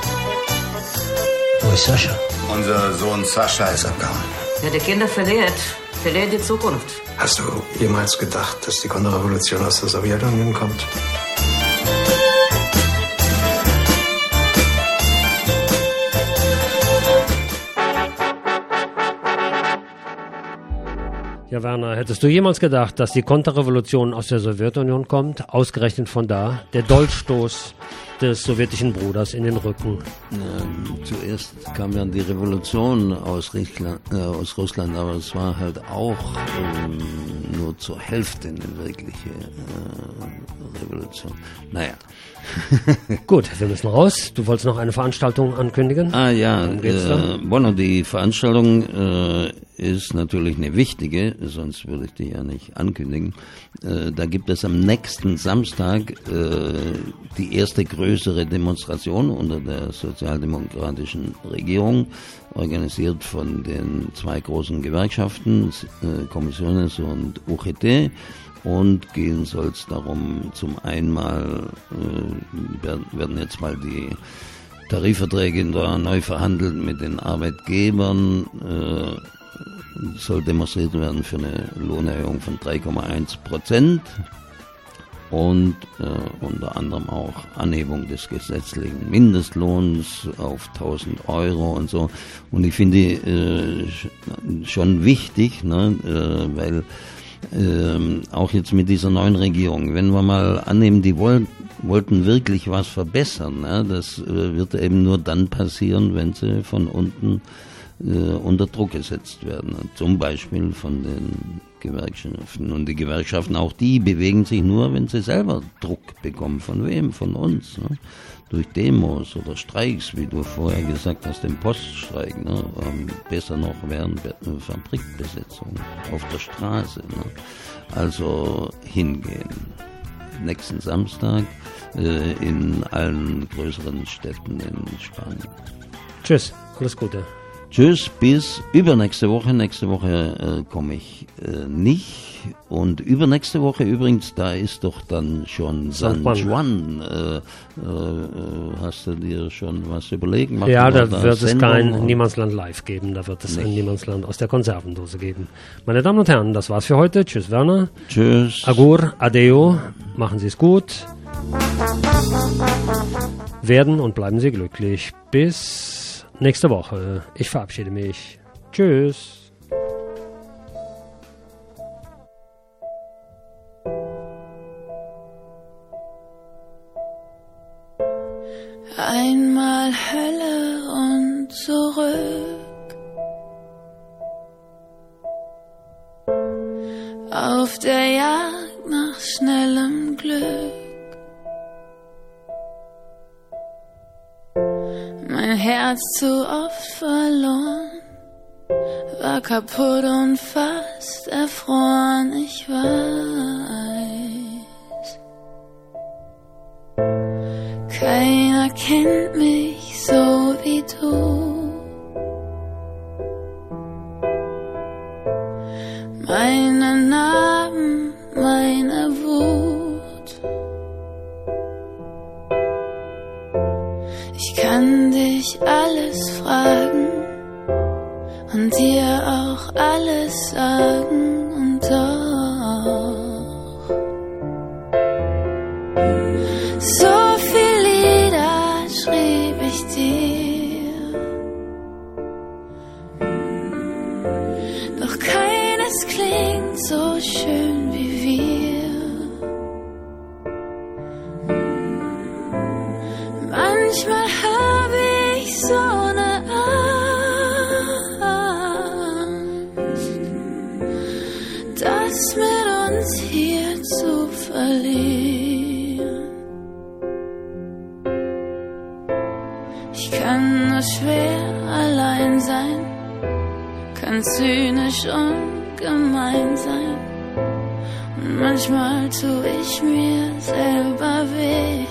Wo ist Sascha? Unser Sohn Sascha ist abgehauen. Wer die Kinder verliert, verliert die Zukunft. Hast du jemals gedacht, dass die Konterrevolution aus der Sowjetunion kommt? Ja, Werner, hättest du jemals gedacht, dass die Konterrevolution aus der Sowjetunion kommt? Ausgerechnet von da, der Dolchstoß des sowjetischen Bruders in den Rücken. Ähm, zuerst kam ja die Revolution aus Russland, äh, aus Russland, aber es war halt auch ähm, nur zur Hälfte eine wirkliche äh, Revolution. Naja. Gut, wir müssen raus. Du wolltest noch eine Veranstaltung ankündigen? Ah ja, äh, bueno, die Veranstaltung äh, ist natürlich eine wichtige, sonst würde ich die ja nicht ankündigen. Äh, da gibt es am nächsten Samstag äh, die erste größere Demonstration unter der sozialdemokratischen Regierung, organisiert von den zwei großen Gewerkschaften, äh, Comisiones und U G T. Und gehen soll es darum, zum einmal äh, werden jetzt mal die Tarifverträge neu verhandelt mit den Arbeitgebern, äh, soll demonstriert werden für eine Lohnerhöhung von drei Komma eins Prozent und äh, unter anderem auch Anhebung des gesetzlichen Mindestlohns auf tausend Euro und so. Und ich finde äh, schon wichtig, ne, äh, weil Ähm, auch jetzt mit dieser neuen Regierung, wenn wir mal annehmen, die woll, wollten wirklich was verbessern, ne? Das äh, wird eben nur dann passieren, wenn sie von unten äh, unter Druck gesetzt werden, zum Beispiel von den Gewerkschaften. Und die Gewerkschaften, auch die bewegen sich nur, wenn sie selber Druck bekommen. Von wem? Von uns. Ne? Durch Demos oder Streiks, wie du vorher gesagt hast, den Poststreik, ne? ähm, besser noch während Fabrikbesetzung auf der Straße. Ne? Also hingehen. Nächsten Samstag äh, in allen größeren Städten in Spanien. Tschüss, alles Gute. Tschüss, bis übernächste Woche. Nächste Woche äh, komme ich äh, nicht. Und übernächste Woche übrigens, da ist doch dann schon San Juan. Äh, äh, hast du dir schon was überlegt? Machen ja, da da wird Sendung es kein und Niemandsland live geben. Da wird es nicht. ein Niemandsland aus der Konservendose geben. Meine Damen und Herren, das war's für heute. Tschüss, Werner. Tschüss. Agur, adeo. Machen Sie es gut. Werden und bleiben Sie glücklich. Bis nächste Woche. Ich verabschiede mich. Tschüss. Einmal Hölle und zurück. Auf der Jagd nach schnellem Glück. Mein Herz zu oft verloren, war kaputt und fast erfroren, ich weiß. Keiner kennt mich so wie du. Meine Narben, meine Wut. Ich kann dich alles fragen und dir auch alles sagen und doch so viel Lieder schrieb ich dir, doch keines klingt so schön wie wir. Manchmal habe das mit uns hier zu verlieren. Ich kann nur schwer allein sein, kann zynisch und gemein sein. Und manchmal tu ich mir selber weh.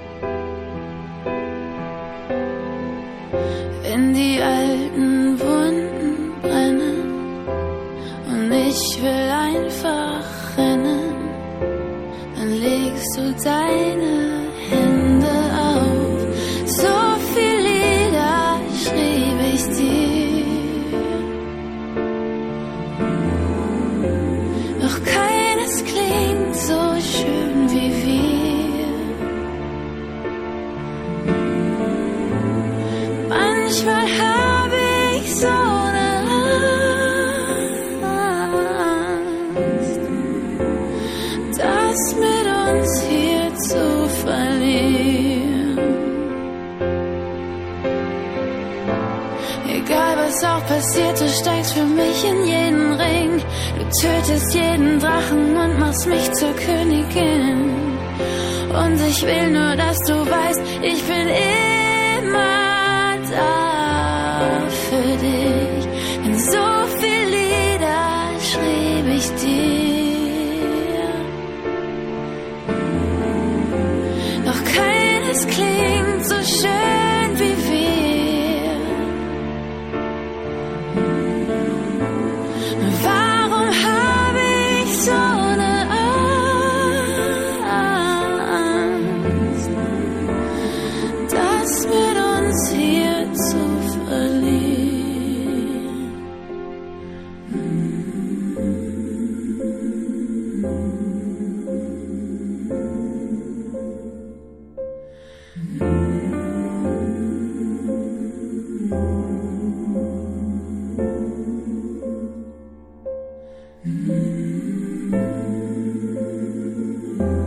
Wenn die alten Wunden brennen und ich will einfach rennen, dann legst du deine Hände auf. So viel Lieder schrieb ich dir, doch keines klingt so schön wie wir. Manchmal habe ich so eine Angst, das mit uns hier zu verlieren. Egal was auch passiert, du steigst für mich in jeden Ring. Du tötest jeden Drachen und machst mich zur Königin. Und ich will nur, dass du weißt, ich bin immer da für dich. Denn so viel Lieder schrieb ich dir, doch keines klingt so schön wie wir. Warum habe ich so eine Angst, das mit uns hier zu verlieren?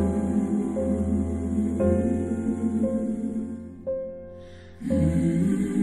Mm-hmm.